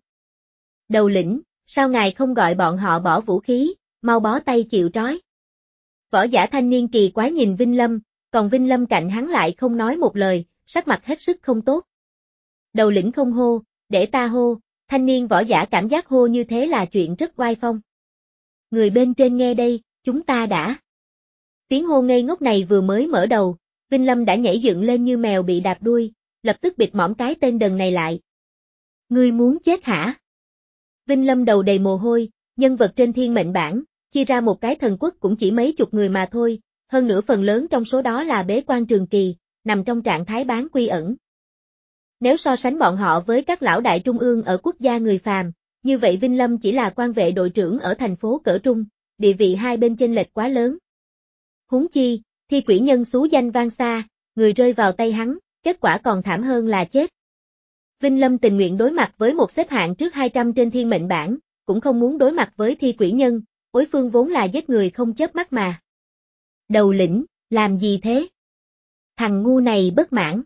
Đầu lĩnh, sao ngài không gọi bọn họ bỏ vũ khí, mau bó tay chịu trói. Võ giả thanh niên kỳ quái nhìn Vinh Lâm, còn Vinh Lâm cạnh hắn lại không nói một lời, sắc mặt hết sức không tốt. Đầu lĩnh không hô, để ta hô, thanh niên võ giả cảm giác hô như thế là chuyện rất oai phong. Người bên trên nghe đây, chúng ta đã. Tiếng hô ngây ngốc này vừa mới mở đầu, Vinh Lâm đã nhảy dựng lên như mèo bị đạp đuôi, lập tức bịt mõm cái tên đần này lại. Ngươi muốn chết hả? Vinh Lâm đầu đầy mồ hôi, nhân vật trên thiên mệnh bảng, chia ra một cái thần quốc cũng chỉ mấy chục người mà thôi, hơn nữa phần lớn trong số đó là bế quan trường kỳ, nằm trong trạng thái bán quy ẩn. Nếu so sánh bọn họ với các lão đại trung ương ở quốc gia người phàm, như vậy Vinh Lâm chỉ là quan vệ đội trưởng ở thành phố cỡ trung, địa vị hai bên chênh lệch quá lớn. Huống chi, Thi Quỷ Nhân xú danh vang xa, người rơi vào tay hắn, kết quả còn thảm hơn là chết. Vinh Lâm tình nguyện đối mặt với một xếp hạng trước hai trăm trên thiên mệnh bảng, cũng không muốn đối mặt với Thi Quỷ Nhân, đối phương vốn là giết người không chớp mắt mà. Đầu lĩnh, làm gì thế? Thằng ngu này bất mãn.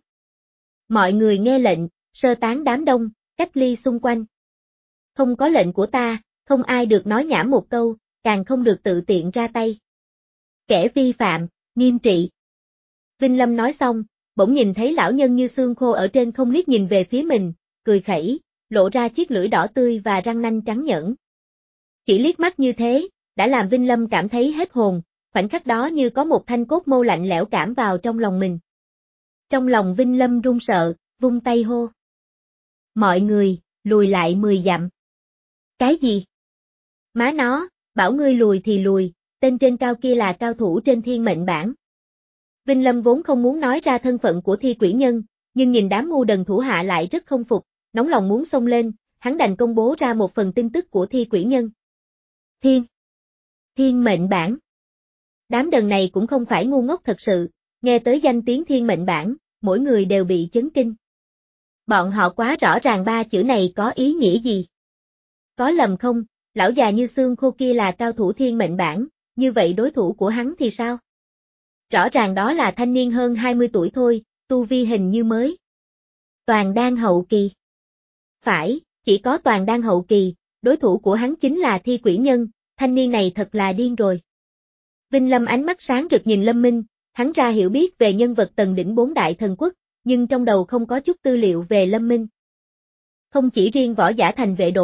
Mọi người nghe lệnh, sơ tán đám đông, cách ly xung quanh. Không có lệnh của ta, không ai được nói nhảm một câu, càng không được tự tiện ra tay. Kẻ vi phạm, nghiêm trị. Vinh Lâm nói xong, bỗng nhìn thấy lão nhân như xương khô ở trên không liếc nhìn về phía mình, cười khẩy, lộ ra chiếc lưỡi đỏ tươi và răng nanh trắng nhẫn. Chỉ liếc mắt như thế, đã làm Vinh Lâm cảm thấy hết hồn, khoảnh khắc đó như có một thanh cốt mâu lạnh lẽo cảm vào trong lòng mình. Trong lòng Vinh Lâm run sợ, vung tay hô. Mọi người, lùi lại mười dặm. Cái gì? Má nó, bảo ngươi lùi thì lùi, tên trên cao kia là cao thủ trên thiên mệnh bảng. Vinh Lâm vốn không muốn nói ra thân phận của Thi Quỷ Nhân, nhưng nhìn đám ngu đần thủ hạ lại rất không phục, nóng lòng muốn xông lên, hắn đành công bố ra một phần tin tức của Thi Quỷ Nhân. Thiên. Thiên mệnh bảng. Đám đần này cũng không phải ngu ngốc thật sự, nghe tới danh tiếng thiên mệnh bảng, mỗi người đều bị chấn kinh. Bọn họ quá rõ ràng ba chữ này có ý nghĩa gì. Có lầm không, lão già như xương khô kia là cao thủ thiên mệnh bảng, như vậy đối thủ của hắn thì sao? Rõ ràng đó là thanh niên hơn hai mươi tuổi thôi, tu vi hình như mới. Toàn đan hậu kỳ. Phải, chỉ có toàn đan hậu kỳ, đối thủ của hắn chính là Thi Quỷ Nhân, thanh niên này thật là điên rồi. Vinh Lâm ánh mắt sáng rực nhìn Lâm Minh, hắn ra hiểu biết về nhân vật tầng đỉnh bốn đại thần quốc, nhưng trong đầu không có chút tư liệu về Lâm Minh. Không chỉ riêng võ giả thành vệ đội,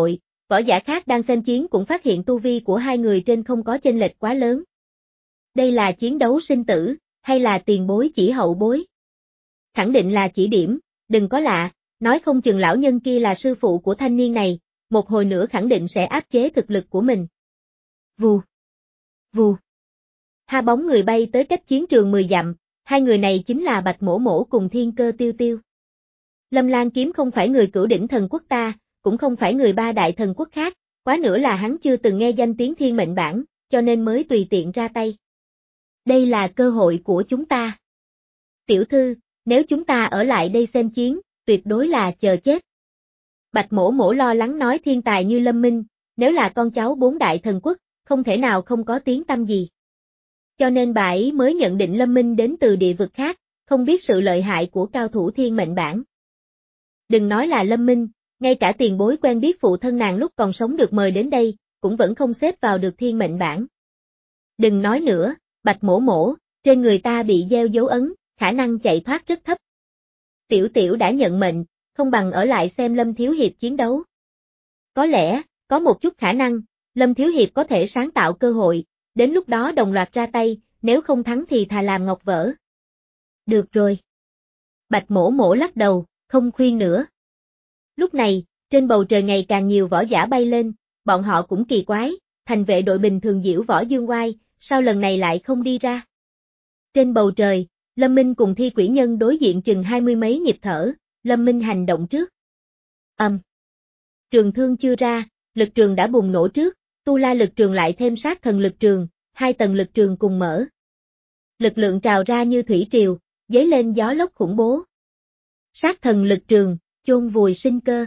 võ giả khác đang xem chiến cũng phát hiện tu vi của hai người trên không có chênh lệch quá lớn. Đây là chiến đấu sinh tử, hay là tiền bối chỉ hậu bối? Khẳng định là chỉ điểm, đừng có lạ, nói không chừng lão nhân kia là sư phụ của thanh niên này, một hồi nữa khẳng định sẽ áp chế thực lực của mình. Vù, vù. Hai bóng người bay tới cách chiến trường mười dặm, hai người này chính là Bạch Mổ Mổ cùng Thiên Cơ Tiêu Tiêu. Lâm Lan Kiếm không phải người cửu đỉnh thần quốc ta, cũng không phải người ba đại thần quốc khác, quá nữa là hắn chưa từng nghe danh tiếng thiên mệnh bản, cho nên mới tùy tiện ra tay. Đây là cơ hội của chúng ta. Tiểu thư, nếu chúng ta ở lại đây xem chiến, tuyệt đối là chờ chết. Bạch Mổ Mổ lo lắng nói thiên tài như Lâm Minh, nếu là con cháu bốn đại thần quốc, không thể nào không có tiếng tăm gì. Cho nên bà ấy mới nhận định Lâm Minh đến từ địa vực khác, không biết sự lợi hại của cao thủ thiên mệnh bản. Đừng nói là Lâm Minh, ngay cả tiền bối quen biết phụ thân nàng lúc còn sống được mời đến đây, cũng vẫn không xếp vào được thiên mệnh bản. Đừng nói nữa, Bạch Mổ Mổ, trên người ta bị gieo dấu ấn, khả năng chạy thoát rất thấp. Tiểu Tiểu đã nhận mệnh, không bằng ở lại xem Lâm Thiếu Hiệp chiến đấu. Có lẽ, có một chút khả năng, Lâm Thiếu Hiệp có thể sáng tạo cơ hội, đến lúc đó đồng loạt ra tay, nếu không thắng thì thà làm ngọc vỡ. Được rồi. Bạch Mổ Mổ lắc đầu, không khuyên nữa. Lúc này, trên bầu trời ngày càng nhiều võ giả bay lên, bọn họ cũng kỳ quái, thành vệ đội bình thường diễu võ dương oai, sao lần này lại không đi ra? Trên bầu trời, Lâm Minh cùng Thi Quỷ Nhân đối diện chừng hai mươi mấy nhịp thở, Lâm Minh hành động trước. Âm. Um. Trường thương chưa ra, lực trường đã bùng nổ trước, tu la lực trường lại thêm sát thần lực trường, hai tầng lực trường cùng mở. Lực lượng trào ra như thủy triều, dấy lên gió lốc khủng bố. Sát thần lực trường, chôn vùi sinh cơ.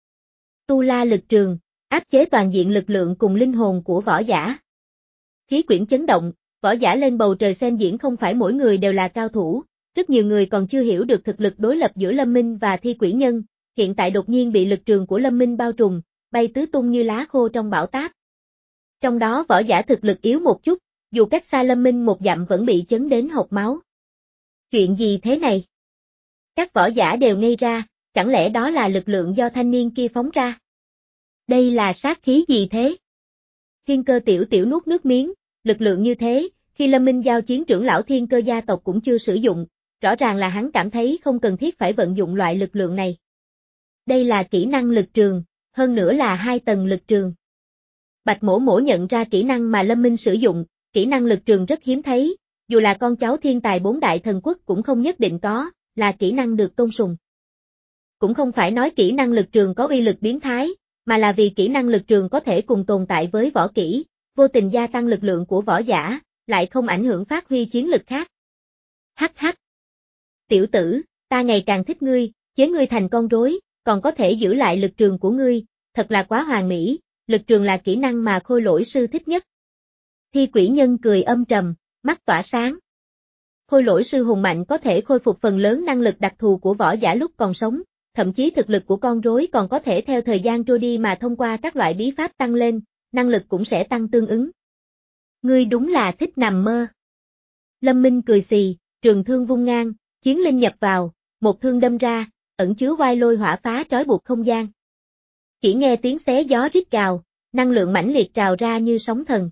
Tu la lực trường, áp chế toàn diện lực lượng cùng linh hồn của võ giả. Khí quyển chấn động, võ giả lên bầu trời xem diễn không phải mỗi người đều là cao thủ, rất nhiều người còn chưa hiểu được thực lực đối lập giữa Lâm Minh và Thi Quỷ Nhân, hiện tại đột nhiên bị lực trường của Lâm Minh bao trùm, bay tứ tung như lá khô trong bão táp. Trong đó võ giả thực lực yếu một chút, dù cách xa Lâm Minh một dặm vẫn bị chấn đến hộc máu. Chuyện gì thế này? Các võ giả đều ngây ra, chẳng lẽ đó là lực lượng do thanh niên kia phóng ra? Đây là sát khí gì thế? Thiên Cơ Tiểu Tiểu nuốt nước miếng, lực lượng như thế, khi Lâm Minh giao chiến trưởng lão Thiên Cơ gia tộc cũng chưa sử dụng, rõ ràng là hắn cảm thấy không cần thiết phải vận dụng loại lực lượng này. Đây là kỹ năng lực trường, hơn nữa là hai tầng lực trường. Bạch Mổ Mổ nhận ra kỹ năng mà Lâm Minh sử dụng, kỹ năng lực trường rất hiếm thấy, dù là con cháu thiên tài bốn đại thần quốc cũng không nhất định có, là kỹ năng được tôn sùng. Cũng không phải nói kỹ năng lực trường có uy lực biến thái, mà là vì kỹ năng lực trường có thể cùng tồn tại với võ kỹ, vô tình gia tăng lực lượng của võ giả, lại không ảnh hưởng phát huy chiến lực khác. Hắc hắc. Tiểu tử, ta ngày càng thích ngươi, chế ngươi thành con rối, còn có thể giữ lại lực trường của ngươi, thật là quá hoàn mỹ, lực trường là kỹ năng mà Khôi Lỗi sư thích nhất. Thi Quỷ Nhân cười âm trầm, mắt tỏa sáng. Khôi Lỗi sư hùng mạnh có thể khôi phục phần lớn năng lực đặc thù của võ giả lúc còn sống, thậm chí thực lực của con rối còn có thể theo thời gian trôi đi mà thông qua các loại bí pháp tăng lên, năng lực cũng sẽ tăng tương ứng. Ngươi đúng là thích nằm mơ. Lâm Minh cười xì, trường thương vung ngang, chiến linh nhập vào, một thương đâm ra, ẩn chứa oai lôi hỏa phá trói buộc không gian. Chỉ nghe tiếng xé gió rít gào, năng lượng mãnh liệt trào ra như sóng thần.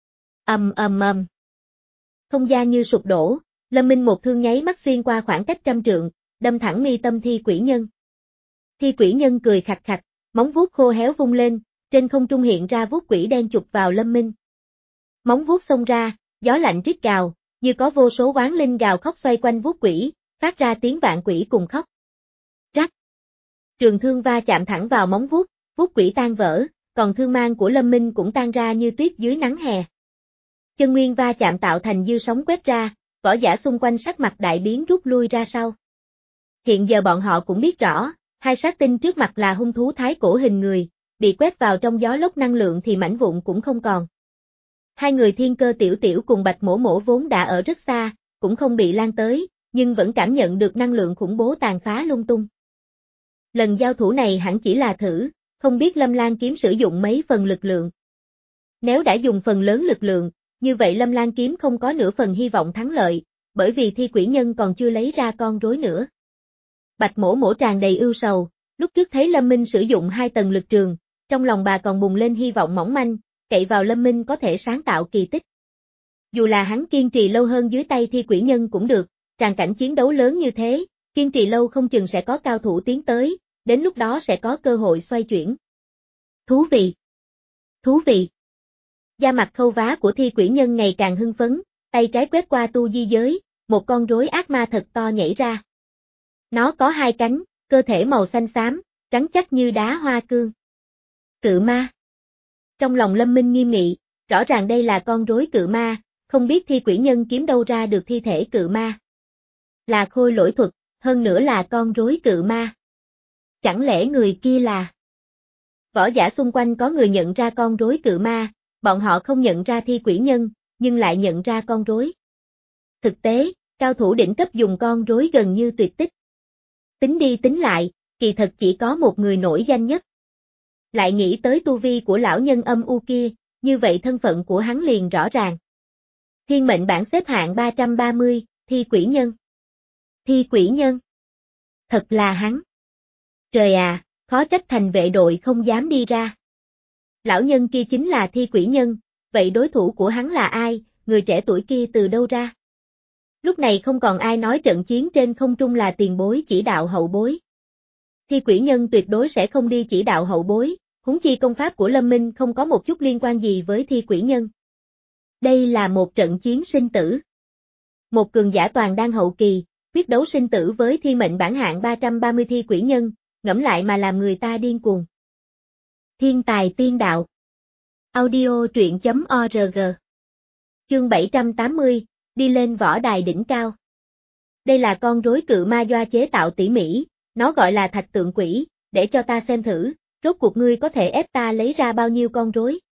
Ầm ầm ầm. Không gian như sụp đổ, Lâm Minh một thương nháy mắt xuyên qua khoảng cách trăm trượng, đâm thẳng mi tâm Thi Quỷ Nhân. Thi Quỷ Nhân cười khạch khạch, móng vuốt khô héo vung lên, trên không trung hiện ra vuốt quỷ đen chụp vào Lâm Minh. Móng vuốt xông ra, gió lạnh rít gào, như có vô số oán linh gào khóc xoay quanh vuốt quỷ, phát ra tiếng vạn quỷ cùng khóc. Rắc. Trường thương va chạm thẳng vào móng vuốt, vuốt quỷ tan vỡ, còn thương mang của Lâm Minh cũng tan ra như tuyết dưới nắng hè. Chân nguyên va chạm tạo thành dư sóng quét ra, võ giả xung quanh sắc mặt đại biến rút lui ra sau. Hiện giờ bọn họ cũng biết rõ, hai sát tinh trước mặt là hung thú thái cổ hình người, bị quét vào trong gió lốc năng lượng thì mảnh vụn cũng không còn. Hai người Thiên Cơ Tiểu Tiểu cùng Bạch Mổ Mổ vốn đã ở rất xa, cũng không bị lan tới, nhưng vẫn cảm nhận được năng lượng khủng bố tàn phá lung tung. Lần giao thủ này hẳn chỉ là thử, không biết Lâm Lan Kiếm sử dụng mấy phần lực lượng. Nếu đã dùng phần lớn lực lượng, như vậy Lâm Lan Kiếm không có nửa phần hy vọng thắng lợi, bởi vì Thi Quỷ Nhân còn chưa lấy ra con rối nữa. Bạch Mổ Mổ tràn đầy ưu sầu, lúc trước thấy Lâm Minh sử dụng hai tầng lực trường, trong lòng bà còn bùng lên hy vọng mỏng manh, cậy vào Lâm Minh có thể sáng tạo kỳ tích. Dù là hắn kiên trì lâu hơn dưới tay thi quỷ nhân cũng được, tràng cảnh chiến đấu lớn như thế, kiên trì lâu không chừng sẽ có cao thủ tiến tới, đến lúc đó sẽ có cơ hội xoay chuyển. Thú vị! Thú vị! Da mặt khâu vá của thi quỷ nhân ngày càng hưng phấn, tay trái quét qua tu di giới, một con rối ác ma thật to nhảy ra. Nó có hai cánh, cơ thể màu xanh xám, trắng chắc như đá hoa cương. Cự ma! Trong lòng Lâm Minh nghiêm nghị, rõ ràng đây là con rối cự ma, không biết thi quỷ nhân kiếm đâu ra được thi thể cự ma. Là khôi lỗi thuật, hơn nữa là con rối cự ma. Chẳng lẽ người kia là... Võ giả xung quanh có người nhận ra con rối cự ma, bọn họ không nhận ra thi quỷ nhân, nhưng lại nhận ra con rối. Thực tế, cao thủ đỉnh cấp dùng con rối gần như tuyệt tích. Tính đi tính lại, kỳ thật chỉ có một người nổi danh nhất. Lại nghĩ tới tu vi của lão nhân âm u kia, như vậy thân phận của hắn liền rõ ràng. Thiên mệnh bảng xếp hạng ba trăm ba mươi, thi quỷ nhân. Thi quỷ nhân. Thật là hắn. Trời à, khó trách thành vệ đội không dám đi ra. Lão nhân kia chính là thi quỷ nhân, vậy đối thủ của hắn là ai, người trẻ tuổi kia từ đâu ra? Lúc này không còn ai nói trận chiến trên không trung là tiền bối chỉ đạo hậu bối. Thi quỷ nhân tuyệt đối sẽ không đi chỉ đạo hậu bối, huống chi công pháp của Lâm Minh không có một chút liên quan gì với thi quỷ nhân. Đây là một trận chiến sinh tử. Một cường giả toàn đang hậu kỳ, quyết đấu sinh tử với thiên mệnh bảng hạng ba trăm ba mươi thi quỷ nhân, ngẫm lại mà làm người ta điên cuồng. Thiên tài tiên đạo. Audio truyện chấm org. Chương bảy trăm tám mươi, đi lên võ đài đỉnh cao. Đây là con rối cự ma do chế tạo tỉ mỉ, nó gọi là thạch tượng quỷ, để cho ta xem thử, rốt cuộc ngươi có thể ép ta lấy ra bao nhiêu con rối.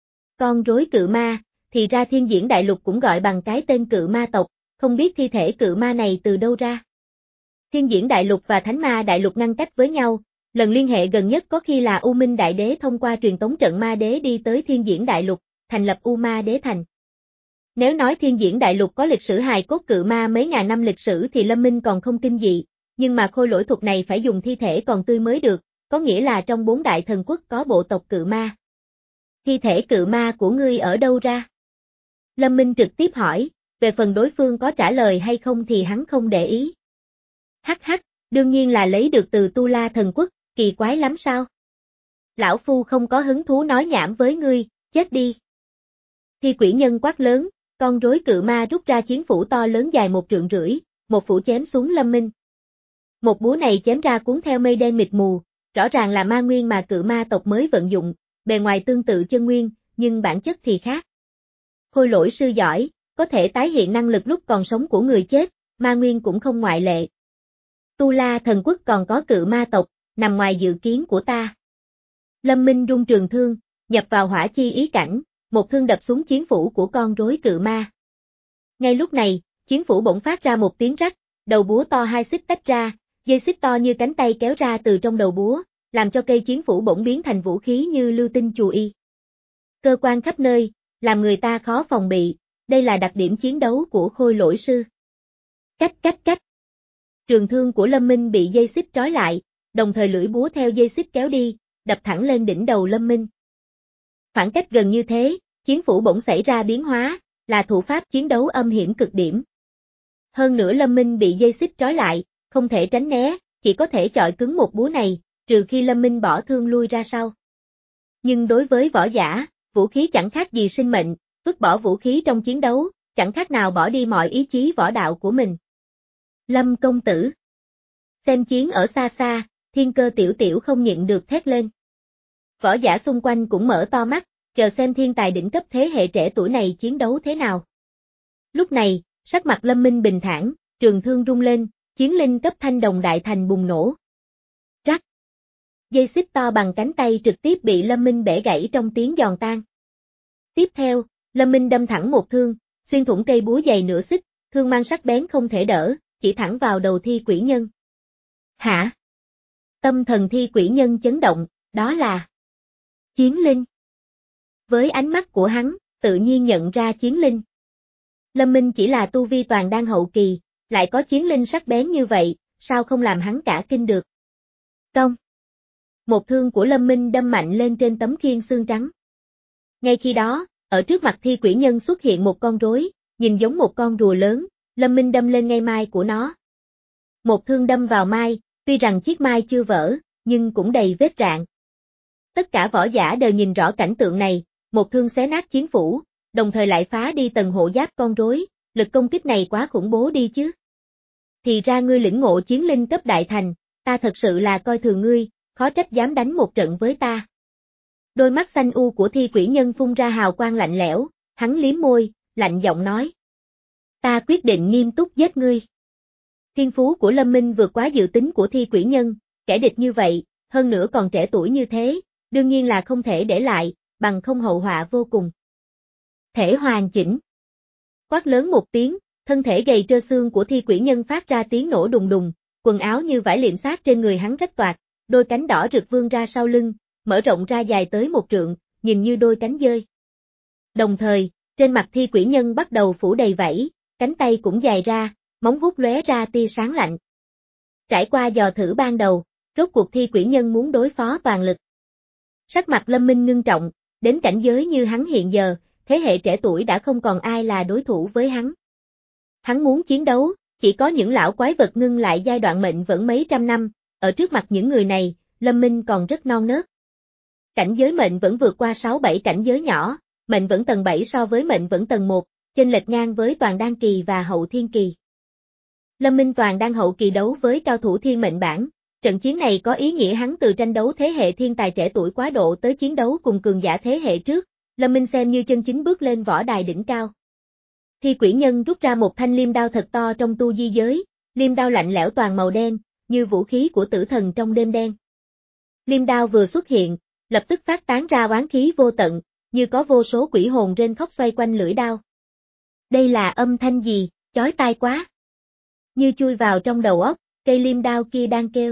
Con rối cự ma, thì ra thiên diễn đại lục cũng gọi bằng cái tên cự ma tộc, không biết thi thể cự ma này từ đâu ra. Thiên diễn đại lục và thánh ma đại lục ngăn cách với nhau, lần liên hệ gần nhất có khi là U Minh Đại Đế thông qua truyền tống trận ma đế đi tới thiên diễn đại lục, thành lập U Ma Đế Thành. Nếu nói thiên diễn đại lục có lịch sử hài cốt cự ma mấy ngàn năm lịch sử thì Lâm Minh còn không kinh dị, nhưng mà khôi lỗi thuật này phải dùng thi thể còn tươi mới được, có nghĩa là trong bốn đại thần quốc có bộ tộc cự ma. Thi thể cự ma của ngươi ở đâu ra? Lâm Minh trực tiếp hỏi, về phần đối phương có trả lời hay không thì hắn không để ý. Hắc hắc, đương nhiên là lấy được từ Tu La thần quốc, kỳ quái lắm sao? Lão Phu không có hứng thú nói nhảm với ngươi, chết đi. Thi quỷ nhân quát lớn, con rối cự ma rút ra chiến phủ to lớn dài một trượng rưỡi, một phủ chém xuống Lâm Minh. Một búa này chém ra cuốn theo mây đen mịt mù, rõ ràng là ma nguyên mà cự ma tộc mới vận dụng, bề ngoài tương tự chân nguyên, nhưng bản chất thì khác. Khôi lỗi sư giỏi, có thể tái hiện năng lực lúc còn sống của người chết, ma nguyên cũng không ngoại lệ. Tu La thần quốc còn có cự ma tộc, nằm ngoài dự kiến của ta. Lâm Minh rung trường thương, nhập vào hỏa chi ý cảnh, một thương đập xuống chiến phủ của con rối cự ma. Ngay lúc này, chiến phủ bỗng phát ra một tiếng rắc, đầu búa to hai xích tách ra, dây xích to như cánh tay kéo ra từ trong đầu búa, làm cho cây chiến phủ bỗng biến thành vũ khí như lưu tinh chù y. Cơ quan khắp nơi, làm người ta khó phòng bị, đây là đặc điểm chiến đấu của khôi lỗi sư. Cách cách cách. Trường thương của Lâm Minh bị dây xích trói lại, đồng thời lưỡi búa theo dây xích kéo đi, đập thẳng lên đỉnh đầu Lâm Minh. Khoảng cách gần như thế, chiến phủ bỗng xảy ra biến hóa, là thủ pháp chiến đấu âm hiểm cực điểm. Hơn nữa Lâm Minh bị dây xích trói lại, không thể tránh né, chỉ có thể chọi cứng một búa này, trừ khi Lâm Minh bỏ thương lui ra sau. Nhưng đối với võ giả, vũ khí chẳng khác gì sinh mệnh, vứt bỏ vũ khí trong chiến đấu, chẳng khác nào bỏ đi mọi ý chí võ đạo của mình. Lâm công tử. Xem chiến ở xa xa, Thiên Cơ tiểu tiểu không nhịn được thét lên. Võ giả xung quanh cũng mở to mắt, chờ xem thiên tài đỉnh cấp thế hệ trẻ tuổi này chiến đấu thế nào. Lúc này, sắc mặt Lâm Minh bình thản, trường thương rung lên, chiến linh cấp thanh đồng đại thành bùng nổ. Rắc. Dây xích to bằng cánh tay trực tiếp bị Lâm Minh bẻ gãy trong tiếng giòn tan. Tiếp theo, Lâm Minh đâm thẳng một thương, xuyên thủng cây búa dày nửa xích, thương mang sắc bén không thể đỡ, chỉ thẳng vào đầu thi quỷ nhân. Hả? Tâm thần thi quỷ nhân chấn động, đó là chiến linh. Với ánh mắt của hắn, tự nhiên nhận ra chiến linh. Lâm Minh chỉ là tu vi toàn đan hậu kỳ, lại có chiến linh sắc bén như vậy, sao không làm hắn cả kinh được. Công. Một thương của Lâm Minh đâm mạnh lên trên tấm khiên xương trắng. Ngay khi đó, ở trước mặt thi quỷ nhân xuất hiện một con rối, nhìn giống một con rùa lớn, Lâm Minh đâm lên ngay mai của nó. Một thương đâm vào mai, tuy rằng chiếc mai chưa vỡ, nhưng cũng đầy vết rạn. Tất cả võ giả đều nhìn rõ cảnh tượng này, một thương xé nát chiến phủ, đồng thời lại phá đi tầng hộ giáp con rối, lực công kích này quá khủng bố đi chứ. Thì ra ngươi lĩnh ngộ chiến linh cấp đại thành, ta thật sự là coi thường ngươi, khó trách dám đánh một trận với ta. Đôi mắt xanh u của thi quỷ nhân phun ra hào quang lạnh lẽo, hắn liếm môi, lạnh giọng nói. Ta quyết định nghiêm túc giết ngươi. Thiên phú của Lâm Minh vượt quá dự tính của thi quỷ nhân, kẻ địch như vậy, hơn nữa còn trẻ tuổi như thế, đương nhiên là không thể để lại, bằng không hậu họa vô cùng. Thể hoàn chỉnh. Quát lớn một tiếng, thân thể gầy trơ xương của thi quỷ nhân phát ra tiếng nổ đùng đùng, quần áo như vải liệm sát trên người hắn rách toạc, đôi cánh đỏ rực vươn ra sau lưng, mở rộng ra dài tới một trượng, nhìn như đôi cánh dơi. Đồng thời, trên mặt thi quỷ nhân bắt đầu phủ đầy vảy, cánh tay cũng dài ra, móng vuốt lóe ra tia sáng lạnh. Trải qua dò thử ban đầu, rốt cuộc thi quỷ nhân muốn đối phó toàn lực. Sắc mặt Lâm Minh ngưng trọng, đến cảnh giới như hắn hiện giờ, thế hệ trẻ tuổi đã không còn ai là đối thủ với hắn. Hắn muốn chiến đấu, chỉ có những lão quái vật ngưng lại giai đoạn mệnh vẫn mấy trăm năm, ở trước mặt những người này, Lâm Minh còn rất non nớt. Cảnh giới mệnh vẫn vượt qua sáu bảy cảnh giới nhỏ, mệnh vẫn tầng bảy so với mệnh vẫn tầng một, chênh lệch ngang với toàn đan kỳ và hậu thiên kỳ. Lâm Minh toàn đang hậu kỳ đấu với cao thủ thiên mệnh bản, trận chiến này có ý nghĩa hắn từ tranh đấu thế hệ thiên tài trẻ tuổi quá độ tới chiến đấu cùng cường giả thế hệ trước, Lâm Minh xem như chân chính bước lên võ đài đỉnh cao. Thi quỷ nhân rút ra một thanh liêm đao thật to trong tu di giới, liêm đao lạnh lẽo toàn màu đen, như vũ khí của tử thần trong đêm đen. Liêm đao vừa xuất hiện, lập tức phát tán ra oán khí vô tận, như có vô số quỷ hồn rên khóc xoay quanh lưỡi đao. Đây là âm thanh gì, chói tai quá. Như chui vào trong đầu óc, cây liêm đao kia đang kêu.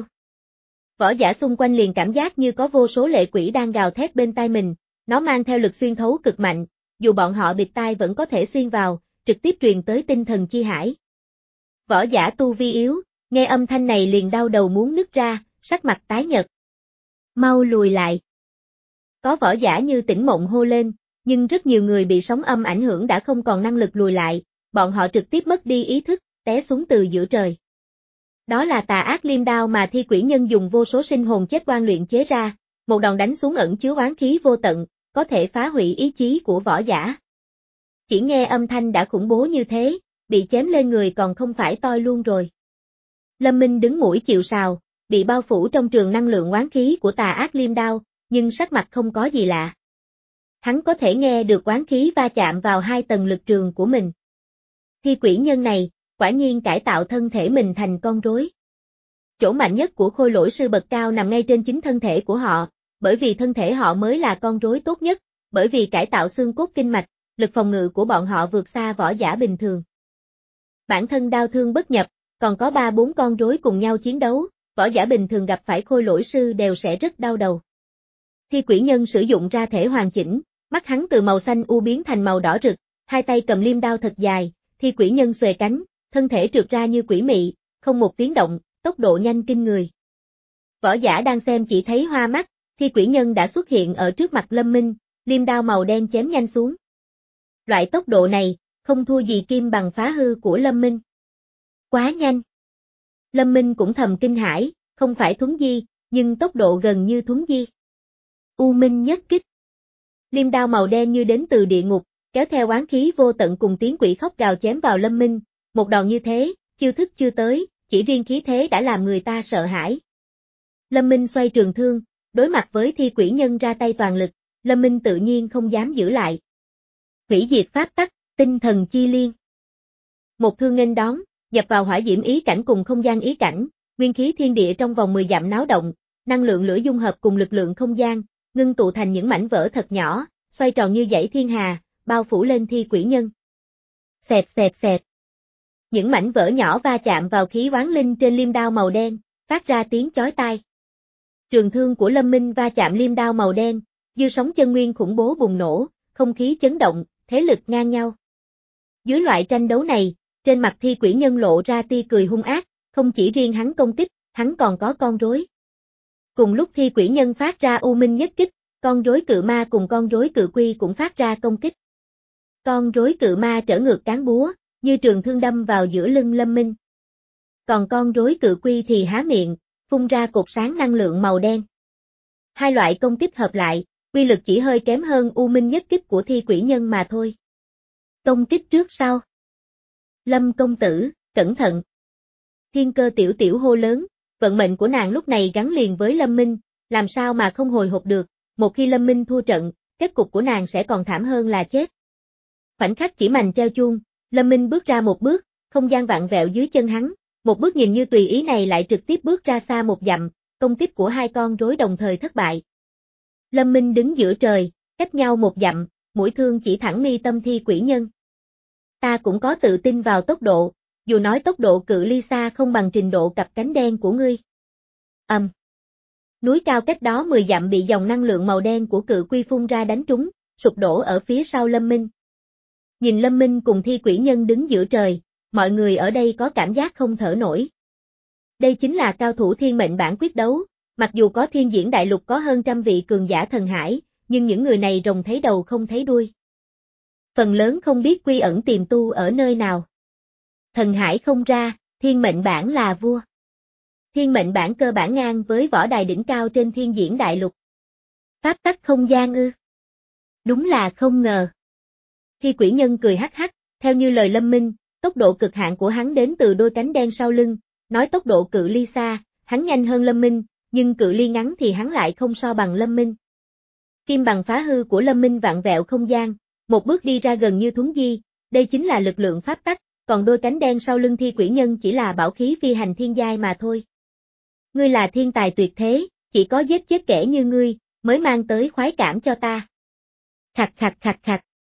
Võ giả xung quanh liền cảm giác như có vô số lệ quỷ đang gào thét bên tai mình, nó mang theo lực xuyên thấu cực mạnh, dù bọn họ bịt tai vẫn có thể xuyên vào, trực tiếp truyền tới tinh thần chi hải. Võ giả tu vi yếu, nghe âm thanh này liền đau đầu muốn nứt ra, sắc mặt tái nhợt. Mau lùi lại. Có võ giả như tỉnh mộng hô lên, nhưng rất nhiều người bị sóng âm ảnh hưởng đã không còn năng lực lùi lại, bọn họ trực tiếp mất đi ý thức, té xuống từ giữa trời. Đó là tà ác liêm đao mà thi quỷ nhân dùng vô số sinh hồn chết oan luyện chế ra, một đòn đánh xuống ẩn chứa oán khí vô tận, có thể phá hủy ý chí của võ giả. Chỉ nghe âm thanh đã khủng bố như thế, bị chém lên người còn không phải toi luôn rồi. Lâm Minh đứng mũi chịu sào, bị bao phủ trong trường năng lượng oán khí của tà ác liêm đao, nhưng sắc mặt không có gì lạ. Hắn có thể nghe được oán khí va chạm vào hai tầng lực trường của mình. Thi quỷ nhân này, quả nhiên cải tạo thân thể mình thành con rối. Chỗ mạnh nhất của khôi lỗi sư bậc cao nằm ngay trên chính thân thể của họ, bởi vì thân thể họ mới là con rối tốt nhất, bởi vì cải tạo xương cốt kinh mạch, lực phòng ngự của bọn họ vượt xa võ giả bình thường. Bản thân đau thương bất nhập, còn có ba bốn con rối cùng nhau chiến đấu, võ giả bình thường gặp phải khôi lỗi sư đều sẽ rất đau đầu. Thi quỷ nhân sử dụng ra thể hoàn chỉnh, mắt hắn từ màu xanh u biến thành màu đỏ rực, hai tay cầm liêm đao thật dài, thi quỷ nhân xuề cánh, thân thể trượt ra như quỷ mị, không một tiếng động, tốc độ nhanh kinh người. Võ giả đang xem chỉ thấy hoa mắt, thi quỷ nhân đã xuất hiện ở trước mặt Lâm Minh, liêm đao màu đen chém nhanh xuống. Loại tốc độ này, không thua gì kim bằng phá hư của Lâm Minh. Quá nhanh. Lâm Minh cũng thầm kinh hãi, không phải thuấn di, nhưng tốc độ gần như thuấn di. U Minh nhất kích. Liêm đao màu đen như đến từ địa ngục, kéo theo oán khí vô tận cùng tiếng quỷ khóc gào chém vào Lâm Minh, một đòn như thế, chiêu thức chưa tới, chỉ riêng khí thế đã làm người ta sợ hãi. Lâm Minh xoay trường thương, đối mặt với thi quỷ nhân ra tay toàn lực, Lâm Minh tự nhiên không dám giữ lại. Hủy diệt pháp tắc, tinh thần chi liên. Một thương nghênh đón, nhập vào hỏa diễm ý cảnh cùng không gian ý cảnh, nguyên khí thiên địa trong vòng mười dặm náo động, năng lượng lửa dung hợp cùng lực lượng không gian, ngưng tụ thành những mảnh vỡ thật nhỏ, xoay tròn như dãy thiên hà, bao phủ lên thi quỷ nhân. Xẹt xẹt xẹt. Những mảnh vỡ nhỏ va chạm vào khí oán linh trên liêm đao màu đen, phát ra tiếng chói tai. Trường thương của Lâm Minh va chạm liêm đao màu đen, dư sóng chân nguyên khủng bố bùng nổ, không khí chấn động, thế lực ngang nhau. Dưới loại tranh đấu này, trên mặt thi quỷ nhân lộ ra tia cười hung ác, không chỉ riêng hắn công kích, hắn còn có con rối. Cùng lúc Thi Quỷ Nhân phát ra u minh nhất kích, con rối cự ma cùng con rối cự quy cũng phát ra công kích. Con rối cự ma trở ngược cán búa, như trường thương đâm vào giữa lưng Lâm Minh. Còn con rối cự quy thì há miệng, phun ra cột sáng năng lượng màu đen. Hai loại công kích hợp lại, uy lực chỉ hơi kém hơn u minh nhất kích của Thi Quỷ Nhân mà thôi. Công kích trước sau. Lâm công tử, cẩn thận. Thiên Cơ tiểu tiểu hô lớn, vận mệnh của nàng lúc này gắn liền với Lâm Minh, làm sao mà không hồi hộp được, một khi Lâm Minh thua trận, kết cục của nàng sẽ còn thảm hơn là chết. Khoảnh khắc chỉ mành treo chuông, Lâm Minh bước ra một bước, không gian vặn vẹo dưới chân hắn, một bước nhìn như tùy ý này lại trực tiếp bước ra xa một dặm, công kích của hai con rối đồng thời thất bại. Lâm Minh đứng giữa trời, cách nhau một dặm, mũi thương chỉ thẳng mi tâm Thi Quỷ Nhân. Ta cũng có tự tin vào tốc độ, dù nói tốc độ cự ly xa không bằng trình độ cặp cánh đen của ngươi. Ầm. Um. Núi cao cách đó mười dặm bị dòng năng lượng màu đen của cự quy phun ra đánh trúng, sụp đổ ở phía sau Lâm Minh. Nhìn Lâm Minh cùng Thi Quỷ Nhân đứng giữa trời, mọi người ở đây có cảm giác không thở nổi. Đây chính là cao thủ thiên mệnh bản quyết đấu, mặc dù có thiên diễn đại lục có hơn trăm vị cường giả thần hải, nhưng những người này rồng thấy đầu không thấy đuôi. Phần lớn không biết quy ẩn tiềm tu ở nơi nào. Thần hải không ra, thiên mệnh bản là vua. Thiên mệnh bản cơ bản ngang với võ đài đỉnh cao trên thiên diễn đại lục. Pháp tắc không gian ư? Đúng là không ngờ. Thi Quỷ Nhân cười hắc hắc, theo như lời Lâm Minh, tốc độ cực hạn của hắn đến từ đôi cánh đen sau lưng, nói tốc độ cự ly xa, hắn nhanh hơn Lâm Minh, nhưng cự ly ngắn thì hắn lại không so bằng Lâm Minh. Kim bằng phá hư của Lâm Minh vặn vẹo không gian, một bước đi ra gần như thuấn di, đây chính là lực lượng pháp tắc, còn đôi cánh đen sau lưng Thi Quỷ Nhân chỉ là bảo khí phi hành thiên giai mà thôi. Ngươi là thiên tài tuyệt thế, chỉ có giết chết kẻ như ngươi, mới mang tới khoái cảm cho ta. Khặt khặt khặt khặt.